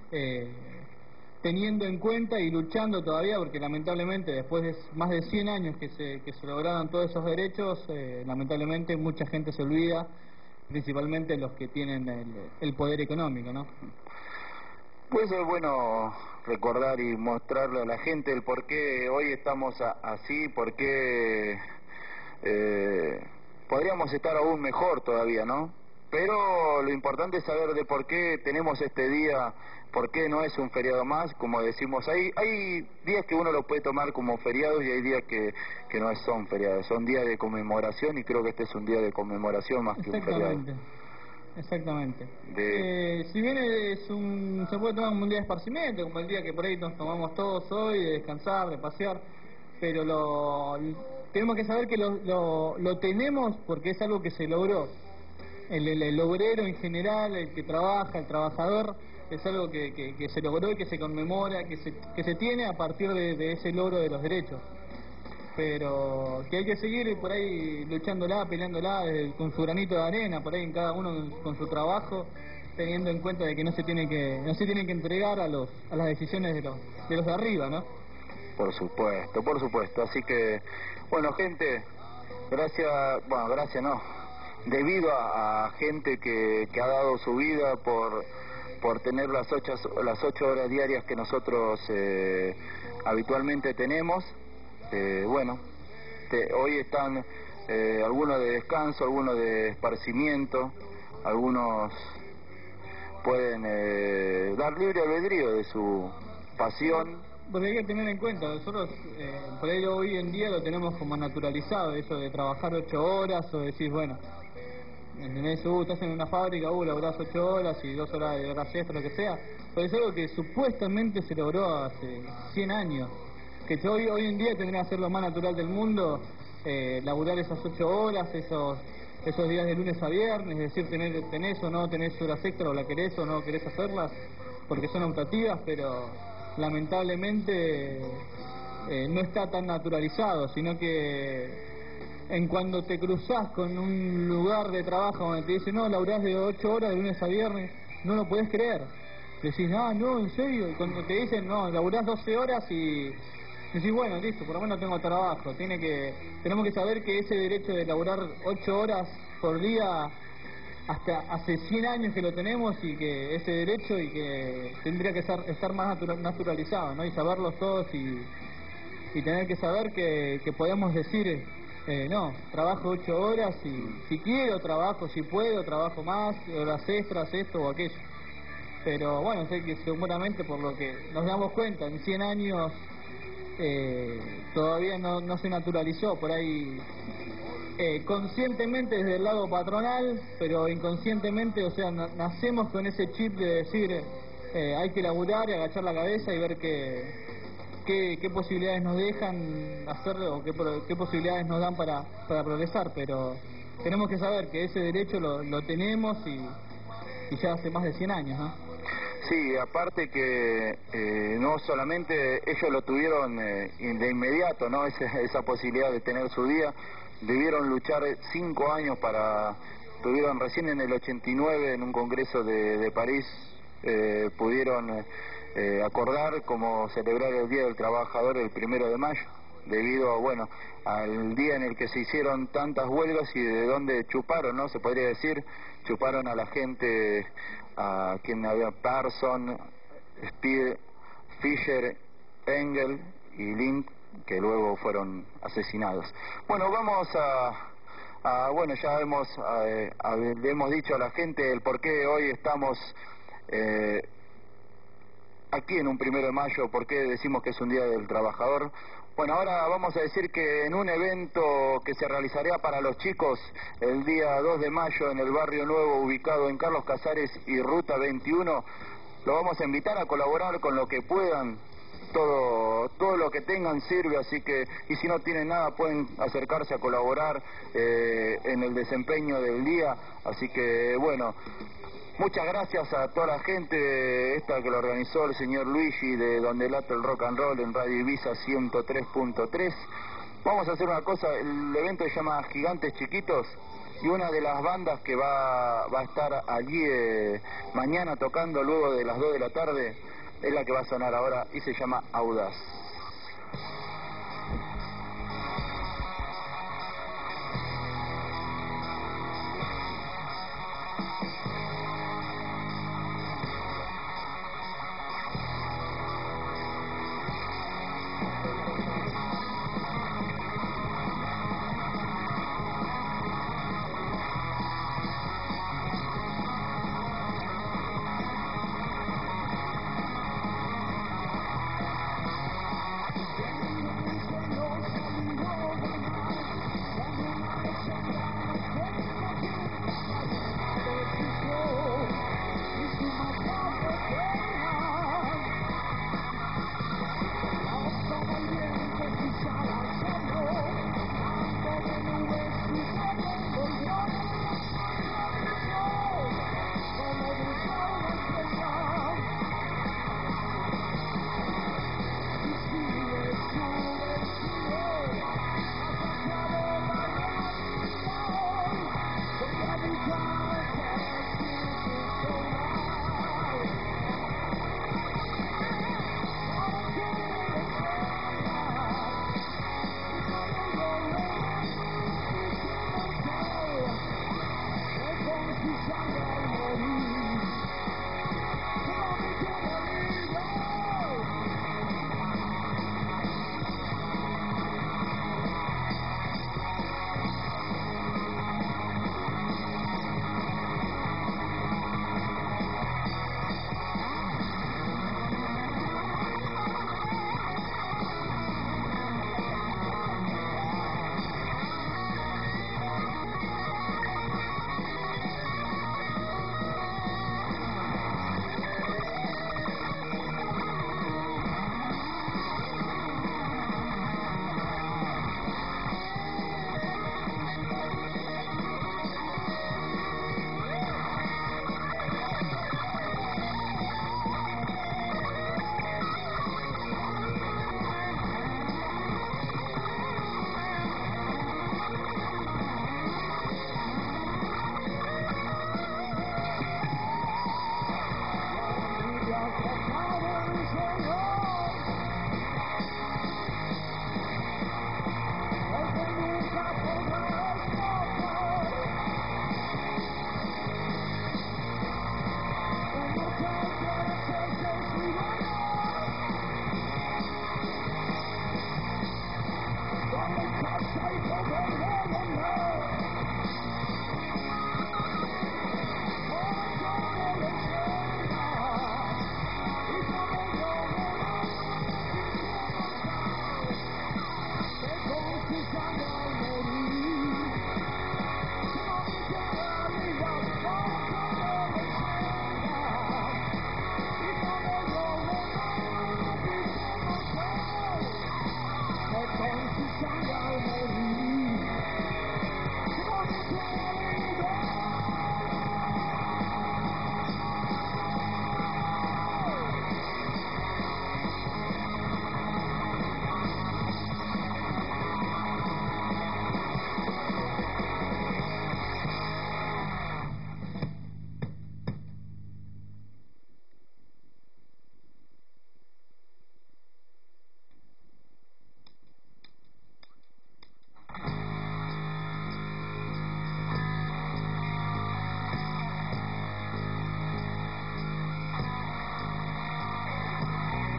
teniendo en cuenta y luchando todavía, porque lamentablemente después de más de 100 años que se lograron todos esos derechos, lamentablemente mucha gente se olvida, principalmente los que tienen el poder económico, ¿no? Pues es bueno recordar y mostrarle a la gente el por qué hoy estamos así, por qué podríamos estar aún mejor todavía, ¿no? Pero lo importante es saber de por qué tenemos este día, por qué no es un feriado más, como decimos. Hay días que uno lo puede tomar como feriados y hay días que no son feriados, son días de conmemoración, y creo que este es un día de conmemoración más que un feriado. Exactamente. Si bien se puede tomar como un día de esparcimiento, como el día que por ahí nos tomamos todos hoy, de descansar, de pasear, pero tenemos que saber que lo tenemos porque es algo que se logró. El obrero en general, el que trabaja, el trabajador, es algo que se logró y que se conmemora, que se tiene a partir de ese logro de los derechos. Pero que hay que seguir por ahí luchándola, peleándola con su granito de arena, por ahí en cada uno con su trabajo, teniendo en cuenta de que no se tiene que entregar a las decisiones de los de arriba, ¿no? Por supuesto. Así que, bueno, gente, gracias no, debido a gente que ha dado su vida por tener las 8 horas diarias que nosotros habitualmente tenemos. Hoy están algunos de descanso, algunos de esparcimiento, algunos pueden dar libre albedrío de su pasión. Porque hay que tener en cuenta, nosotros por ello hoy en día lo tenemos como naturalizado, eso de trabajar 8 horas, o decir, bueno, ¿entendés? Estás en una fábrica, laburás 8 horas y 2 horas de horas extra, lo que sea, pero es algo que supuestamente se logró hace 100 años. Que hoy en día tendría que ser lo más natural del mundo, laburar esas 8 horas, esos días de lunes a viernes, es decir, tenés o no tenés horas extra, o la querés o no querés hacerlas, porque son optativas, pero lamentablemente no está tan naturalizado, sino que en cuando te cruzás con un lugar de trabajo donde te dicen, no, laburás de 8 horas de lunes a viernes, no lo podés creer. Decís, no, en serio, y cuando te dicen, no, laburás 12 horas y decís, bueno, listo, por lo menos tengo trabajo. Tenemos que saber que ese derecho de laburar 8 horas por día hasta hace 100 años que lo tenemos y que ese derecho y que tendría que estar más naturalizado, ¿no? Y saberlos todos y tener que saber que podemos decir, no, trabajo 8 horas y si quiero trabajo, si puedo trabajo más, horas extras, esto o aquello. Pero bueno, sé que seguramente por lo que nos damos cuenta, en 100 años todavía no se naturalizó, por ahí conscientemente desde el lado patronal, pero inconscientemente, o sea, nacemos con ese chip de decir hay que laburar y agachar la cabeza y ver qué posibilidades nos dejan hacer o qué posibilidades nos dan para progresar, pero tenemos que saber que ese derecho lo tenemos y ya hace más de 100 años, ¿no? Sí, aparte que no solamente ellos lo tuvieron de inmediato, ¿no? Esa posibilidad de tener su día, debieron luchar 5 años tuvieron recién en el 89 en un congreso de París, pudieron acordar cómo celebrar el Día del Trabajador el 1 de mayo, debido, bueno, al día en el que se hicieron tantas huelgas y de donde chuparon, ¿no? Se podría decir, chuparon a la gente, a quien había Parson, Speed, Fisher, Engel y Lind, que luego fueron asesinados. Bueno, vamos bueno, ya le hemos dicho a la gente el por qué hoy estamos aquí en un 1 de mayo, por qué decimos que es un Día del Trabajador. Bueno, ahora vamos a decir que en un evento que se realizaría para los chicos el día 2 de mayo en el Barrio Nuevo, ubicado en Carlos Casares y Ruta 21, lo vamos a invitar a colaborar con lo que puedan. Todo lo que tengan sirve, así que, y si no tienen nada pueden acercarse a colaborar en el desempeño del día, así que bueno, muchas gracias a toda la gente esta que lo organizó el señor Luigi de Donde Late el Rock and Roll en Radio Ibiza 103.3. Vamos a hacer una cosa, el evento se llama Gigantes Chiquitos y una de las bandas que va a estar allí mañana tocando luego de las 2 de la tarde es la que va a sonar ahora y se llama Audaz.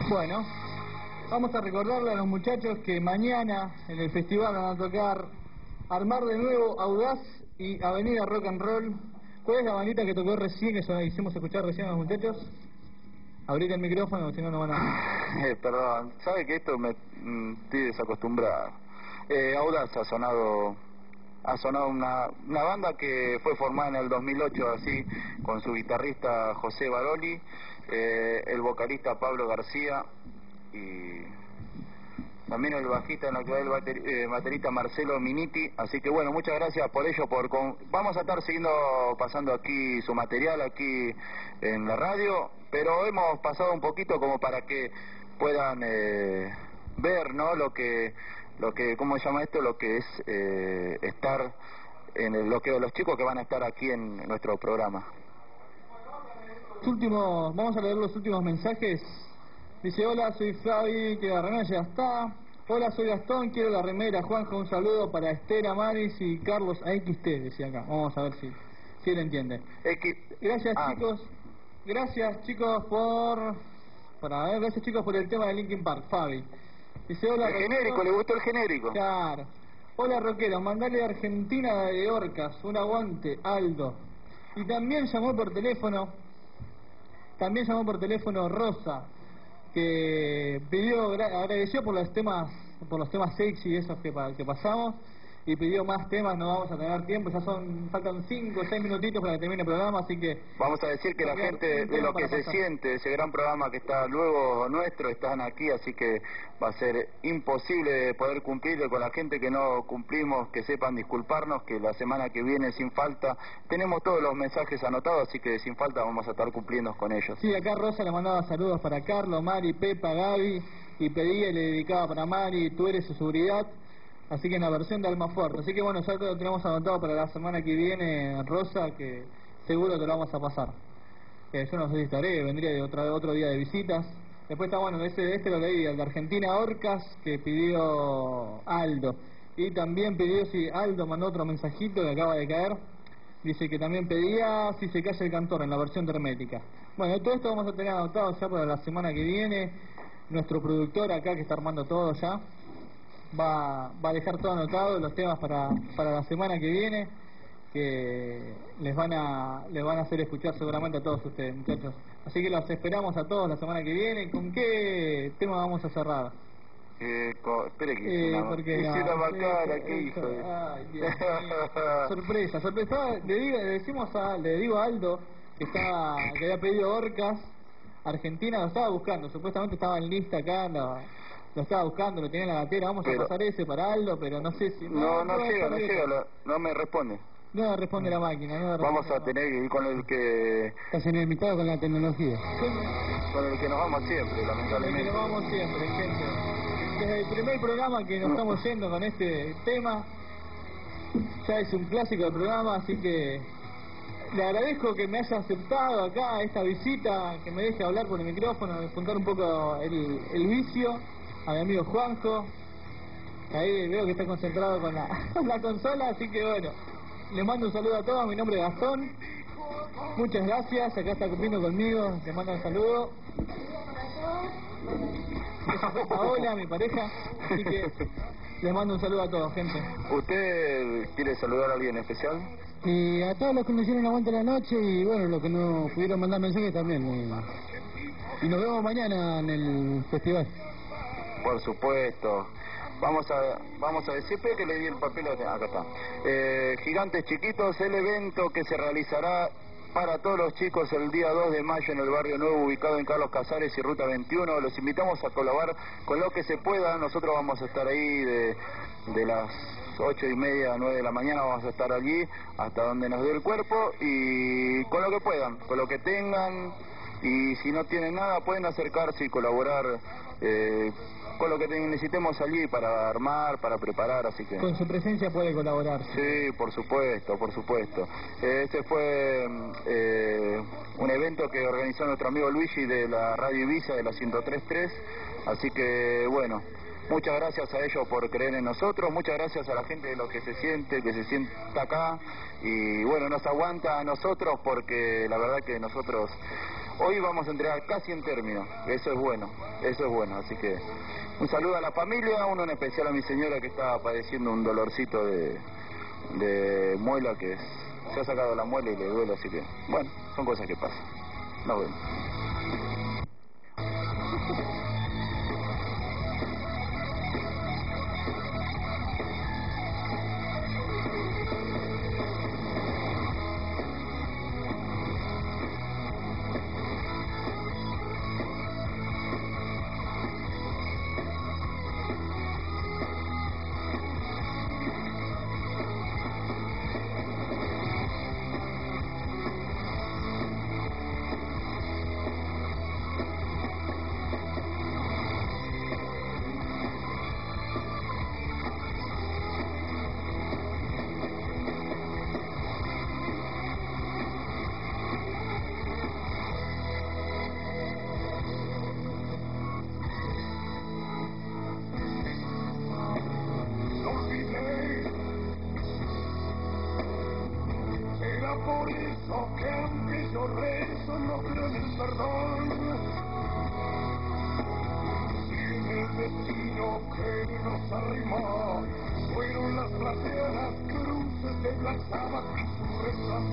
Bueno, vamos a recordarle a los muchachos que mañana en el festival van a tocar Armar de Nuevo, Audaz y Avenida Rock and Roll. ¿Cuál es la bandita que tocó recién, que hicimos escuchar recién a los muchachos? Abrite el micrófono, si no, no van a... Perdón, ¿sabe que esto me estoy desacostumbrado? Audaz ha sonado una banda que fue formada en el 2008 así, con su guitarrista José Baroli, el vocalista Pablo García y también el bajista en la actualidad, el baterista Marcelo Miniti. Así que bueno, muchas gracias por ello. Vamos a estar siguiendo pasando aquí su material aquí en la radio, pero hemos pasado un poquito como para que puedan ver, ¿no? Lo que ¿cómo se llama esto? Lo que es estar los chicos que van a estar aquí en nuestro programa. Vamos a leer los últimos mensajes. Dice: hola, soy Fabi, que la remera ya está. Hola, soy Gastón, quiero la remera. Juanjo, un saludo para Estela Maris y Carlos AXT, decía acá. Vamos a ver si lo entiende. Gracias, chicos. Gracias, chicos, gracias, chicos, por el tema de Linkin Park. Fabi dice: hola, el genérico, ¿le gustó el genérico? Claro. Hola, rockeros, mandale de Argentina de Orcas, un aguante, Aldo. Y también llamó por teléfono Rosa, que agradeció por los temas sexy esos que pasamos, y pidió más temas. No vamos a tener tiempo, faltan 5 o 6 minutitos para que termine el programa, así que vamos a decir que la gente de lo que se siente ese gran programa que está luego nuestro están aquí, así que va a ser imposible poder cumplirlo. Con la gente que no cumplimos, que sepan disculparnos, que la semana que viene sin falta tenemos todos los mensajes anotados, así que sin falta vamos a estar cumpliendo con ellos. Sí, acá Rosa le mandaba saludos para Carlos, Mari, Pepa, Gaby, y pedía y le dedicaba para Mari: tú eres su seguridad. Así que en la versión de Almafuerte. Así que bueno, ya lo tenemos anotado para la semana que viene, Rosa, que seguro te lo vamos a pasar. Yo no sé si estaré, vendría de otro día de visitas. Después está bueno, este lo leí, el de Argentina Orcas, que pidió Aldo. Y también pidió, Aldo mandó otro mensajito que acaba de caer. Dice que también pedía Si se calla el cantor, en la versión de Hermética. Bueno, todo esto vamos a tener anotado ya para la semana que viene. Nuestro productor acá, que está armando todo ya, va a dejar todo anotado, los temas para la semana que viene, que les van a hacer escuchar seguramente a todos ustedes, muchachos. Así que los esperamos a todos la semana que viene. ¿Con qué tema vamos a cerrar? Espere que una bacana, ¿qué hizo? Ay, Dios mío. Sorpresa. Le digo a Aldo que había pedido Orcas Argentina, lo estaba buscando, supuestamente estaba en lista acá, lo estaba buscando, lo tenía en la gatera. Vamos a pasar ese para Aldo, pero no sé si... No llega, no me responde. No responde la máquina, vamos a tener que ir con el que... Estás en el mitad con la tecnología. Con el que nos vamos siempre, lamentablemente. Con el que nos vamos siempre, gente. Desde el primer programa que nos estamos yendo con este tema, ya es un clásico del programa, así que le agradezco que me haya aceptado acá esta visita, que me deje hablar por el micrófono, despuntar un poco el vicio, a mi amigo Juanjo. Ahí veo que está concentrado con la consola, así que bueno, le mando un saludo a todos. Mi nombre es Gastón, muchas gracias. Acá está cumpliendo conmigo, le mando un saludo. Esa fue Paola, mi pareja, así que les mando un saludo a todos, gente. ¿Usted quiere saludar a alguien especial? Y a todos los que me hicieron aguante la noche, y bueno, los que no pudieron mandar mensajes también. Y nos vemos mañana en el festival. Por supuesto. Vamos a decir que le di el papel acá está. Gigantes Chiquitos, el evento que se realizará para todos los chicos el día 2 de mayo en el Barrio Nuevo, ubicado en Carlos Casares y Ruta 21. Los invitamos a colaborar con lo que se pueda. Nosotros vamos a estar ahí de las 8:30 a 9 de la mañana, vamos a estar allí hasta donde nos dé el cuerpo, y con lo que puedan, con lo que tengan, y si no tienen nada pueden acercarse y colaborar con lo que necesitemos allí para armar, para preparar, así que... Con su presencia puede colaborar. Sí, por supuesto. Este fue un evento que organizó nuestro amigo Luigi de la Radio Ibiza, de la 103.3, así que bueno, muchas gracias a ellos por creer en nosotros, muchas gracias a la gente de lo que se sienta acá, y bueno, nos aguanta a nosotros, porque la verdad que nosotros hoy vamos a entregar casi en término, eso es bueno, así que un saludo a la familia, uno en especial a mi señora que está padeciendo un dolorcito de muela, que se ha sacado la muela y le duele, así que bueno, son cosas que pasan. Nos vemos. Por eso que aunque yo rezo no creo en el perdón, y en el destino que nos arrimó fueron las plateadas cruces de Black Sabbath y su rezo